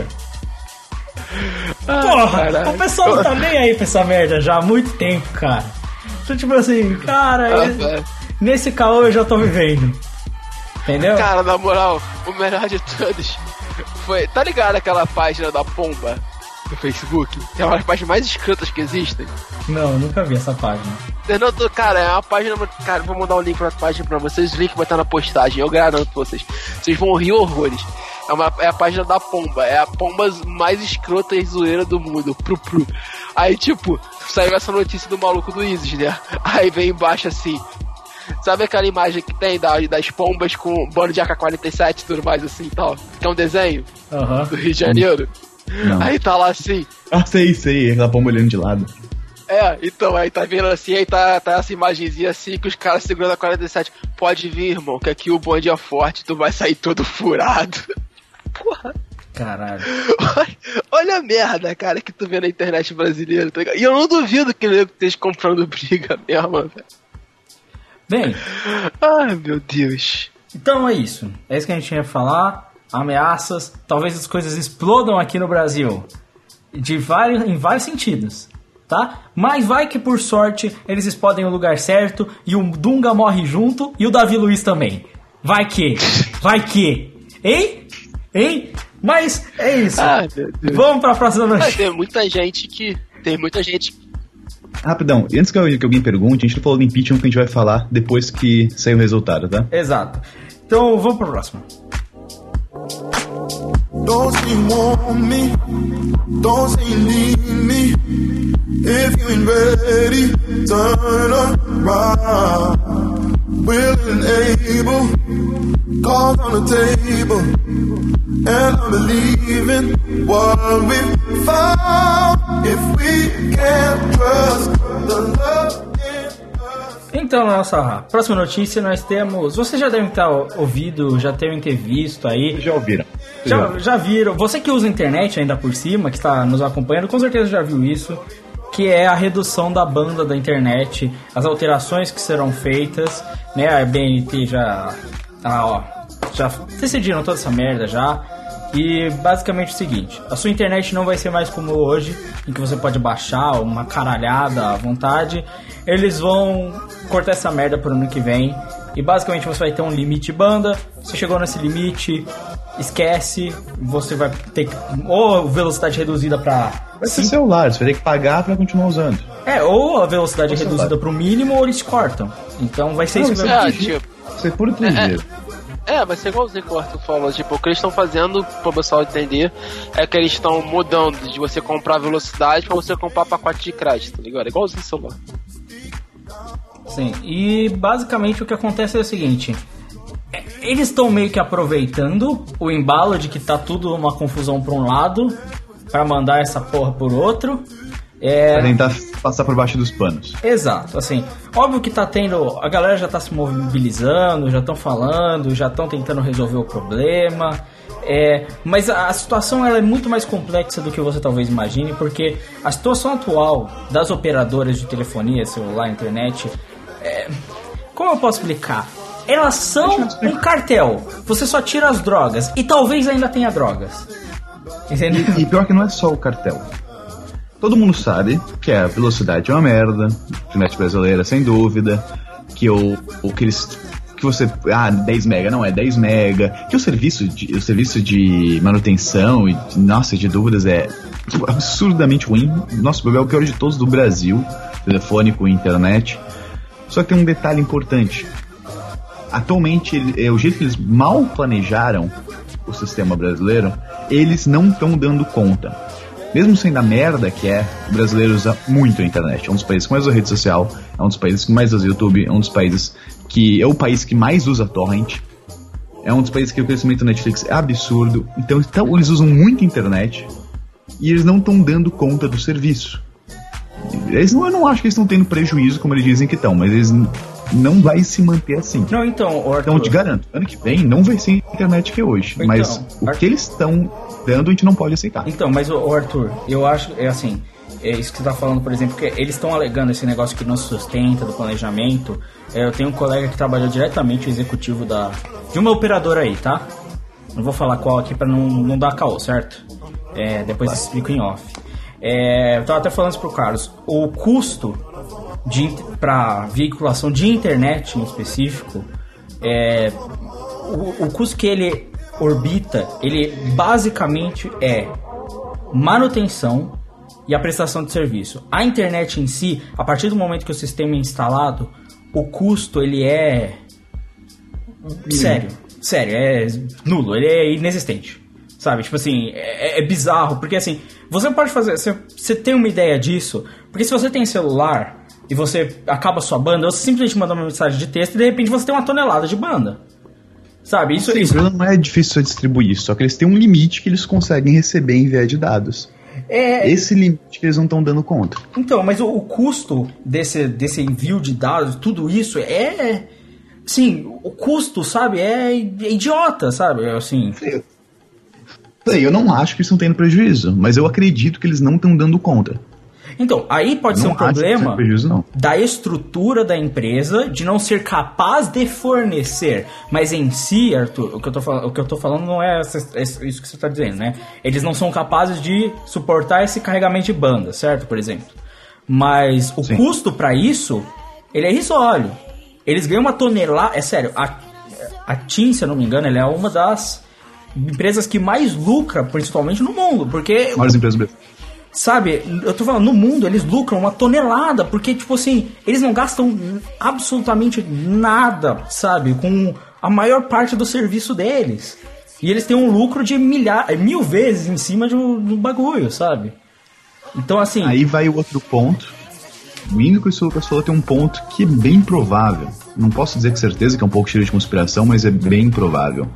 Porra, caralho. o pessoal não tá nem aí pra essa merda já há muito tempo, cara. Então, tipo assim, cara, Ah, eu, nesse caô eu já tô vivendo. Entendeu? Cara, na moral, o melhor de todos foi... Tá ligado aquela página da Pomba no Facebook? Que é uma das páginas mais escrotas que existem. Não, eu nunca vi essa página. Eu não tô, cara, é uma página... Cara, vou mandar um link pra página pra vocês. O link vai estar na postagem, eu garanto vocês. Vocês vão rir horrores. É, uma, é a página da Pomba. É a Pomba mais escrota e zoeira do mundo. Pru, pru. Aí, tipo, saiu essa notícia do maluco do Isis, né? Aí vem embaixo assim... Sabe aquela imagem que tem das pombas com bando de A K quarenta e sete e tudo mais assim e tal? Que é um desenho Uhum. do Rio de Janeiro? Não. Aí tá lá assim... Ah, sei, sei, aquela pomba olhando de lado. É, então, aí tá vendo assim, aí tá, tá essa imagenzinha assim, que os caras segurando a quarenta e sete. Pode vir, irmão, que aqui o bonde é forte, tu vai sair todo furado. Porra. Caralho. Olha, olha a merda, cara, que tu vê na internet brasileira, tá ligado? E eu não duvido que ele esteja comprando briga mesmo, velho. Bem, Ai, meu Deus. então é isso. É isso que a gente tinha que falar. Ameaças. Talvez as coisas explodam aqui no Brasil. De vários, em vários sentidos. Tá? Mas vai que por sorte eles explodem no lugar certo e o Dunga morre junto e o Davi Luiz também. Vai que. Vai que. Hein? Hein? Mas é isso. Ai, meu Deus. Vamos pra próxima Mas notícia. tem muita gente que... Tem muita gente... Rapidão, antes que alguém pergunte, a gente não falou do impeachment que a gente vai falar depois que sair o resultado, tá? Exato. Então vamos pro próximo. Don't say you want me, don't say you need me. If you ain't ready, turn around. Willing and able, cards on the table, and I'm believing what we found. If we can't trust the love in us. Então, na nossa próxima notícia nós temos... Vocês já devem ter ouvido, já devem ter visto aí. Já ouviram? Já, já viram. Você que usa a internet ainda por cima, que está nos acompanhando, com certeza já viu isso. Que é a redução da banda da internet, as alterações que serão feitas, né? A B N T já... Ah, ó, já decidiram toda essa merda já. E basicamente é o seguinte: a sua internet não vai ser mais como hoje, em que você pode baixar uma caralhada à vontade. Eles vão cortar essa merda pro ano que vem. E basicamente você vai ter um limite de banda. Você chegou nesse limite, esquece. Você vai ter que, ou velocidade reduzida pra... Vai ser celular, você vai ter que pagar pra continuar usando. É, ou a velocidade Ou reduzida celular. pro mínimo, ou eles cortam. Então vai ser Não, isso que isso vai É, tipo... Você é puro trezeiro. É, vai ser igualzinho que o Arthur falou. Tipo, o que eles estão fazendo, pro pessoal entender, é que eles estão mudando de você comprar velocidade pra você comprar pacote de crédito, tá ligado? É igualzinho o celular. Sim, e basicamente o que acontece é o seguinte: é, eles estão meio que aproveitando o embalo de que tá tudo uma confusão pra um lado, pra mandar essa porra por outro. É... Pra tentar passar por baixo dos panos. Exato, assim, óbvio que tá tendo, a galera já tá se mobilizando, já estão falando, já estão tentando resolver o problema, é, mas a, a situação ela é muito mais complexa do que você talvez imagine, porque a situação atual das operadoras de telefonia, celular, internet, é, como eu posso explicar? Elas são um cartel, você só tira as drogas, e talvez ainda tenha drogas, entendeu? E pior que não é só o cartel. Todo mundo sabe que a velocidade é uma merda, a internet brasileira, sem dúvida, que o, o que eles... que você... Ah, dez mega, não é dez mega, que o serviço de, o serviço de manutenção e, nossa, de dúvidas é absurdamente ruim. Nosso problema é o pior de todos do Brasil, telefônico e internet. Só que tem um detalhe importante. Atualmente, ele, é, o jeito que eles mal planejaram o sistema brasileiro, eles não estão dando conta. Mesmo sendo a merda que é, o brasileiro usa muito a internet. É um dos países que mais usa rede social, é um dos países que mais usa YouTube, é um dos países que... É o país que mais usa torrent. É um dos países que o crescimento da Netflix é absurdo. Então, então eles usam muito a internet e eles não estão dando conta do serviço. Eles não, eu não acho que eles estão tendo prejuízo, como eles dizem que estão, mas eles não vai se manter assim. Não, então, Arthur... Então, eu te garanto, ano que vem não vai ser a internet que é hoje. Então, mas o Arthur... que eles estão dando, a gente não pode aceitar. Então, mas, o Arthur, eu acho, é assim, é isso que você tá falando, por exemplo, que eles estão alegando esse negócio que não se sustenta, do planejamento. É, eu tenho um colega que trabalhou diretamente, o executivo da, de uma operadora aí, tá? Não vou falar qual aqui pra não, não dar caô, certo? É, depois eu explico em off. É, eu tava até falando isso pro Carlos. O custo de, pra veiculação de internet em específico, é, o, o custo que ele orbita, ele basicamente é manutenção e a prestação de serviço. A internet em si, a partir do momento que o sistema é instalado, o custo ele é sério, sério, é nulo, ele é inexistente. Sabe, tipo assim, é, é bizarro, porque assim, você pode fazer, você, você tem uma ideia disso, porque se você tem celular e você acaba a sua banda, você simplesmente manda uma mensagem de texto e de repente você tem uma tonelada de banda. Sabe, isso é isso. Não é difícil distribuir, só que eles têm um limite que eles conseguem receber em via de dados. É... Esse limite que eles não estão dando conta. Então, mas o, o custo desse, desse envio de dados, tudo isso é... Sim, o custo, sabe, é, é idiota, sabe, assim... Sim. Eu não acho que eles estão tendo prejuízo, mas eu acredito que eles não estão dando conta. Então, aí pode ser um problema prejuízo, da estrutura da empresa de não ser capaz de fornecer. Mas em si, Arthur, o que eu tô falando, o que eu tô falando não é isso que você está dizendo, né? Eles não são capazes de suportar esse carregamento de banda, certo? Por exemplo. Mas o Sim. custo para isso, ele é irrisório. Eles ganham uma tonelada... É sério, a, a TIM, se eu não me engano, ela é uma das... empresas que mais lucra, principalmente no mundo, porque... Maiores empresas mesmo. Sabe, eu tô falando, no mundo eles lucram uma tonelada, porque, tipo assim, eles não gastam absolutamente nada, sabe, com a maior parte do serviço deles. E eles têm um lucro de milhar, mil vezes em cima do, do bagulho, sabe? Então, assim... Aí vai o outro ponto. O Indo que o Lucas falou tem um ponto que é bem provável. Não posso dizer com certeza que é um pouco cheio de conspiração, mas é bem provável.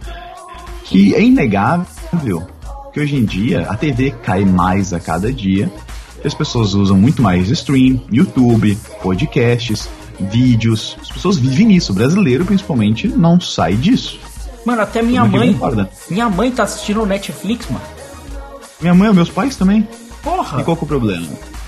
Que é inegável que hoje em dia a T V cai mais a cada dia, que as pessoas usam muito mais stream, YouTube, podcasts, vídeos, as pessoas vivem nisso, o brasileiro principalmente não sai disso. Mano, até minha mãe, minha mãe tá assistindo o Netflix, mano. Minha mãe e meus pais também. Porra! E qual que é o problema?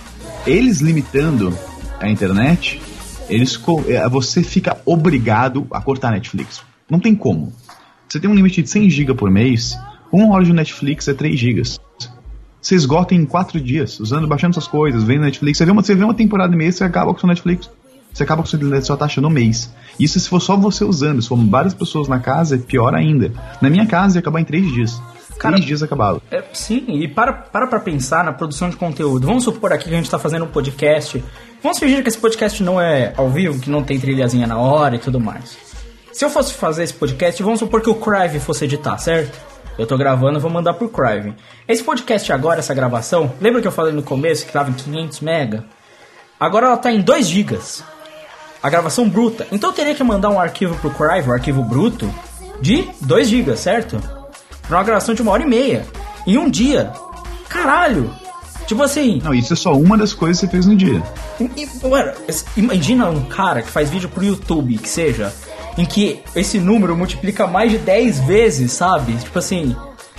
Eles limitando a internet, eles, você fica obrigado a cortar a Netflix. Não tem como. Você tem um limite de cem gigas por mês, uma hora de Netflix é três gigas. Você esgota em quatro dias, usando, baixando suas coisas, vendo Netflix. Você vê uma, você vê uma temporada e mês, você acaba com sua Netflix. Você acaba com sua, sua taxa no mês. Isso se for só você usando. Se for várias pessoas na casa, é pior ainda. Na minha casa ia acabar em três dias. Cara, três dias acabava. É, sim, e para, para pra pensar na produção de conteúdo. Vamos supor aqui que a gente tá fazendo um podcast. Vamos fingir que esse podcast não é ao vivo, que não tem trilhazinha na hora e tudo mais. Se eu fosse fazer esse podcast, vamos supor que o Crive fosse editar, certo? Eu tô gravando, vou mandar pro Crive. Esse podcast agora, essa gravação, lembra que eu falei no começo que tava em quinhentos mega? Agora ela tá em dois gigas. A gravação bruta. Então eu teria que mandar um arquivo pro Crive, um arquivo bruto, de dois gigas, certo? Pra uma gravação de uma hora e meia. Em um dia. Caralho! Tipo assim... Não, isso é só uma das coisas que você fez no dia. Mano, imagina um cara que faz vídeo pro YouTube, que seja... em que esse número multiplica mais de dez vezes, sabe? Tipo assim,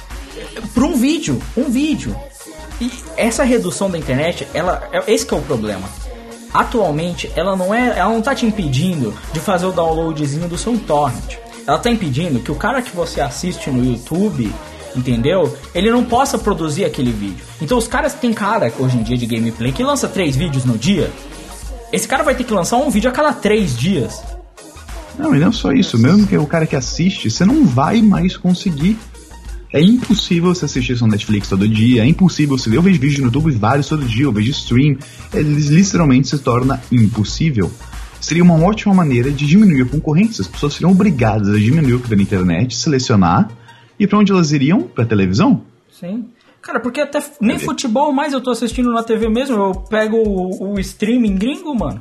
por um vídeo, um vídeo. E essa redução da internet, ela, esse que é o problema. Atualmente, ela não é, ela não tá te impedindo de fazer o downloadzinho do seu torrent. Ela tá impedindo que o cara que você assiste no YouTube, entendeu? Ele não possa produzir aquele vídeo. Então os caras, tem cara hoje em dia de gameplay que lança três vídeos no dia. Esse cara vai ter que lançar um vídeo a cada três dias. Não, e não só isso, mesmo que o cara que assiste, você não vai mais conseguir. É impossível você assistir seu Netflix todo dia, é impossível você ver. Eu vejo vídeo no YouTube vários todo dia, eu vejo stream, ele literalmente se torna impossível. seria uma ótima maneira de diminuir a concorrência. As pessoas seriam obrigadas a diminuir o que vê na internet, selecionar, e pra onde elas iriam? Pra televisão? Sim. Cara, porque até nem futebol mais eu tô assistindo na T V mesmo, eu pego o, o streaming gringo, mano.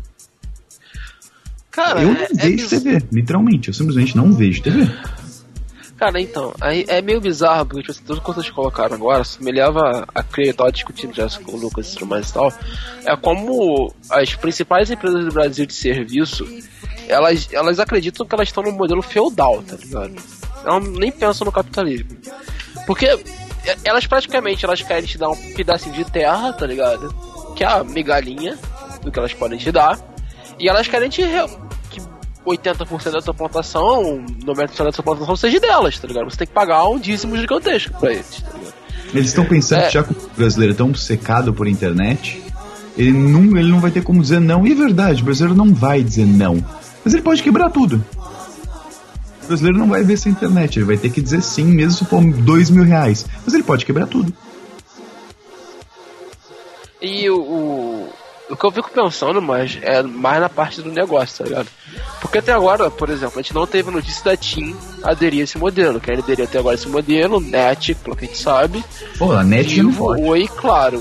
Cara, eu não é, vejo é T V, literalmente, eu simplesmente não vejo T V. Cara, então, aí é meio bizarro, porque tipo, assim, tudo que vocês colocaram agora, isso me leva a crer, eu tava discutindo já com o Lucas e tudo mais e tal, é como as principais empresas do Brasil de serviço, elas, elas acreditam que elas estão no modelo feudal, tá ligado? Elas nem pensam no capitalismo. Porque elas praticamente, elas querem te dar um pedacinho de terra, tá ligado? Que é a migalhinha do que elas podem te dar, e elas querem te... que oitenta por cento da sua plantação, noventa por cento da sua plantação seja delas, tá ligado? Você tem que pagar um dízimo gigantesco pra eles, tá ligado? Eles estão pensando é. que já que o brasileiro é tão secado por internet, ele não, ele não vai ter como dizer não. E é verdade, o brasileiro não vai dizer não. Mas ele pode quebrar tudo. O brasileiro não vai ver essa internet, ele vai ter que dizer sim, mesmo se for dois mil reais. Mas ele pode quebrar tudo. E o... o... O que eu fico pensando, mas é mais na parte do negócio, tá ligado? Porque até agora, por exemplo, a gente não teve notícia da TIM aderir a esse modelo. Quem aderir até agora a esse modelo, NET, pelo que a gente sabe. Pô, a NET não pode. Oi, claro.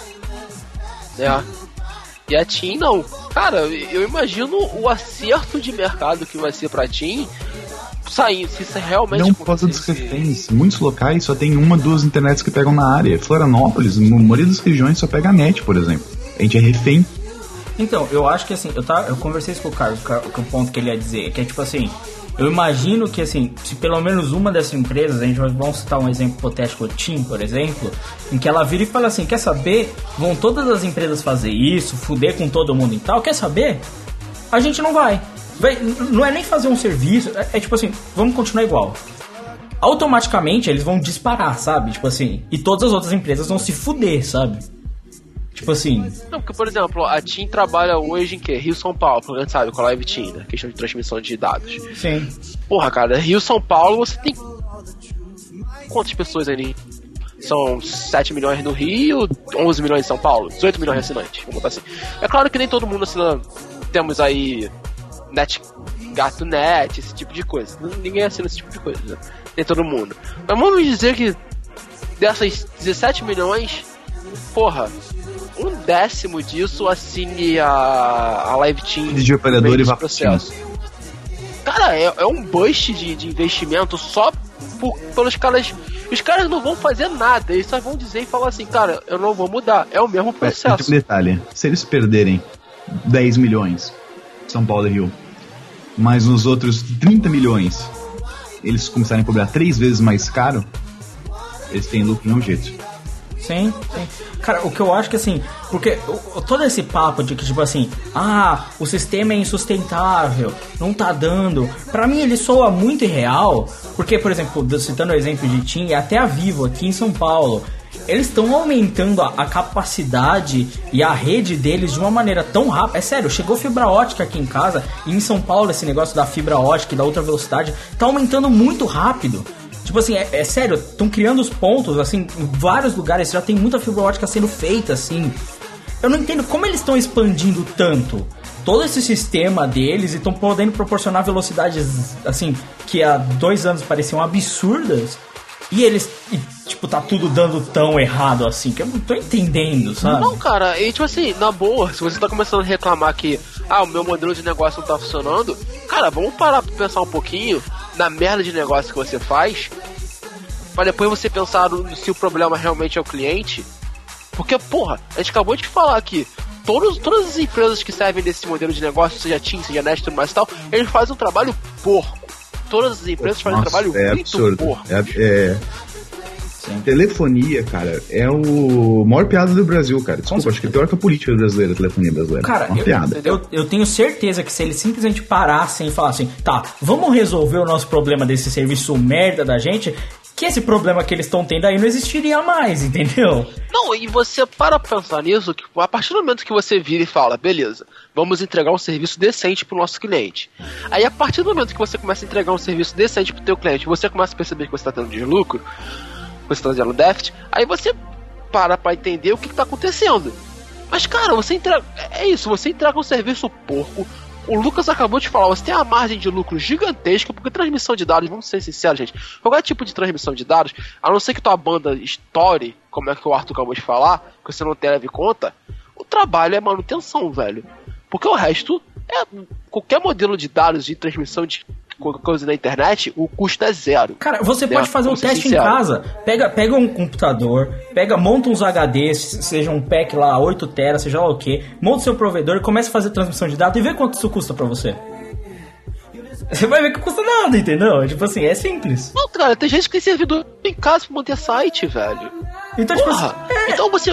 É. E a TIM não. Cara, eu imagino o acerto de mercado que vai ser pra TIM saindo, se isso realmente não por causa dos reféns. Muitos locais só tem uma, duas internets que pegam na área. Florianópolis, na maioria das regiões, só pega a NET, por exemplo. A gente é refém. Então, eu acho que assim, eu, tá, eu conversei isso com o Carlos, que o ponto que ele ia dizer, que é tipo assim, eu imagino que assim, se pelo menos uma dessas empresas, a gente vai vamos citar um exemplo hipotético, o TIM, por exemplo, em que ela vira e fala assim, quer saber, vão todas as empresas fazer isso, fuder com todo mundo e tal, quer saber? A gente não vai. vai não é nem fazer um serviço, é, é tipo assim, vamos continuar igual. Automaticamente eles vão disparar, sabe? Tipo assim, e todas as outras empresas vão se fuder, sabe? Tipo assim... Não, porque, por exemplo, a TIM trabalha hoje em quê? Rio-São Paulo, a gente sabe, com a Live TIM, né? Questão de transmissão de dados. Sim. Porra, cara, Rio-São Paulo, você tem... Quantas pessoas ali? São sete milhões no Rio, onze milhões em São Paulo, dezoito milhões de assinantes, vamos botar assim. É claro que nem todo mundo assina... Temos aí... Net... Gato Net, esse tipo de coisa. Ninguém assina esse tipo de coisa, né? Nem todo mundo. Mas vamos dizer que... Dessas dezessete milhões... Porra... Um décimo disso assine a, a Live Team de operador e processo. Cara, é, é um bust de, de investimento só por, pelos caras. Os caras não vão fazer nada, eles só vão dizer e falar assim, cara, eu não vou mudar. É o mesmo processo. É, um detalhe, se eles perderem dez milhões, São Paulo e Rio, mas nos outros trinta milhões eles começarem a cobrar três vezes mais caro, eles têm lucro de um jeito. Sim, sim. Cara, o que eu acho que assim, porque o, todo esse papo de que tipo assim, ah, o sistema é insustentável, não tá dando, pra mim ele soa muito irreal, porque, por exemplo, citando o exemplo de TIM, até a Vivo aqui em São Paulo, eles estão aumentando a, a capacidade e a rede deles de uma maneira tão rápida. É sério, chegou fibra ótica aqui em casa, e em São Paulo esse negócio da fibra ótica e da ultra velocidade tá aumentando muito rápido. Tipo assim, é, é sério, estão criando os pontos, assim, em vários lugares, já tem muita fibra ótica sendo feita, assim. Eu não entendo como eles estão expandindo tanto todo esse sistema deles e estão podendo proporcionar velocidades, assim, que há dois anos pareciam absurdas, e eles, e, tipo, tá tudo dando tão errado assim, que eu não tô entendendo, sabe? Não, cara, e tipo assim, na boa, se você tá começando a reclamar que, ah, o meu modelo de negócio não tá funcionando, cara, vamos parar pra pensar um pouquinho na merda de negócio que você faz, pra depois você pensar se o problema realmente é o cliente. Porque, porra, a gente acabou de falar aqui, todos, todas as empresas que servem desse modelo de negócio, seja TIM, seja Nest, tudo mais e tal, eles fazem um trabalho porco. Todas as empresas fazem Nossa, um trabalho é muito absurdo. porco. É, é... Telefonia, cara, é o maior piada do Brasil, cara. Desculpa, acho que é pior que a política brasileira, a telefonia brasileira. Cara, é uma eu, piada. Eu, eu tenho certeza que se eles simplesmente parassem e falassem, tá, vamos resolver o nosso problema desse serviço merda da gente, que esse problema que eles estão tendo aí não existiria mais, entendeu? Não, e você para pra pensar nisso, que a partir do momento que você vira e fala, beleza, vamos entregar um serviço decente pro nosso cliente. Aí a partir do momento que você começa a entregar um serviço decente pro teu cliente, você começa a perceber que você tá tendo deslucro, você tá tendo déficit, aí você para pra entender o que, que tá acontecendo. Mas cara, você entrega, é isso, você entrega um serviço porco, o Lucas acabou de falar, você tem uma margem de lucro gigantesca, porque transmissão de dados, vamos ser sinceros, gente, qualquer tipo de transmissão de dados, a não ser que tua banda estoure, como é que o Arthur acabou de falar, que você não leve em conta, o trabalho é manutenção, velho. Porque o resto, é qualquer modelo de dados de transmissão de qualquer coisa na internet, o custo é zero. Cara, você pode é, fazer o teste sincero. Em casa. Pega, pega um computador, pega, monta uns H Ds, seja um pack lá, oito teras, seja lá o que, monta o seu provedor e começa a fazer transmissão de dados e vê quanto isso custa pra você. Você vai ver que custa nada, entendeu? Tipo assim, é simples. Não, cara, tem gente que tem servidor em casa pra manter site, velho. Então, Porra, tipo assim, é... então você...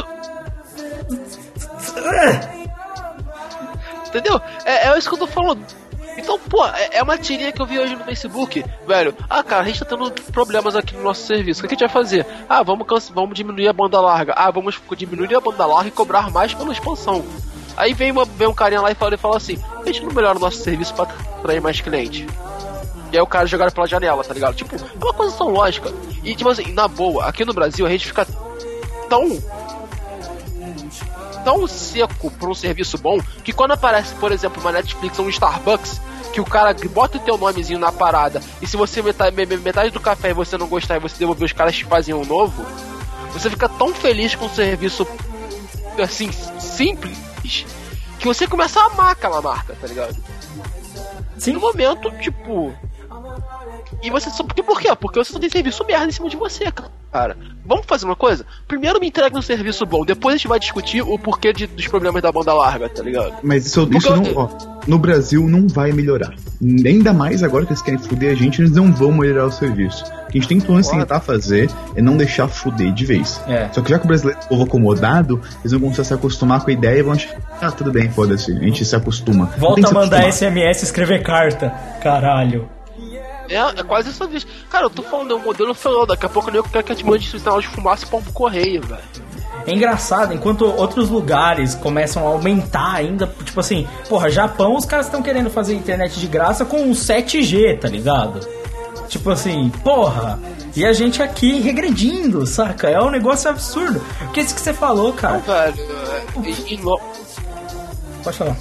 Entendeu? É, é isso que eu tô falando. Então, pô, é, é uma tirinha que eu vi hoje no Facebook, velho. Ah, cara, a gente tá tendo problemas aqui no nosso serviço. O que a gente vai fazer? Ah, vamos, canse- vamos diminuir a banda larga. Ah, vamos diminuir a banda larga e cobrar mais pela expansão. Aí vem, uma, vem um carinha lá e fala, e fala assim: a gente não melhora o nosso serviço pra atrair mais cliente. E aí o cara jogaram pela janela, tá ligado? Tipo, é uma coisa tão lógica. E tipo assim, na boa, aqui no Brasil a gente fica tão... tão seco por um serviço bom, que quando aparece, por exemplo, uma Netflix ou um Starbucks, que o cara bota o teu nomezinho na parada, e se você metade, metade do café e você não gostar e você devolver, os caras te fazem um novo, você fica tão feliz com o serviço, assim, simples, que você começa a amar aquela marca, tá ligado? Sim. No momento, tipo... E você só... Porque, por quê? Porque você só tem serviço merda em cima de você, cara. Vamos fazer uma coisa? Primeiro me entrega um serviço bom, depois a gente vai discutir o porquê de, dos problemas da banda larga, tá ligado? Mas isso, isso eu... não... Ó, no Brasil não vai melhorar. Ainda mais agora que eles querem foder a gente, eles não vão melhorar o serviço. O que a gente tem que antes tentar fazer é não deixar foder de vez. É. Só que já que o brasileiro é um povo acomodado, eles vão começar a se acostumar com a ideia e vão achar, ah, tudo bem, foda-se, a gente se acostuma. Volta a mandar S M S e escrever carta. Caralho. É, é quase essa vez. Cara, eu tô falando, é um modelo falando, daqui a pouco eu quero que a te mande sinal de fumaça pra um correio, velho. É engraçado, enquanto outros lugares começam a aumentar ainda, tipo assim, porra, Japão, os caras estão querendo fazer internet de graça com sete G, tá ligado? Tipo assim, porra, e a gente aqui regredindo, saca? É um negócio absurdo. Porque isso que você falou, cara. Não, velho, é, e, e no... Pode falar.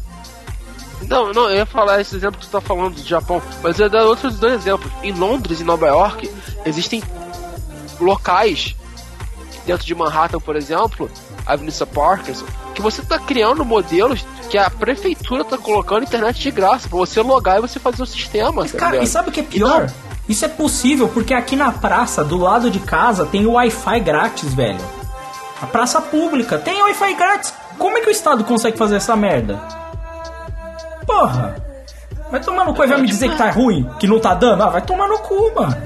Não, não, eu ia falar esse exemplo que tu tá falando do Japão, mas eu ia dar outros dois exemplos. Em Londres e Nova York, existem locais dentro de Manhattan, por exemplo, Avenida Parkinson, que você tá criando modelos que a prefeitura tá colocando internet de graça pra você logar e você fazer o sistema. Mas, tá, cara, ligado? E sabe o que é pior? Então, isso é possível porque aqui na praça, do lado de casa, tem o Wi-Fi grátis, velho. A praça pública tem Wi-Fi grátis. Como é que o Estado consegue fazer essa merda? Porra! Vai tomar no cu e vai me dizer que tá ruim, que não tá dando? Ah, vai tomar no cu, mano.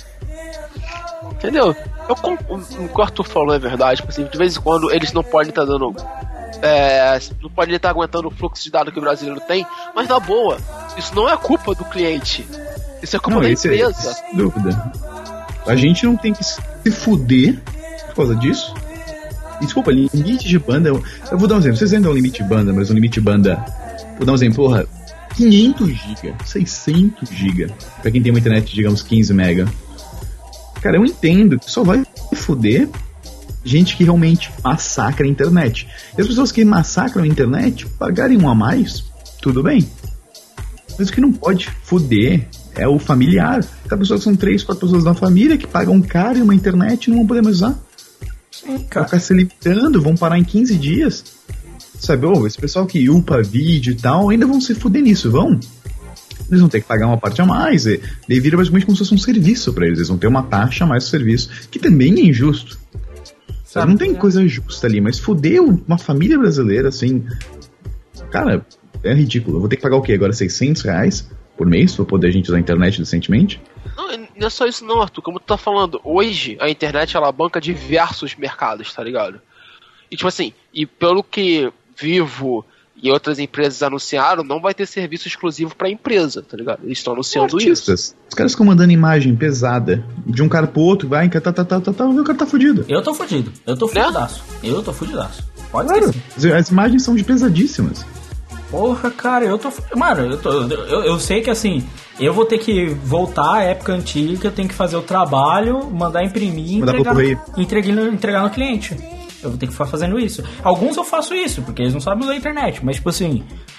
Entendeu? Eu, o que o Arthur falou é verdade. Tipo assim, de vez em quando eles não podem estar tá dando... É, não podem estar tá aguentando o fluxo de dados que o brasileiro tem, mas na boa, isso não é culpa do cliente. Isso é culpa não, da empresa. É, sem dúvida. A gente não tem que se fuder por causa disso. Desculpa, limite de banda... Eu, eu vou dar um exemplo. Vocês ainda dão um limite de banda, mas um limite de banda... Vou dar um exemplo, porra, quinhentos gigas, seiscentos gigas, pra quem tem uma internet, digamos, quinze mega. Cara, eu entendo que só vai foder gente que realmente massacra a internet. E as pessoas que massacram a internet, pagarem um a mais, tudo bem. Mas o que não pode foder é o familiar. Tem pessoas que são três, quatro pessoas da família que pagam caro em uma internet e não vão poder mais usar. Sim, cara. Vão ficar se limitando, vão parar em quinze dias. Sabe, oh, esse pessoal que upa vídeo e tal, ainda vão se fuder nisso, vão? Eles vão ter que pagar uma parte a mais, e daí vira basicamente como se fosse um serviço pra eles, eles vão ter uma taxa a mais do serviço, que também é injusto. Sabe, não tem coisa justa ali, mas fuder uma família brasileira, assim, cara, é ridículo. Eu vou ter que pagar o quê agora? seiscentos reais por mês pra poder a gente usar a internet decentemente? Não, não é só isso não, Arthur, como tu tá falando, hoje a internet ela banca diversos mercados, tá ligado? E tipo assim, e pelo que Vivo e outras empresas anunciaram, não vai ter serviço exclusivo pra empresa, tá ligado? Eles estão anunciando artistas. Isso. Os caras ficam mandando imagem pesada de um cara pro outro, vai, tá, tá, tá, tá, tá, o cara tá fudido. Eu tô fudido, eu tô fudidaço. Né? Eu tô fudidaço. Pode claro, ser. As imagens são de pesadíssimas. Porra, cara, eu tô... Mano, eu, tô, eu, eu sei que assim, eu vou ter que voltar à época antiga, eu tenho que fazer o trabalho, mandar imprimir e entregar, entregar, entregar no cliente. Eu vou ter que ficar fazendo isso. Alguns eu faço isso, porque eles não sabem usar a internet. Mas, tipo assim,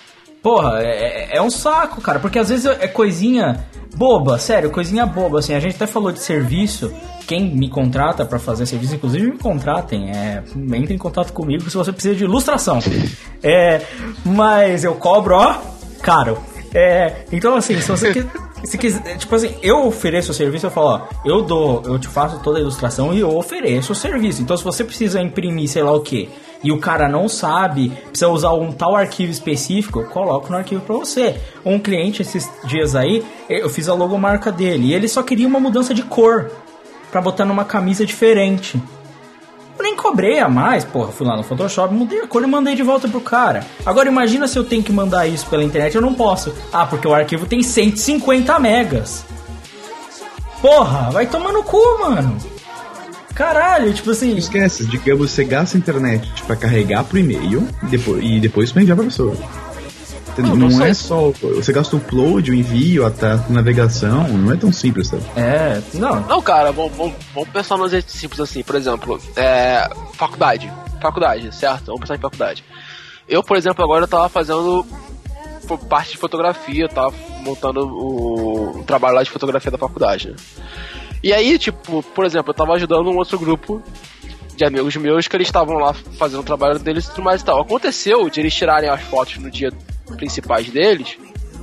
porra, é, é um saco, cara, porque às vezes é coisinha boba, sério, coisinha boba, assim, a gente até falou de serviço, quem me contrata pra fazer serviço, inclusive me contratem, é, entre em contato comigo se você precisa de ilustração, é, mas eu cobro, ó, caro, é, então assim, se você quer, se quiser, tipo assim, eu ofereço o serviço, eu falo, ó, eu dou, eu te faço toda a ilustração e eu ofereço o serviço, então se você precisa imprimir, sei lá o que, e o cara não sabe, precisa usar um tal arquivo específico, eu coloco no arquivo pra você. Um cliente esses dias aí, eu fiz a logomarca dele, e ele só queria uma mudança de cor, pra botar numa camisa diferente. Eu nem cobrei a mais, porra, fui lá no Photoshop, mudei a cor e mandei de volta pro cara. Agora imagina se eu tenho que mandar isso pela internet, eu não posso. Ah, porque o arquivo tem cento e cinquenta megas. Porra, vai tomar no cu, mano. Caralho, tipo assim... Esquece, digamos, você gasta a internet pra carregar pro e-mail e depois, e depois pra enviar pra pessoa. Não, não, não é só... Você gasta o upload, o envio, até a navegação, não é tão simples, sabe? É, não. Não, cara, vamos, vamos, vamos pensar nos exemplos simples assim, por exemplo, é, faculdade, faculdade, certo? Vamos pensar em faculdade. Eu, por exemplo, agora eu tava fazendo parte de fotografia, eu tava montando o, o trabalho lá de fotografia da faculdade, né? E aí, tipo, por exemplo, eu tava ajudando um outro grupo de amigos meus que eles estavam lá fazendo o trabalho deles e tudo mais e tal. Aconteceu de eles tirarem as fotos no dia principais deles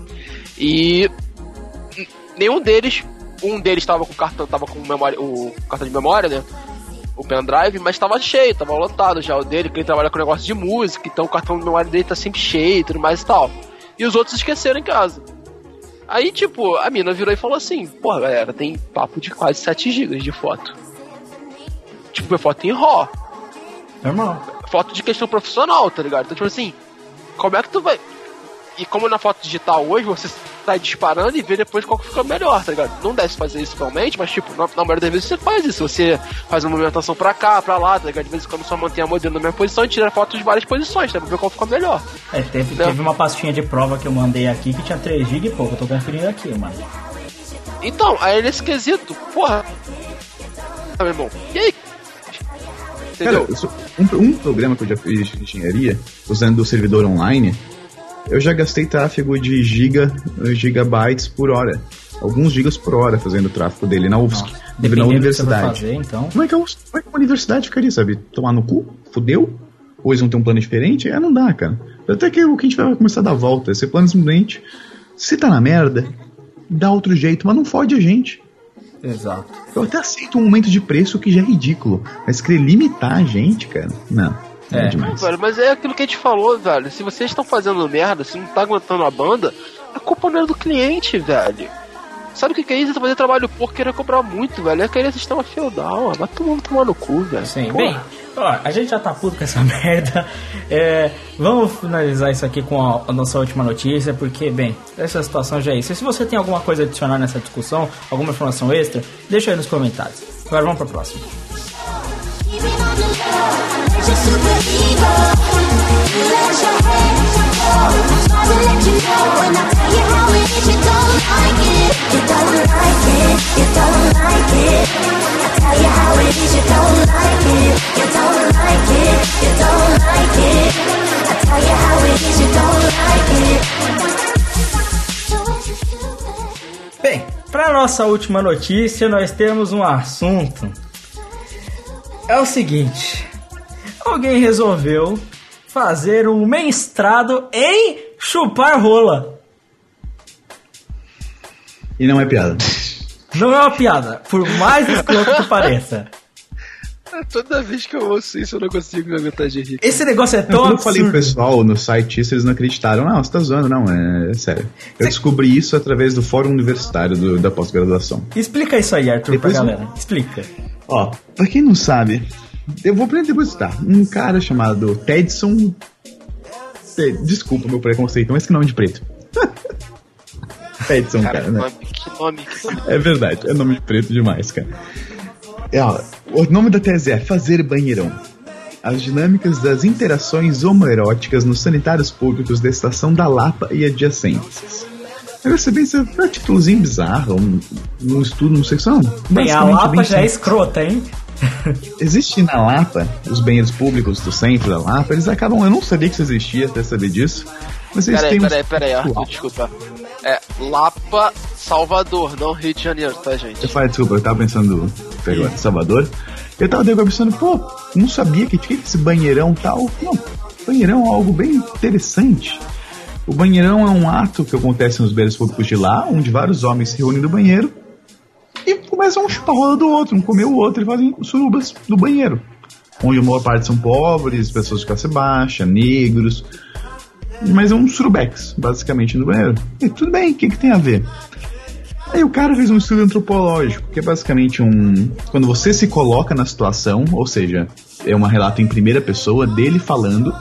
e nenhum deles, um deles tava com cartão, tava com memória, o cartão de memória, né? O pendrive, mas tava cheio, tava lotado já o dele, que ele trabalha com negócio de música, então o cartão de memória dele tá sempre cheio e tudo mais e tal. E os outros esqueceram em casa. Aí, tipo, a mina virou e falou assim, pô, galera, tem papo de quase sete gigas de foto. Tipo, é foto em RAW. Normal. Foto de questão profissional, tá ligado? Então, tipo assim, como é que tu vai... E como na foto digital hoje, você tá disparando e vê depois qual que fica melhor, tá ligado? Não deve fazer isso realmente, mas, tipo, na, na maioria das vezes você faz isso. Você faz uma movimentação pra cá, pra lá, tá ligado? De vez em quando só mantém a modelo na mesma posição e tira fotos de várias posições, tá? Pra ver qual fica melhor. É, teve, teve uma pastinha de prova que eu mandei aqui que tinha três gigas e pouco. Eu tô conferindo aqui, mano. Então, aí nesse quesito, porra... Ah, meu irmão, e aí? Entendeu? Cara, um, um programa que eu já fiz de engenharia, usando o servidor online, eu já gastei tráfego de giga, gigabytes por hora. Alguns gigas por hora fazendo o tráfego dele na U F S C, ah, na universidade. Fazer, então. Como é que a universidade ficaria, sabe? Tomar no cu? Fudeu? Ou eles vão ter um plano diferente? É, não dá, cara. Até que o que a gente vai começar a dar volta. Esse plano simplesmente, se tá na merda, dá outro jeito, mas não fode a gente. Exato. Eu até aceito um aumento de preço que já é ridículo, mas querer limitar a gente, cara, não. É, é demais. Não, velho, mas é aquilo que a gente falou, velho. Se vocês estão fazendo merda, se não tá aguentando a banda, a culpa não é do cliente, velho. Sabe o que, que é isso? Você fazer trabalho porco, querer cobrar muito, velho. É aquele sistema feudal, ó. Vai todo mundo tomar no cu, velho. Sim, porra. Bem, ó, a gente já tá puto com essa merda. É, vamos finalizar isso aqui com a, a nossa última notícia, porque, bem, essa situação já é isso. E se você tem alguma coisa a adicionar nessa discussão, alguma informação extra, deixa aí nos comentários. Agora vamos pra próxima. Bem, para nossa última notícia, nós temos um assunto. É o seguinte: alguém resolveu fazer um mestrado em chupar rola. E não é piada. Não é uma piada, por mais escroto que pareça. Toda vez que eu ouço isso, eu não consigo me aguentar de rir. Esse negócio é tão Quando absurdo. Eu falei pro pessoal no site isso, eles não acreditaram. Não, você tá zoando, não, é, é sério. Eu Cê... descobri isso através do fórum universitário do, da pós-graduação. Explica isso aí, Arthur, Depois pra galera. Explica. Ó, pra quem não sabe, eu vou depois citar. Um cara chamado Tedson. Desculpa o meu preconceito, mas que nome de preto. Tedson, cara, cara, né? Que nome, que nome. É verdade, é nome de preto demais, cara. É, ó, o nome da tese é Fazer Banheirão. As dinâmicas das interações homoeróticas nos sanitários públicos da Estação da Lapa e adjacentes. Agora você pensa, é um títulozinho bizarro, um, um estudo no sexual. Bem, a Lapa bem já simples. É escrota, hein? Existe na Lapa, os banheiros públicos do centro da Lapa, eles acabam, eu não sabia que isso existia até saber disso, Vocês Peraí, têm peraí, um... peraí, Arthur, desculpa. É Lapa, Salvador, não Rio de Janeiro, tá, gente? Eu falei, desculpa, eu tava pensando em Salvador. Eu tava pensando, pô, não sabia que tinha esse banheirão e tal. Não, banheirão é algo bem interessante. O banheirão é um ato que acontece nos beiros públicos de lá, onde vários homens se reúnem no banheiro e começam a chupar a rola do outro, um comer o outro e fazem surubas no banheiro. Onde a maior parte são pobres, pessoas de classe baixa, negros. Mas é um surubex, basicamente, no banheiro. E tudo bem, o que, que tem a ver? Aí o cara fez um estudo antropológico, que é basicamente um... Quando você se coloca na situação, ou seja, é um relato em primeira pessoa dele falando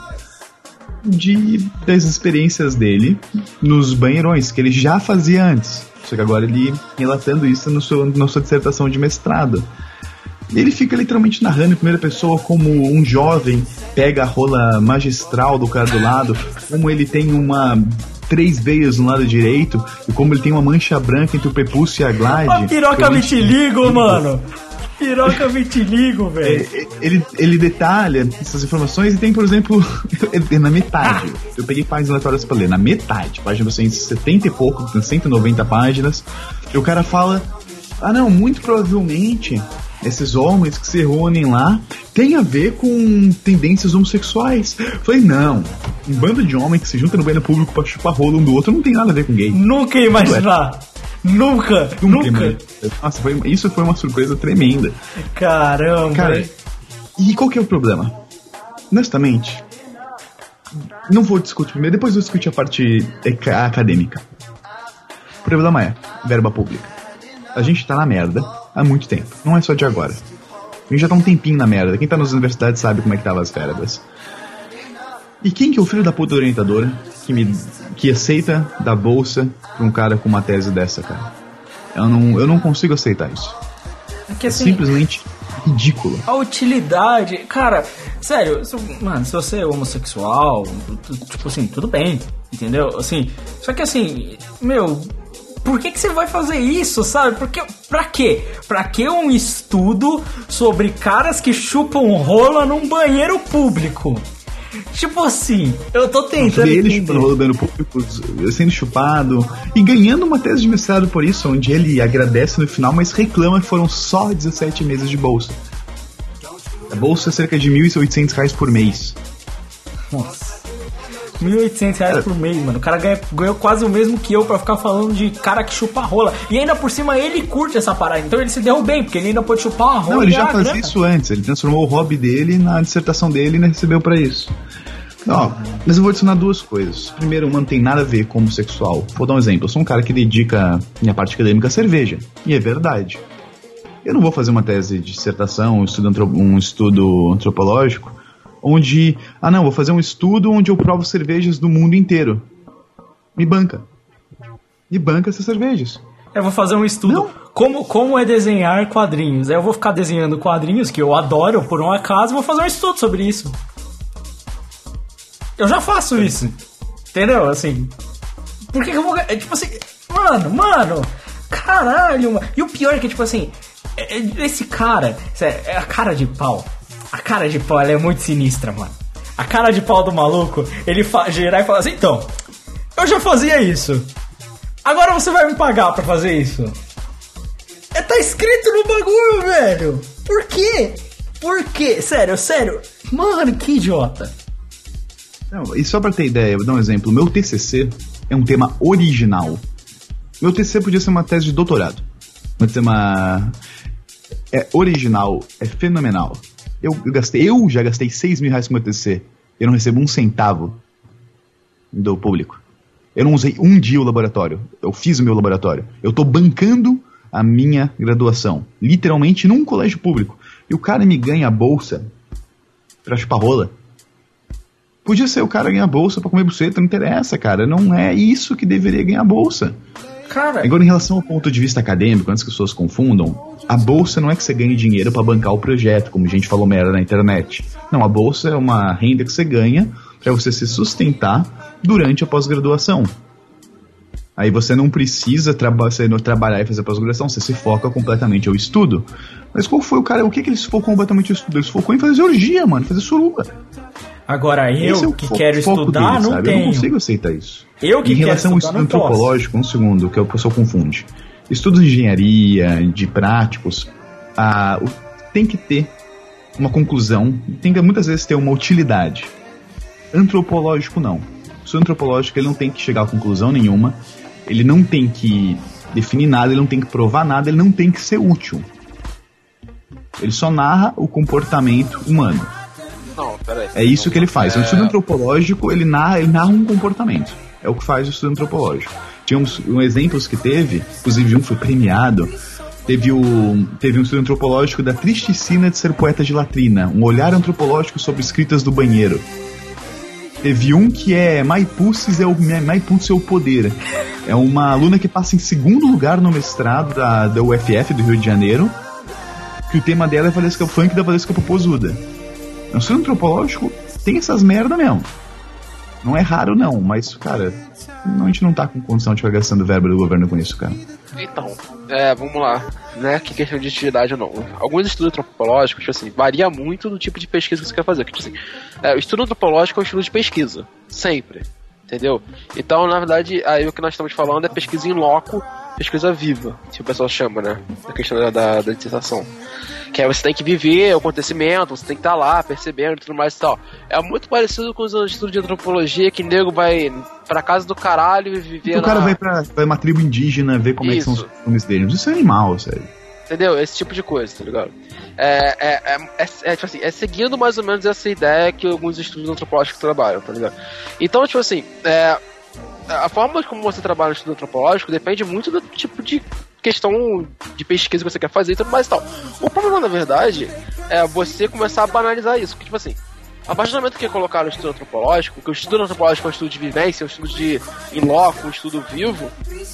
de, das experiências dele nos banheirões, que ele já fazia antes. Só que agora ele relatando isso no seu, na sua dissertação de mestrado. Ele fica literalmente narrando em primeira pessoa como um jovem pega a rola magistral do cara do lado, como ele tem uma... três veias no lado direito, e como ele tem uma mancha branca entre o prepúcio e a glade. A piroca vitiligo, mano! Piroca vitiligo, velho. É, ele, ele detalha essas informações e tem, por exemplo, na metade. Ah. Eu peguei páginas aleatórias pra ler. Na metade, página setenta e pouco, cento e noventa páginas, e o cara fala: ah, não, muito provavelmente esses homens que se reúnem lá tem a ver com tendências homossexuais. Falei, não, um bando de homens que se junta no banheiro público pra chupar rolo um do outro não tem nada a ver com gay. Nunca ia imaginar. Nunca, nunca. nunca. Nossa, foi, isso foi uma surpresa tremenda. Caramba. Cara, e qual que é o problema? Honestamente, não vou discutir primeiro, depois eu discutir a parte acadêmica. O problema é verba pública. A gente tá na merda há muito tempo, não é só de agora. A gente já tá um tempinho na merda. Quem tá nas universidades sabe como é que tava as verbas. E quem que é o filho da puta orientadora que, me, que aceita dar bolsa pra um cara com uma tese dessa, cara? Eu não, eu não consigo aceitar isso. É, que, assim, é simplesmente ridículo. A utilidade... Cara, sério, mano, se você é homossexual, tipo assim, tudo bem, entendeu? Assim, só que assim, meu... Por que que você vai fazer isso, sabe? Porque, pra quê? Pra que um estudo sobre caras que chupam rola num banheiro público? Tipo assim, eu tô tentando ver ele chupando rola no banheiro público, sendo chupado e ganhando uma tese de mestrado por isso, onde ele agradece no final, mas reclama que foram só dezessete meses de bolsa. A bolsa é cerca de mil e oitocentos reais por mês. Nossa. mil e oitocentos reais por mês, mano. O cara ganha, ganhou quase o mesmo que eu pra ficar falando de cara que chupa rola. E ainda por cima ele curte essa parada. Então ele se deu bem, porque ele ainda pode chupar uma rola. Não, ele já fazia isso antes. Ele transformou o hobby dele na dissertação dele e recebeu pra isso. Ó, mas eu vou adicionar duas coisas. Primeiro, uma não tem nada a ver com homossexual. Vou dar um exemplo. Eu sou um cara que dedica minha parte acadêmica à cerveja. E é verdade. Eu não vou fazer uma tese de dissertação, um estudo, antrop- um estudo antropológico, onde, ah não, vou fazer um estudo onde eu provo cervejas do mundo inteiro. Me banca. Me banca essas cervejas. Eu vou fazer um estudo como, como é desenhar quadrinhos. Aí eu vou ficar desenhando quadrinhos, que eu adoro, por um acaso, vou fazer um estudo sobre isso. Eu já faço isso. Entendeu? Assim, por que que eu vou... É, tipo assim, mano, mano, caralho, mano. E o pior é que, tipo assim, esse cara, sério, é a cara de pau. A cara de pau, ela é muito sinistra, mano. A cara de pau do maluco, ele fa- girar e falar assim, então, eu já fazia isso. Agora você vai me pagar pra fazer isso. É, tá escrito no bagulho, velho. Por quê? Por quê? Sério, sério. Mano, que idiota. Não, e só pra ter ideia, vou dar um exemplo. Meu T C C é um tema original. Meu T C C podia ser uma tese de doutorado. Pode ser uma... É original, é fenomenal. Eu, eu gastei, eu já gastei seis mil reais com meu T C C. Eu não recebo um centavo do público. Eu não usei um dia o laboratório. Eu fiz o meu laboratório. Eu tô bancando a minha graduação. Literalmente num colégio público. E o cara me ganha a bolsa pra chupar rola. Podia ser o cara ganhar bolsa pra comer buceta, não interessa, cara. Não é isso que deveria ganhar bolsa. Cara... Agora, em relação ao ponto de vista acadêmico, antes que as pessoas confundam, a bolsa não é que você ganhe dinheiro pra bancar o projeto, como a gente falou merda na internet. Não, a bolsa é uma renda que você ganha pra você se sustentar durante a pós-graduação. Aí você não precisa traba- você não trabalhar e fazer pós-graduação, você se foca completamente ao estudo. Mas qual foi o cara, o que, que ele se focou completamente ao estudo? Ele se focou em fazer orgia, mano, fazer suruba. Agora, eu Esse é o que fo- quero foco estudar, dele, não sabe? Eu tenho. não consigo aceitar isso. Eu que Em quero relação ao estudar, estudo não posso. antropológico, um segundo, que o pessoal confunde. Estudos de engenharia, de práticos, ah, o- tem que ter uma conclusão, tem que muitas vezes ter uma utilidade. Antropológico não. O estudo antropológico ele não tem que chegar a conclusão nenhuma, ele não tem que definir nada, ele não tem que provar nada, ele não tem que ser útil. Ele só narra o comportamento humano. Não, peraí. É isso que ele faz. É... O estudo antropológico, ele narra, ele narra um comportamento. É o que faz o estudo antropológico. Tínhamos um exemplos que teve, inclusive um foi premiado. Teve, o, teve um estudo antropológico da tristicina de ser poeta de latrina. Um olhar antropológico sobre escritas do banheiro. Teve um que é My Pulse é o, My Pulse é o poder. É uma aluna que passa em segundo lugar no mestrado da, da U F F do Rio de Janeiro. Que o tema dela é Valesca, funk da Valesca Popozuda. O estudo antropológico tem essas merda mesmo. Não é raro não, mas, cara, a gente não tá com condição de ficar gastando verba do governo com isso, cara. Então, é, vamos lá, né, que questão de utilidade ou não. Alguns estudos antropológicos, tipo assim, varia muito do tipo de pesquisa que você quer fazer. Tipo assim, é, o estudo antropológico é um estudo de pesquisa, sempre, entendeu? Então, na verdade, aí o que nós estamos falando é pesquisa in loco, pesquisa viva, que o pessoal chama, né, a questão da, da, da dissertação. Que aí você tem que viver o acontecimento, você tem que estar lá, percebendo e tudo mais e tal. É muito parecido com os estudos de antropologia, que nego vai pra casa do caralho e viver O cara na... vai pra, vai uma tribo indígena ver como Isso. é que são os costumes deles. Isso é animal, sério. Entendeu? Esse tipo de coisa, tá ligado? É, é, é, é, é, tipo assim, é seguindo mais ou menos essa ideia que alguns estudos antropológicos trabalham, tá ligado? Então, tipo assim, é, a forma como você trabalha no estudo antropológico depende muito do tipo de questão de pesquisa que você quer fazer e tudo mais e tal. O problema, na verdade, é você começar a banalizar isso. Porque, tipo assim, a partir do momento que colocaram o estudo antropológico, que o estudo antropológico é um estudo de vivência, é um estudo de in loco, um estudo vivo,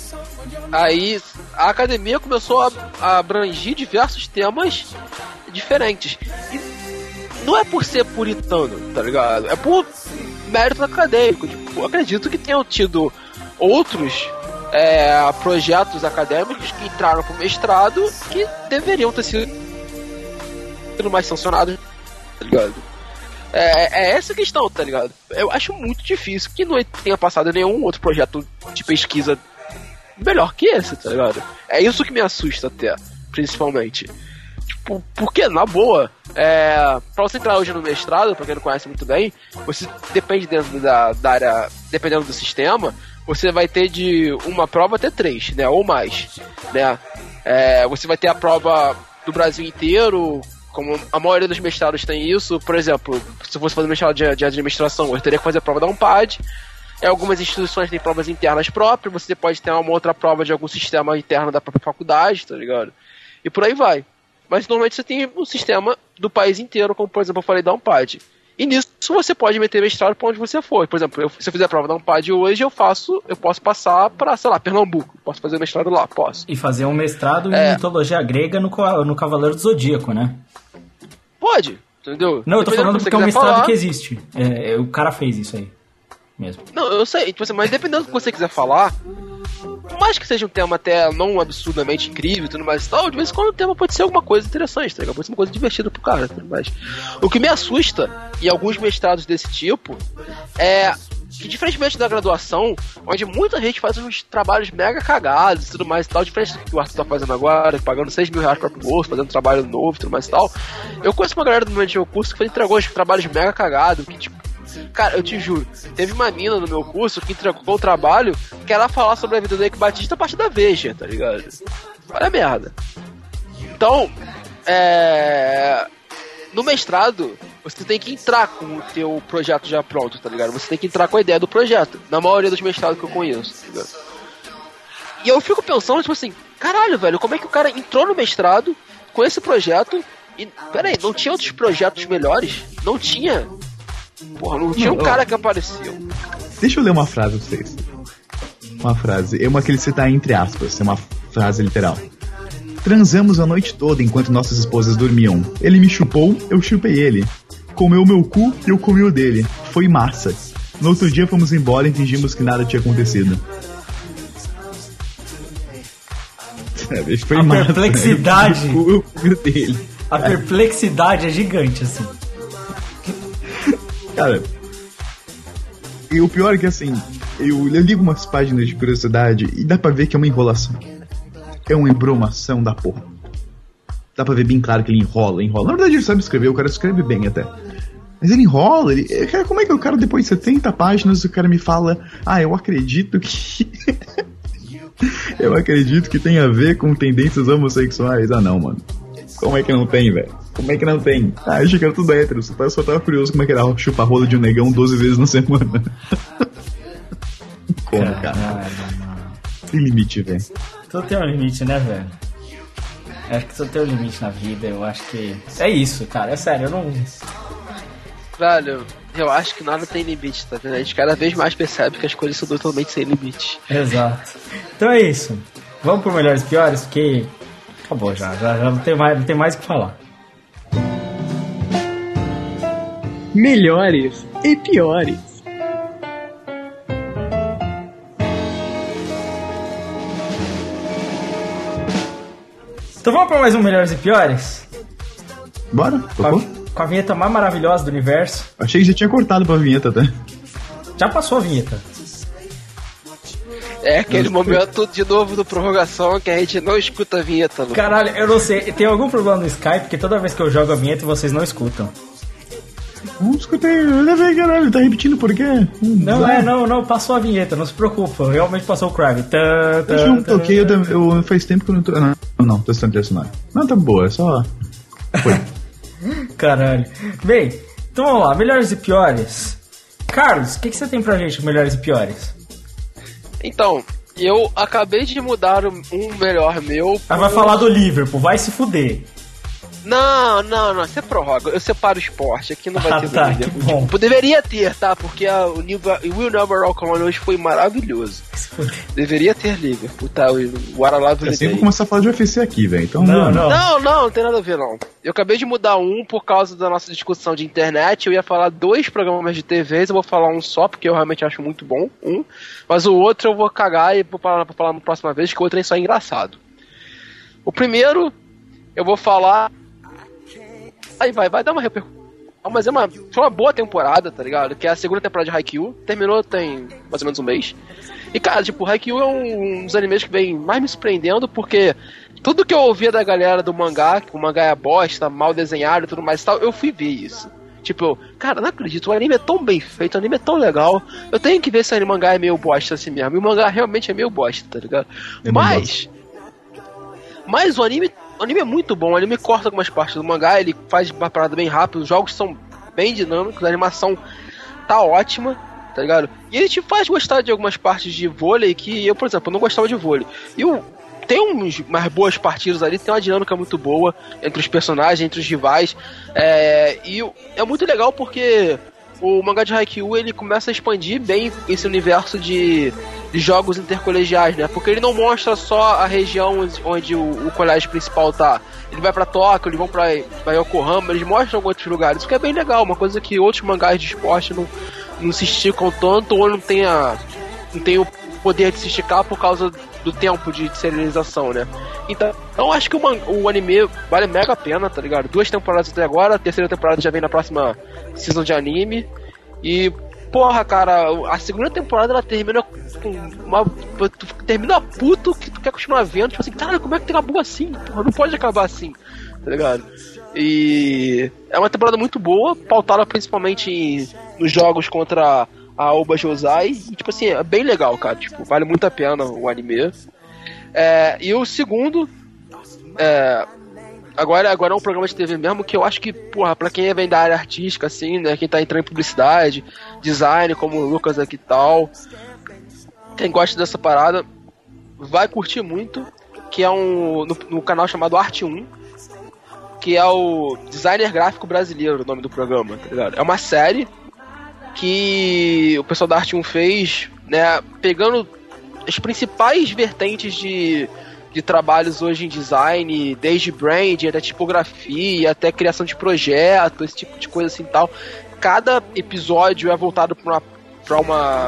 aí a academia começou a, a abranger diversos temas diferentes. E não é por ser puritano, tá ligado? É por mérito acadêmico. Tipo, eu acredito que tenham tido outros é, projetos acadêmicos que entraram pro mestrado que deveriam ter sido mais sancionados, tá ligado? É, é essa a questão, tá ligado? Eu acho muito difícil que não tenha passado nenhum outro projeto de pesquisa melhor que esse, tá ligado? É isso que me assusta até, principalmente. Tipo, porque, na boa, é, pra você entrar hoje no mestrado, pra quem não conhece muito bem, você depende dentro da, da área, dependendo do sistema, você vai ter de uma prova até três, né? Ou mais, né? É, você vai ter a prova do Brasil inteiro, como a maioria dos mestrados tem isso. Por exemplo, se eu fosse fazer mestrado de, de administração, eu teria que fazer a prova da UNPAD. Em algumas instituições tem provas internas próprias, você pode ter uma outra prova de algum sistema interno da própria faculdade, tá ligado? E por aí vai. Mas normalmente você tem um sistema do país inteiro, como por exemplo eu falei da UNPAD. E nisso você pode meter mestrado pra onde você for. Por exemplo, eu, se eu fizer a prova da UNPAD hoje, eu faço, eu posso passar pra, sei lá, Pernambuco. Posso fazer mestrado lá, posso. E fazer um mestrado É. em mitologia grega no, co- no Cavaleiro do Zodíaco, né? Pode, entendeu? Não, eu tô Dependendo falando do que você porque é um quiser mestrado falar. que existe. É, é, o cara fez isso aí. Mesmo. Não, eu sei, tipo assim, mas dependendo do que você quiser falar, por mais que seja um tema até não absurdamente incrível e tudo mais e tal, de vez em quando o tema pode ser alguma coisa interessante, tá ligado? Pode ser uma coisa divertida pro cara e tudo mais. O que me assusta, em alguns mestrados desse tipo, é que diferentemente da graduação, onde muita gente faz uns trabalhos mega cagados e tudo mais e tal, diferente do que o Arthur tá fazendo agora, pagando seis mil reais pro próprio bolso, fazendo um trabalho novo e tudo mais e tal, eu conheço uma galera do meu curso que entregou uns trabalhos mega cagados, que tipo, cara, eu te juro, teve uma mina no meu curso que entregou o trabalho que era falar sobre a vida do Eike Batista a partir da Veja, tá ligado? Olha a merda. Então, é... no mestrado, você tem que entrar com o teu projeto já pronto, tá ligado? Você tem que entrar com a ideia do projeto, na maioria dos mestrados que eu conheço, tá ligado? E eu fico pensando, tipo assim, caralho, velho, como é que o cara entrou no mestrado com esse projeto e, peraí, não tinha outros projetos melhores? Não tinha... Porra, não tinha um cara que apareceu. Deixa eu ler uma frase pra vocês. Uma frase. É uma que ele cita entre aspas. É uma frase literal. Transamos a noite toda enquanto nossas esposas dormiam. Ele me chupou, eu chupei ele. Comeu meu cu e eu comi o dele. Foi massa. No outro dia fomos embora e fingimos que nada tinha acontecido. Foi A massa, perplexidade. né? Eu comi o dele. A perplexidade é gigante, assim. Cara, e o pior é que assim, eu, eu ligo umas páginas de curiosidade e dá pra ver que é uma enrolação. É uma embromação da porra. Dá pra ver bem claro que ele enrola, enrola. Na verdade ele sabe escrever, o cara escreve bem até. Mas ele enrola, ele... Cara, como é que o cara depois de setenta páginas o cara me fala, ah, eu acredito que... eu acredito que tem a ver com tendências homossexuais. Ah não, mano. Como é que não tem, velho? Como é que não tem? Ah, eu achei que era tudo hétero. Eu só tava curioso como é que era chupar rola de um negão doze vezes na semana. Como, cara? Tem limite, velho. Tudo tem um limite, né, velho? Eu acho que tudo tem um limite na vida. Eu acho que... É isso, cara. É sério, eu não... Velho, eu acho que nada tem limite, tá vendo? A gente cada vez mais percebe que as coisas são totalmente sem limite. Exato. Então é isso. Vamos por melhores e piores, porque... Acabou já. Já, já não, tem mais, não tem mais o que falar. Melhores e piores. Então vamos para mais um melhores e piores? Bora, com a, com a vinheta mais maravilhosa do universo. Achei que já tinha cortado pra vinheta até. Já passou a vinheta. É aquele momento de novo do prorrogação que a gente não escuta a vinheta. Lucas. Caralho, eu não sei, tem algum problema no Skype, porque toda vez que eu jogo a vinheta vocês não escutam. Não escutei, olha bem, caralho, tá repetindo por quê? Hum, não vai. é, não, não, passou a vinheta, não se preocupa, realmente passou o Crave. Tá, eu não toquei, eu, eu, faz tempo que eu não tô. Não, não, tô sendo personagem. Não, tá boa, é só. Foi. Caralho. Bem, então vamos lá, melhores e piores. Carlos, o que, que você tem pra gente com melhores e piores? Então, eu acabei de mudar um melhor meu. Ah, vai falar do Liverpool, vai se fuder. Não, não, não, você prorroga. Eu separo o esporte, aqui não vai ah, ter tá, dúvida. Que bom. Tipo, deveria ter, tá? Porque a, o, o Will Never All Come hoje foi maravilhoso. Deveria ter Liverpool, tá? O, o Aralado. Eu sempre vou começar a falar de U F C aqui, velho. Então, não, não. Não, não, não tem nada a ver, não. Eu acabei de mudar um por causa da nossa discussão de internet. Eu ia falar dois programas de T Vs, eu vou falar um só, porque eu realmente acho muito bom, um. Mas o outro eu vou cagar e vou falar, vou falar na próxima vez, que o outro é só engraçado. O primeiro, eu vou falar... Aí vai, vai dar uma repercussão, mas é uma, foi uma boa temporada, tá ligado? Que é a segunda temporada de Haikyuu, terminou tem mais ou menos um mês. E cara, tipo, Haikyuu é um, um dos animes que vem mais me surpreendendo, porque tudo que eu ouvia da galera do mangá, que o mangá é bosta, mal desenhado e tudo mais e tal, eu fui ver isso. Tipo, cara, não acredito, o anime é tão bem feito, o anime é tão legal, eu tenho que ver se o mangá é meio bosta assim mesmo. E o mangá realmente é meio bosta, tá ligado? É mas, mas o anime... O anime é muito bom, o anime corta algumas partes do mangá, ele faz uma parada bem rápida, os jogos são bem dinâmicos, a animação tá ótima, tá ligado? E ele te faz gostar de algumas partes de vôlei que eu, por exemplo, não gostava de vôlei. E o, tem uns, umas boas partidas ali, tem uma dinâmica muito boa entre os personagens, entre os rivais, é, e é muito legal porque o mangá de Haikyuu, ele começa a expandir bem esse universo de, de jogos intercolegiais, né? Porque ele não mostra só a região onde o, o colégio principal tá. Ele vai pra Tóquio, eles vão pra, pra Yokohama, eles mostram outros lugares. Isso que é bem legal, uma coisa que outros mangás de esporte não, não se esticam tanto ou não tem, a, não tem o poder de se esticar por causa do tempo de serialização, né? Então, eu acho que o, man- o anime vale mega a pena, tá ligado? Duas temporadas até agora, a terceira temporada já vem na próxima season de anime. E, porra, cara, a segunda temporada ela termina com uma... Tu termina puto que tu quer continuar vendo, tipo assim, cara, como é que acabou assim? Porra, não pode acabar assim, tá ligado? E é uma temporada muito boa, pautada principalmente em, nos jogos contra a Aoba Josai, e tipo assim, é bem legal, cara, tipo, vale muito a pena o anime. É, e o segundo, é, agora, agora é um programa de T V mesmo, que eu acho que, porra, pra quem vem da área artística, assim, né, quem tá entrando em publicidade, design, como o Lucas aqui e tal, quem gosta dessa parada, vai curtir muito, que é um, no, no canal chamado Arte um, que é o Designer Gráfico Brasileiro, o nome do programa, tá ligado? É uma série que o pessoal da Arte um fez, né, pegando as principais vertentes de, de trabalhos hoje em design, desde branding, até tipografia, até criação de projetos, esse tipo de coisa assim e tal. Cada episódio é voltado para uma, pra uma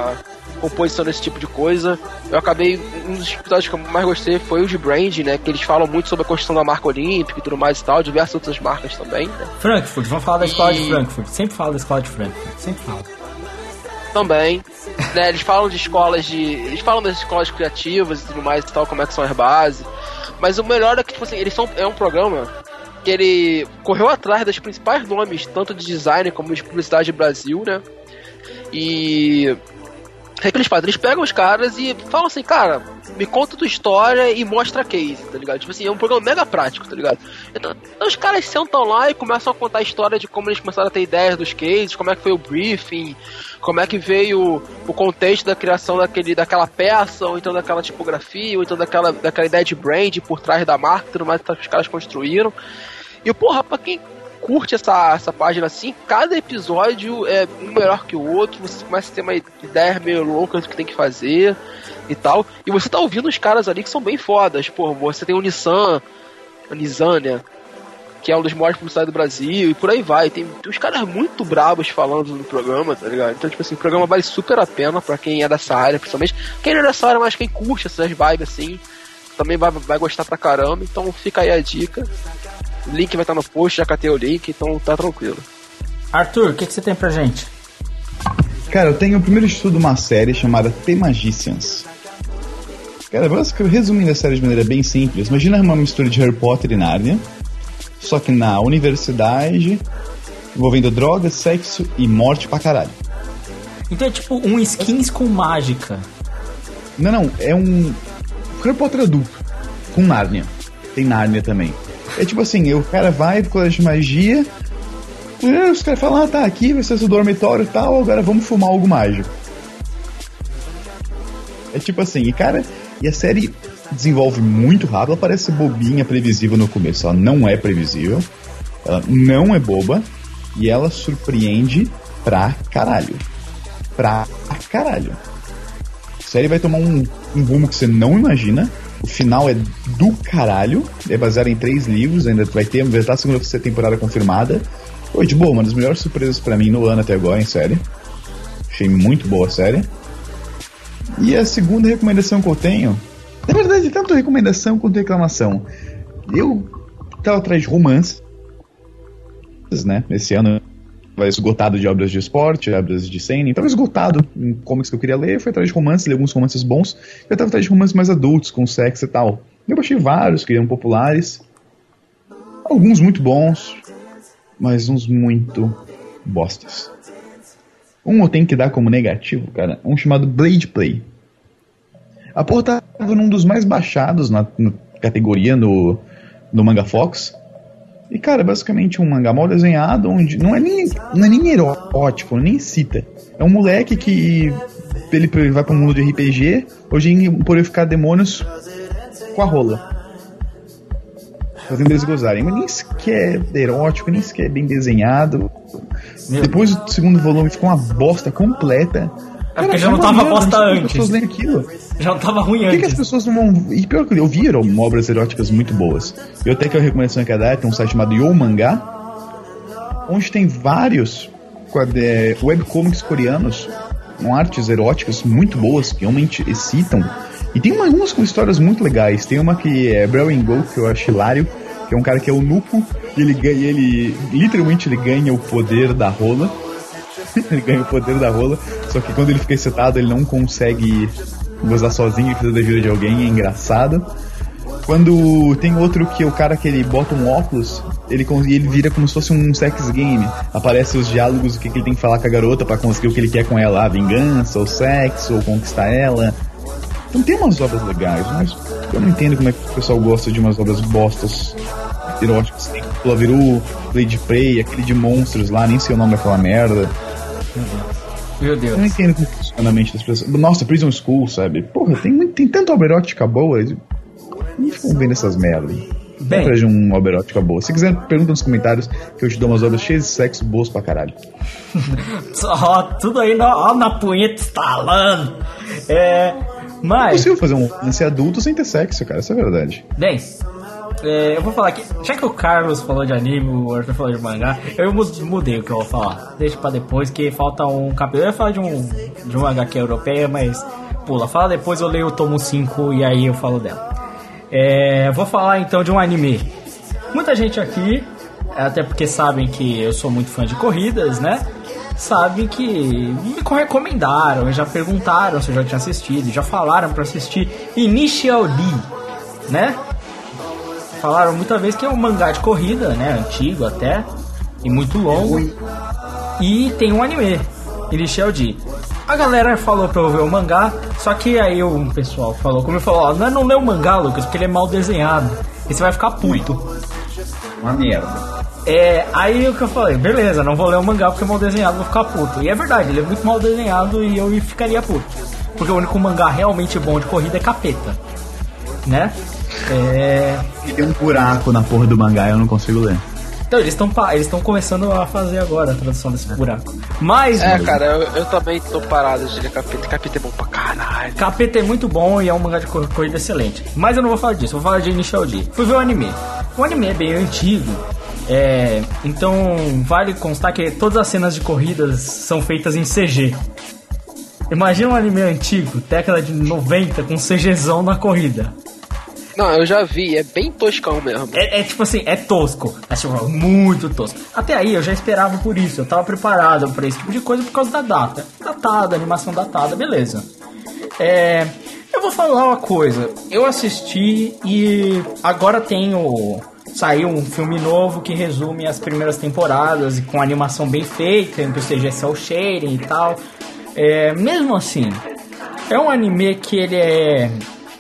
composição desse tipo de coisa. Eu acabei, um dos episódios que eu mais gostei foi o de Brand, né, que eles falam muito sobre a construção da marca olímpica e tudo mais e tal, diversas outras marcas também, né. Frankfurt, vamos falar da escola e... de Frankfurt, sempre fala da escola de Frankfurt, sempre fala. Também, né, eles falam de escolas de... eles falam das escolas criativas e tudo mais e tal, como é que são as bases, mas o melhor é que, tipo assim, eles são, é um programa que ele correu atrás dos principais nomes, tanto de design como de publicidade do Brasil, né, e... o que eles fazem? Eles pegam os caras e falam assim, cara, me conta tua história e mostra a case, tá ligado? Tipo assim, é um programa mega prático, tá ligado? Então, então os caras sentam lá e começam a contar a história de como eles começaram a ter ideias dos cases, como é que foi o briefing, como é que veio o contexto da criação daquele, daquela peça, ou então daquela tipografia, ou então daquela, daquela ideia de brand por trás da marca e tudo mais que os caras construíram. E, porra, pra quem curte essa, essa página assim, cada episódio é um melhor que o outro, você começa a ter uma ideia meio louca do que tem que fazer e tal, e você tá ouvindo os caras ali que são bem fodas, pô, você tem o Nissan, a Nissan, né, que é um dos maiores publicidades do Brasil, e por aí vai, tem, tem uns caras muito bravos falando no programa, tá ligado? Então, tipo assim, o programa vale super a pena pra quem é dessa área, principalmente quem não é dessa área, mas quem curte essas vibes assim, também vai, vai gostar pra caramba, então fica aí a dica. O link vai estar no post, já catei o link, então tá tranquilo. Arthur, o que, que você tem pra gente? Cara, eu tenho o primeiro estudo de uma série chamada The Magicians. Cara, resumindo a série de maneira bem simples, imagina uma mistura de Harry Potter e Nárnia, só que na universidade, envolvendo drogas, sexo e morte pra caralho. Então é tipo um skins com mágica. Não, não, é um Harry Potter adulto, com Nárnia. Tem Nárnia também. É tipo assim, o cara vai pro colégio de magia, os caras falam, ah, tá, aqui vai ser seu dormitório e tal, agora vamos fumar algo mágico. É tipo assim, e cara, e a série desenvolve muito rápido, ela parece bobinha, previsível no começo, ela não é previsível, ela não é boba, e ela surpreende pra caralho. Pra caralho. A série vai tomar um, um rumo que você não imagina. O final é do caralho. É baseado em três livros. Ainda vai ter, vai estar a segunda temporada confirmada. Foi de boa, uma das melhores surpresas pra mim no ano até agora, em série. Achei muito boa a série. E a segunda recomendação que eu tenho, na verdade, tanto recomendação quanto reclamação. Eu tava atrás de romances, né? Esse ano vai esgotado de obras de esporte, obras de cena, então esgotado em comics que eu queria ler, eu fui atrás de romances, li alguns romances bons, eu tava atrás de romances mais adultos, com sexo e tal. Eu baixei vários que eram populares, alguns muito bons, mas uns muito bostas. Um eu tenho que dar como negativo, cara, um chamado Blade Play. A porra tava num dos mais baixados na, na categoria no, no Manga Fox. E, cara, basicamente um mangá mal desenhado, onde não é nem, não é nem erótico, nem cita. É um moleque que ele vai pro mundo de R P G, hoje em purificar demônios com a rola. Fazendo eles gozarem. Mas nem sequer é erótico, nem sequer é bem desenhado. Depois o segundo volume ficou uma bosta completa. É porque já não tava bosta antes. As pessoas leem aquilo. Já não tava ruim antes. Por que, que as pessoas não vão... E pior que eu vi, eram obras eróticas muito boas. Eu até que a recomendação que eu ia dar, tem um site chamado Yo Mangá, onde tem vários é, webcomics coreanos com artes eróticas muito boas, que realmente excitam. E tem algumas com histórias muito legais. Tem uma que é Brawling Go, que eu acho hilário, que é um cara que é eunuco, e ele, ganha, ele literalmente ele ganha o poder da rola. Ele ganha o poder da rola, só que quando ele fica excitado ele não consegue gozar sozinho, ele precisa da ajuda de alguém, é engraçado. Quando tem outro que é o cara que ele bota um óculos, ele, ele vira como se fosse um sex game. Aparece os diálogos, o que, que ele tem que falar com a garota pra conseguir o que ele quer com ela, a vingança, ou sexo, ou conquistar ela. Então tem umas obras legais, mas eu não entendo como é que o pessoal gosta de umas obras bostas eróticas. Tem Cloveru, Blade Prey, aquele de monstros lá, nem sei o nome daquela merda. Meu Deus. Eu não entendo como funciona a mente das pessoas. Nossa, Prison School, sabe? Porra, tem, tem tanta obra erótica boa. Não ficam vendo essas merdas. Bem, atrás de uma obra erótica boa. Se quiser, pergunta nos comentários que eu te dou umas obras cheias de sexo boas pra caralho. Ó, tudo aí na, na punheta estalando. É. Mas. É possível fazer um lance adulto sem ter sexo, cara, isso é verdade. Bem, é, eu vou falar aqui, já que o Carlos falou de anime, o Arthur falou de mangá, eu mudei o que eu vou falar. Deixa pra depois, que falta um capítulo. Eu ia falar de um, de um H Q europeia, mas pula. Fala depois, eu leio o tomo cinco e aí eu falo dela. É, vou falar então de um anime. Muita gente aqui, até porque sabem que eu sou muito fã de corridas, né? Sabem que me recomendaram, já perguntaram se eu já tinha assistido, já falaram pra assistir Initial D, né? Falaram muita vez que é um mangá de corrida, né? Antigo até, e muito longo. E tem um anime, Initial D. A galera falou pra eu ver o mangá, só que aí o pessoal falou, como eu falou, ó, não, não lê o mangá, Lucas, porque ele é mal desenhado. E você vai ficar puto. Uma merda. É, aí o que eu falei, beleza, não vou ler o mangá porque é mal desenhado, vou ficar puto. E é verdade, ele é muito mal desenhado e eu ficaria puto. Porque o único mangá realmente bom de corrida é Capeta, né? É... Tem um buraco na porra do mangá e eu não consigo ler. Então, eles estão eles estão começando a fazer agora a tradução desse buraco. Mas... É, cara, eu, eu também tô parado de ler Capeta. Capeta é bom pra caralho. Capeta é muito bom e é um mangá de corrida excelente. Mas eu não vou falar disso, eu vou falar de Initial D. Fui ver o anime. O anime é bem antigo. É, então vale constar que todas as cenas de corridas são feitas em C G. Imagina um anime antigo, década de noventa, com CGzão na corrida. Não, eu já vi, é bem toscão mesmo. É, é tipo assim, é tosco, é tipo, muito tosco. Até aí eu já esperava por isso, eu tava preparado pra esse tipo de coisa por causa da data. Datada, animação datada, beleza. É, eu vou falar uma coisa, eu assisti e agora tenho... Saiu um filme novo que resume as primeiras temporadas e com animação bem feita, em que o C G é cel shading e tal. É, mesmo assim, é um anime que ele é...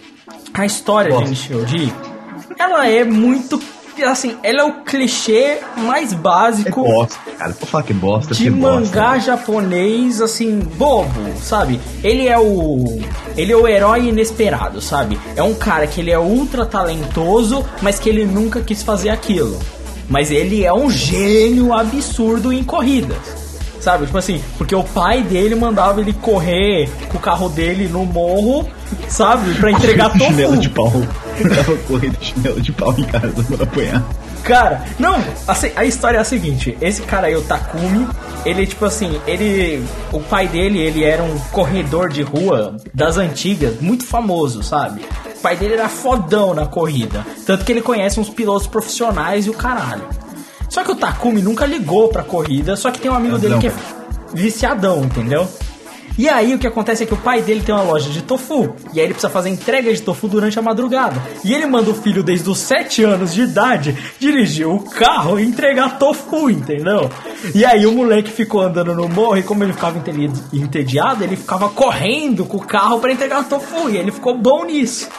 A história de Initial D, ela é muito... Assim, ela é o clichê mais básico... É bosta, cara. Vou falar que bosta, de que mangá bosta. japonês, assim, bobo, sabe? Ele é o... Ele é o herói inesperado, sabe? É um cara que ele é ultra talentoso, mas que ele nunca quis fazer aquilo. Mas ele é um gênio absurdo em corridas, sabe? Tipo assim, porque o pai dele mandava ele correr com o carro dele no morro, sabe? Pra entregar tofu. Chinelo de pau. Eu tava correndo de chinelo de pau em casa pra apanhar. Cara, não, assim, a história é a seguinte, esse cara aí, o Takumi, ele, tipo assim, ele, o pai dele, ele era um corredor de rua das antigas, muito famoso, sabe? O pai dele era fodão na corrida, tanto que ele conhece uns pilotos profissionais e o caralho. Só que o Takumi nunca ligou pra corrida, só que tem um amigo é dele não, que é viciadão, entendeu? E aí o que acontece é que o pai dele tem uma loja de tofu, e aí ele precisa fazer entrega de tofu durante a madrugada. E ele manda o filho desde os sete anos de idade dirigir o carro e entregar tofu, entendeu? E aí o moleque ficou andando no morro e como ele ficava entediado, ele ficava correndo com o carro pra entregar tofu, e ele ficou bom nisso.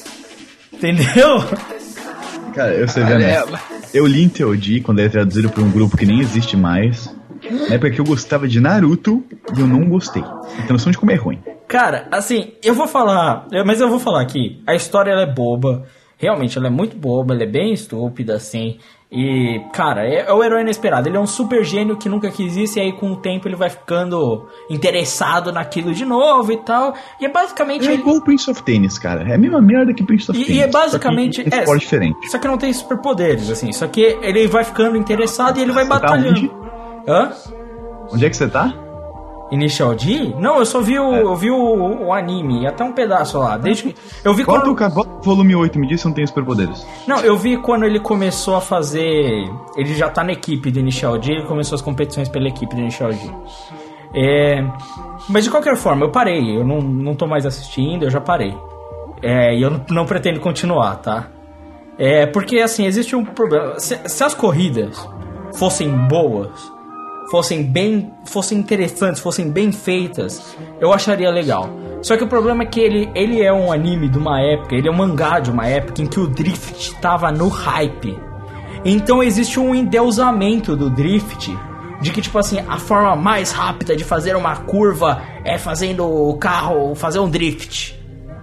Entendeu? Cara, eu sei, né? Eu li em Teodi quando ele é traduzido por um grupo que nem existe mais. Na época que eu gostava de Naruto e eu não gostei. Então noção de como é ruim. Cara, assim, eu vou falar, mas eu vou falar aqui, a história ela é boba, realmente ela é muito boba, ela é bem estúpida, assim, e, cara, é, é o herói inesperado, ele é um super gênio que nunca quis isso, e aí com o tempo ele vai ficando interessado naquilo de novo e tal, e é basicamente... É igual o Prince of Tennis, cara, é a mesma merda que Prince of e, Tennis. E é basicamente... Só que é um esporte diferente. Só que não tem superpoderes, assim, só que ele vai ficando interessado e ele vai Você batalhando. Tá onde? Hã? Onde é que você tá? Initial D? Não, eu só vi o, é. eu vi o, o anime, até um pedaço lá. Desde que eu vi quando quando o volume oito me disse, não tem superpoderes. Não, eu vi quando ele começou a fazer, ele já tá na equipe do Initial D, ele começou as competições pela equipe do Initial D. É, mas de qualquer forma, eu parei, eu não, não tô mais assistindo, eu já parei. É, e eu não, não pretendo continuar, tá? É, porque assim, existe um problema. Se, se as corridas fossem boas, fossem bem, fossem interessantes, fossem bem feitas, eu acharia legal. Só que o problema é que ele, ele é um anime de uma época, ele é um mangá de uma época em que o drift tava no hype. Então existe um endeusamento do drift, de que tipo assim, a forma mais rápida de fazer uma curva é fazendo o carro fazer um drift.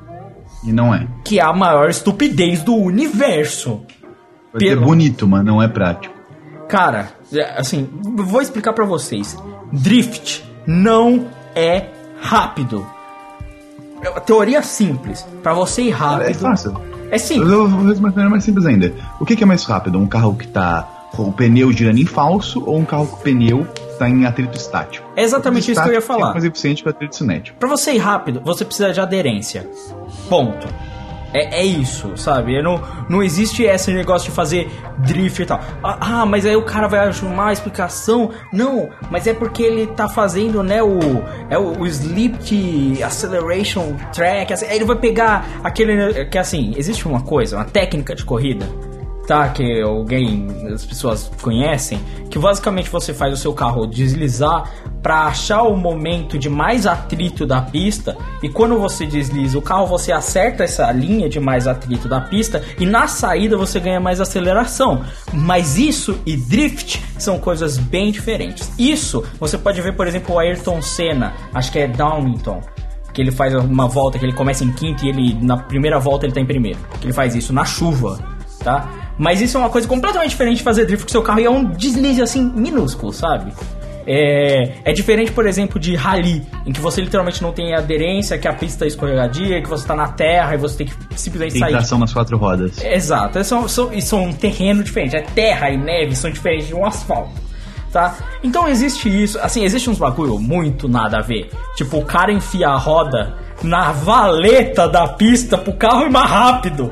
E não é. Que é a maior estupidez do universo. Pode ser bonito, mas não é prático. Cara, assim, vou explicar pra vocês. Drift não é rápido. Teoria simples. Pra você ir rápido... É fácil. É simples. Eu vou responder mais simples ainda. O que, que é mais rápido? Um carro que tá com o pneu girando em falso ou um carro com o pneu tá em atrito estático? É exatamente isso que eu ia falar. É mais eficiente que o atrito cinético. Pra você ir rápido, você precisa de aderência. Ponto. É, é isso, sabe? Não, não existe esse negócio de fazer drift e tal. Ah, mas aí o cara vai arrumar a explicação. Não, mas é porque ele tá fazendo, né, o, é o, o Sleep Acceleration Track. Assim, aí ele vai pegar aquele... Que assim, existe uma coisa, uma técnica de corrida, tá? Que alguém, as pessoas conhecem, que basicamente você faz o seu carro deslizar para achar o momento de mais atrito da pista, e quando você desliza o carro, você acerta essa linha de mais atrito da pista, e na saída você ganha mais aceleração. Mas isso e drift são coisas bem diferentes. Isso você pode ver, por exemplo, o Ayrton Senna, acho que é Downington, que ele faz uma volta que ele começa em quinto e ele na primeira volta ele tá em primeiro, que ele faz isso na chuva, tá? Mas isso é uma coisa completamente diferente de fazer drift com seu carro, e é um deslize assim minúsculo, sabe? É, é diferente, por exemplo, de rally, em que você literalmente não tem aderência, que a pista é escorregadia, que você tá na terra e você tem que simplesmente tem sair. Tem tração nas quatro rodas. Exato, e são, são, são um terreno diferente. É terra e neve são diferentes de um asfalto, tá? Então existe isso, assim, existe uns bagulho muito nada a ver. Tipo, o cara enfia a roda na valeta da pista pro carro ir mais rápido.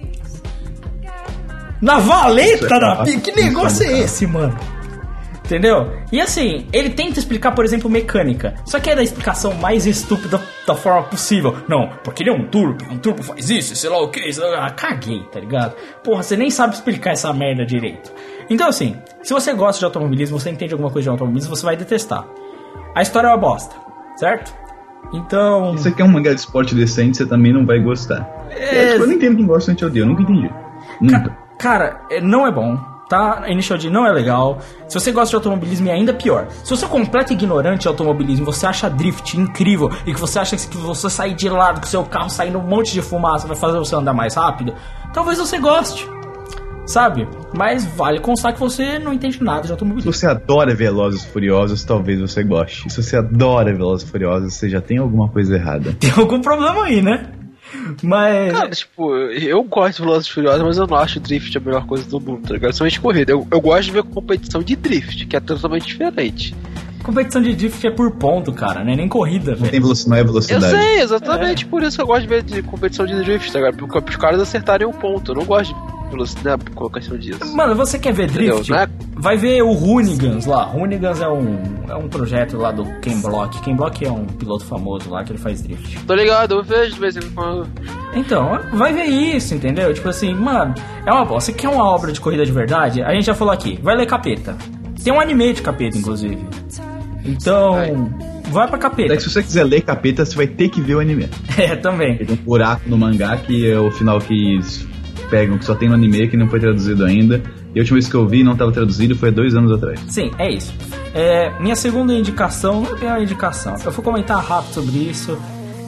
Na valeta é da pista? Que negócio é esse, mano? Entendeu? E assim, ele tenta explicar, por exemplo, mecânica. Só que é da explicação mais estúpida da forma possível. Não, porque ele é um turbo, um turbo faz isso, sei lá o que. Ah, caguei, tá ligado? Porra, você nem sabe explicar essa merda direito. Então assim, se você gosta de automobilismo, você entende alguma coisa de automobilismo, você vai detestar. A história é uma bosta, certo? Então... Se você quer um mangá de esporte decente, você também não vai gostar. É... Eu não entendo quem gosta de odeia, eu nunca entendi. Nunca. Ca- cara, não é bom. Tá? Initial D não é legal. Se você gosta de automobilismo, é ainda pior. Se você é completo ignorante de automobilismo, você acha drift incrível e que você acha que você sair de lado com seu carro saindo um monte de fumaça vai fazer você andar mais rápido, talvez você goste, sabe? Mas vale constar que você não entende nada de automobilismo. Se você adora Velozes e Furiosos, talvez você goste. Se você adora Velozes e Furiosos, você já tem alguma coisa errada. Tem algum problema aí, né? Mas... Cara, tipo, eu gosto de Velozes e Furiosos, mas eu não acho o drift a melhor coisa do mundo, tá ligado? Somente corrida. Eu, eu gosto de ver competição de drift, que é totalmente diferente. Competição de drift é por ponto, cara, né? Nem corrida, não velho. Tem velocidade, não é velocidade. Eu sei, exatamente é. Por isso que eu gosto de ver de competição de drift, tá ligado? Porque os caras acertarem o ponto. Eu não gosto de velocidade com a questão disso. Mano, você quer ver drift? Né? Vai ver o Hoonigans lá. Hoonigans é um, é um projeto lá do Ken Block. Ken Block é um piloto famoso lá que ele faz drift. Tô ligado, eu vejo de vez em quando. Então, vai ver isso, entendeu? Tipo assim, mano, é uma bosta. Você quer uma obra de corrida de verdade? A gente já falou aqui, vai ler Capeta. Tem um anime de Capeta, inclusive. Então, vai, vai pra Capeta. É que se você quiser ler Capeta, você vai ter que ver o anime. É, também. Tem um buraco no mangá que é o final que pegam, que só tem no anime, que não foi traduzido ainda. E a última vez que eu vi não estava traduzido foi há dois anos atrás. Sim, é isso. É, minha segunda indicação, não é uma indicação, eu vou comentar rápido sobre isso.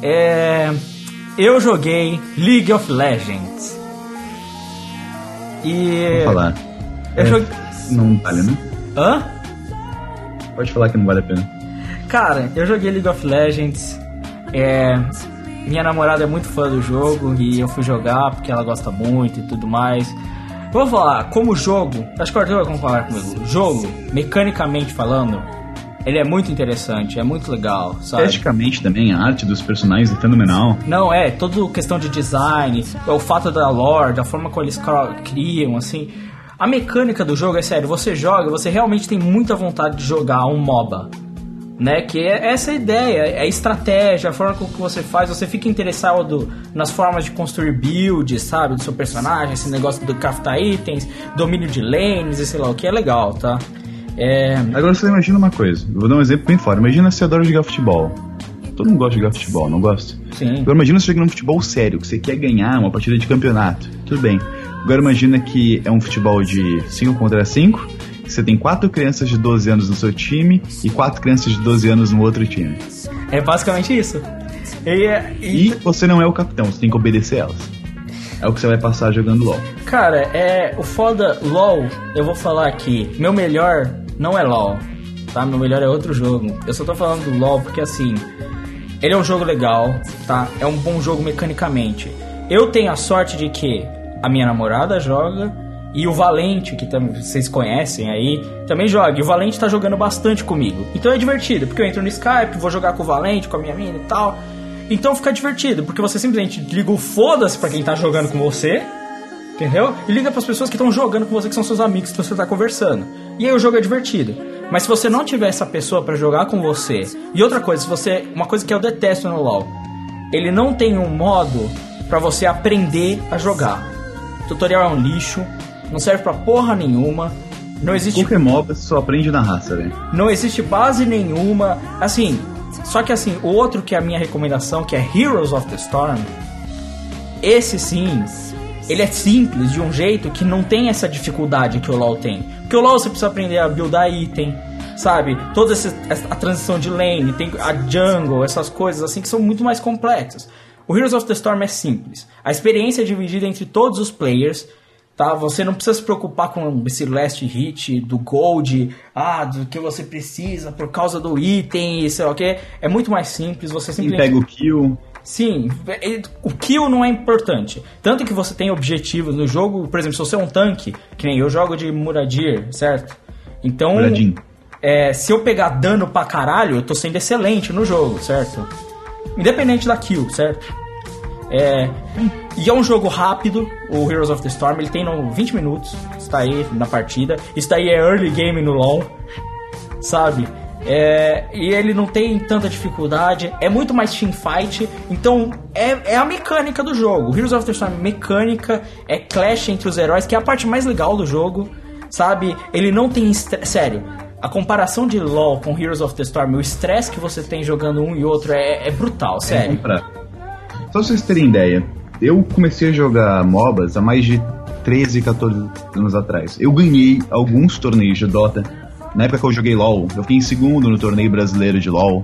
É, eu joguei League of Legends. E... Vou falar. Eu é, joguei... Não vale, né? Hã? Pode falar que não vale a pena. Cara, eu joguei League of Legends. É... Minha namorada é muito fã do jogo e eu fui jogar porque ela gosta muito e tudo mais. Vou falar, como jogo, acho que o Arthur vai concordar comigo. Jogo, mecanicamente falando, ele é muito interessante, é muito legal, sabe? Esteticamente também, a arte dos personagens é fenomenal. Não, é, toda questão de design, o fato da lore, da forma como eles criam, assim. A mecânica do jogo, é sério, você joga, você realmente tem muita vontade de jogar um MOBA. Né, que é essa ideia, é a estratégia, a forma como que você faz, você fica interessado nas formas de construir builds, sabe, do seu personagem, esse negócio do craftar itens, domínio de lanes e sei lá o que, é legal, tá? É... Agora você imagina uma coisa, eu vou dar um exemplo bem fora, imagina se você adora jogar futebol. Todo mundo gosta de jogar futebol, não gosta? Sim. Agora imagina você jogando um futebol sério, que você quer ganhar uma partida de campeonato, tudo bem. Agora imagina que é um futebol de cinco contra cinco, você tem quatro crianças de doze anos no seu time e quatro crianças de doze anos no outro time. É basicamente isso. E, e... e você não é o capitão, você tem que obedecer elas. É o que você vai passar jogando LoL. Cara, é o foda LoL, eu vou falar aqui, meu melhor não é LoL, tá? Meu melhor é outro jogo. Eu só tô falando do LoL porque assim, ele é um jogo legal, tá? É um bom jogo mecanicamente. eu tenho a sorte de que a minha namorada joga e o Valente, que também vocês conhecem aí, também joga. E o Valente tá jogando bastante comigo. Então é divertido, porque eu entro no Skype, vou jogar com o Valente, com a minha mina e tal. Então fica divertido, porque você simplesmente liga o foda-se pra quem tá jogando com você, entendeu? E liga pras pessoas que estão jogando com você, que são seus amigos, que você tá conversando. E aí o jogo é divertido. Mas se você não tiver essa pessoa pra jogar com você... E outra coisa, se você... Uma coisa que eu detesto no LoL. Ele não tem um modo pra você aprender a jogar. O tutorial é um lixo. Não serve pra porra nenhuma. Não existe... Qualquer mob só aprende na raça, velho. Não existe base nenhuma. Assim... Só que assim, o outro que é a minha recomendação, que é Heroes of the Storm... Esse sim... Ele é simples de um jeito que não tem essa dificuldade que o LoL tem. Porque o LoL você precisa aprender a buildar item, sabe? Toda essa, a transição de lane, tem a jungle, essas coisas assim que são muito mais complexas. O Heroes of the Storm é simples. A experiência é dividida entre todos os players, tá? Você não precisa se preocupar com esse last hit do gold, ah, do que você precisa por causa do item, sei lá o que. É muito mais simples, você simplesmente... Quem pega o kill... Sim, o kill não é importante. Tanto que você tem objetivos no jogo. Por exemplo, se você é um tanque, que nem eu jogo de Muradir, certo? Então, é, se eu pegar dano pra caralho, eu tô sendo excelente no jogo, certo? Independente da kill, certo? É, e é um jogo rápido. O Heroes of the Storm, ele tem no vinte minutos. Está aí na partida. Isso daí é early game no LoL, sabe? É, e ele não tem tanta dificuldade, é muito mais teamfight, então é, é a mecânica do jogo. O Heroes of the Storm é mecânica, é clash entre os heróis, que é a parte mais legal do jogo, sabe? Ele não tem estresse, sério, a comparação de LoL com Heroes of the Storm, o estresse que você tem jogando um e outro é, é brutal, sério. É, só pra vocês terem ideia, eu comecei a jogar MOBAs há mais de treze, catorze anos atrás. Eu ganhei alguns torneios de Dota. Na época que eu joguei LoL, eu fiquei em segundo no torneio brasileiro de LoL.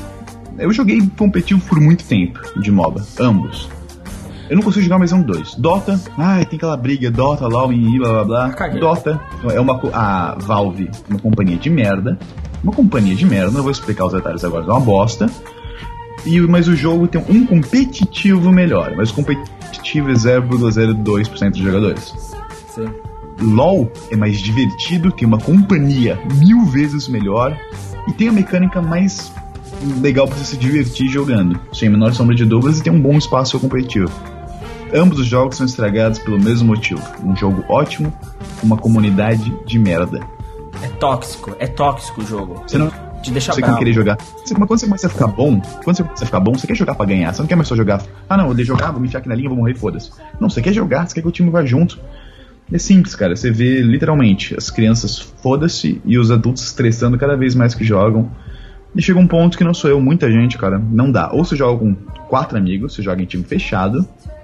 Eu joguei competitivo por muito tempo, de MOBA, ambos. Eu não consigo jogar mais um dois. Dota, ai, tem aquela briga, Dota, LoL e blá blá blá. Caguei. Dota é uma... A Valve, uma companhia de merda. Uma companhia de merda, não vou explicar os detalhes agora, é uma bosta. E, mas o jogo tem um competitivo melhor, mas o competitivo é zero vírgula zero dois por cento dos jogadores. Sim. LoL é mais divertido, tem uma companhia mil vezes melhor e tem a mecânica mais legal pra você se divertir jogando, sem a menor sombra de dúvidas, e tem um bom espaço competitivo. Ambos os jogos são estragados pelo mesmo motivo: um jogo ótimo, uma comunidade de merda. É tóxico, é tóxico o jogo. Você não te deixa você bravo. Quer querer jogar. Você, quando você começa a ficar bom, quando você começa a ficar bom, você quer jogar pra ganhar. Você não quer mais só jogar, ah não, eu vou jogar, vou me enfiar aqui na linha, vou morrer, foda-se. Não, você quer jogar, você quer que o time vá junto. É simples, cara. Você vê literalmente as crianças foda-se e os adultos estressando cada vez mais que jogam. E chega um ponto que não sou eu, muita gente, cara, não dá. Ou você joga com quatro amigos, você joga em time fechado,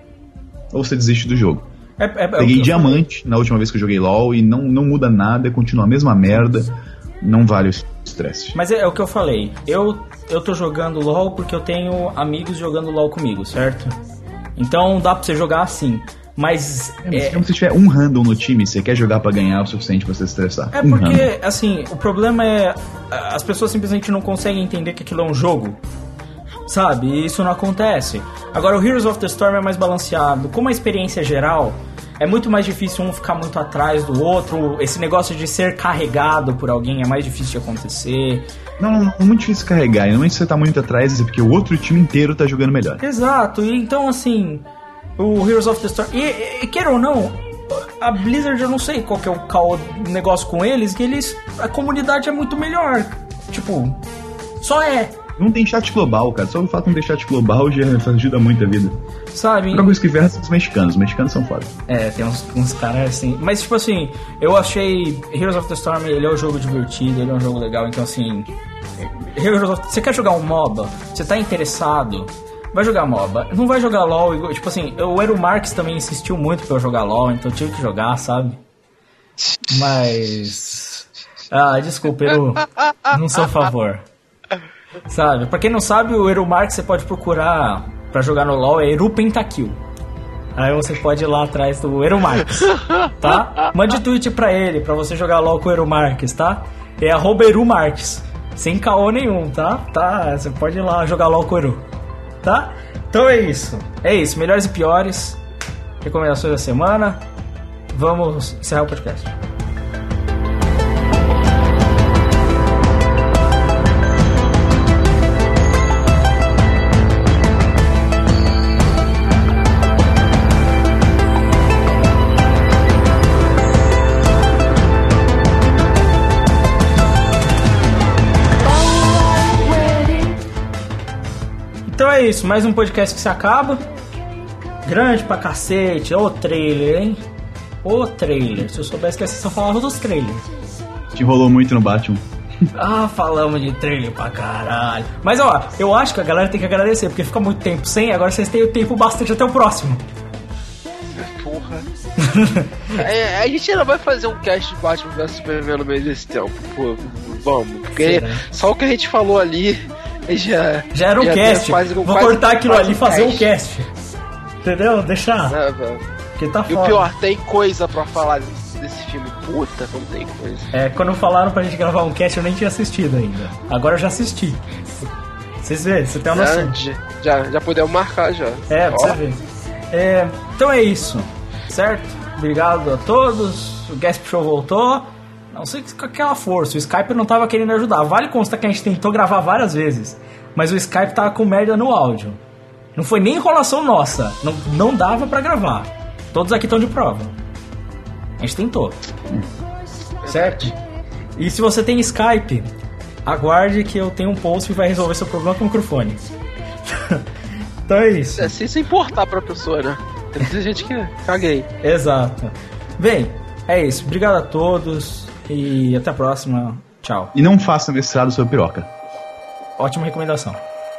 ou você desiste do jogo. É, é, Peguei é diamante na última vez que eu joguei LoL e não, não muda nada, continua a mesma merda, não vale o estresse. Mas é, é o que eu falei. Eu, eu tô jogando LoL porque eu tenho amigos jogando LoL comigo, certo? Então dá pra você jogar assim. Mas, é, mas é, se você tiver um random no time, você quer jogar pra ganhar o suficiente pra você se estressar. É um porque, random. assim, o problema é as pessoas simplesmente não conseguem entender que aquilo é um jogo, sabe? E isso não acontece. Agora, o Heroes of the Storm é mais balanceado. Como a experiência geral, é muito mais difícil um ficar muito atrás do outro. Esse negócio de ser carregado por alguém é mais difícil de acontecer. Não, não, é muito difícil carregar. E normalmente você tá muito atrás é porque o outro time inteiro tá jogando melhor. Exato, e então assim... O Heroes of the Storm... E, e queira ou não, a Blizzard, eu não sei qual que é o, qual o negócio com eles, que eles... A comunidade é muito melhor. Tipo, só é. Não tem chat global, cara. Só o fato de não ter chat global já ajuda muito a vida. Sabe? Outra coisa que ferra são os mexicanos. Os mexicanos são foda. É, tem uns, uns caras assim... Mas, tipo assim, eu achei... Heroes of the Storm, ele é um jogo divertido, ele é um jogo legal. Então, assim... Heroes of... Você quer jogar um MOBA? Você tá interessado... Vai jogar MOBA, não vai jogar LoL. Tipo assim, o Eru Marques também insistiu muito pra eu jogar LoL, então eu tive que jogar, sabe? Mas... Ah, desculpa, Eru, não sou a favor. Sabe, pra quem não sabe, o Eru Marques você pode procurar pra jogar no LoL, é Eru Pentakill. Aí você pode ir lá atrás do Eru Marques, tá? Mande tweet pra ele, pra você jogar LoL com o Eru Marques, tá? É arroba Eru Marques, sem caô nenhum, tá? Tá, você pode ir lá jogar LoL com o Eru. Tá? Então é isso. É isso. Melhores e piores. Recomendações da semana. Vamos encerrar o podcast. Então é isso, mais um podcast que se acaba. Grande pra cacete, ô trailer, hein? Ô trailer, se eu soubesse que a sessão falava dos trailers. Te enrolou muito no Batman. Ah, falamos de trailer pra caralho. Mas ó, eu acho que a galera tem que agradecer, porque fica muito tempo sem, agora vocês têm o tempo bastante até o próximo. Porra. é, a gente ainda vai fazer um cast de Batman versus Superman no meio desse tempo. Pô, vamos, porque Será? Só o que a gente falou ali já... Já era um já cast, quase, vou quase, cortar aquilo ali e fazer cast. um cast. Entendeu? Deixar. É, velho. Porque tá E foda. o pior, tem coisa pra falar desse, desse filme. Puta, como tem coisa. É, quando falaram pra gente gravar um cast, eu nem tinha assistido ainda. Agora eu já assisti. Vocês verem, você tem uma noção. Já, já, já podemos marcar já. É, pra Ó. você ver. É, então é isso, certo? Obrigado a todos. O Gasp Show voltou. Não sei com aquela força. O Skype não tava querendo ajudar. Vale constar que a gente tentou gravar várias vezes, mas o Skype tava com merda no áudio. Não foi nem enrolação nossa. Não, não dava pra gravar. Todos aqui estão de prova. A gente tentou. Certo? E se você tem Skype, aguarde que eu tenho um post que vai resolver seu problema com o microfone. Então é isso. É, se isso importar pra pessoa, né? Tem muita gente que caguei. Exato. Bem, é isso. Obrigado a todos e até a próxima. Tchau. E não faça mestrado sobre piroca. Ótima recomendação.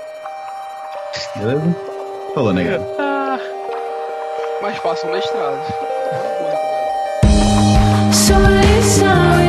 Beleza? Falou, negado. Ah, mais fácil um mestrado. So listen.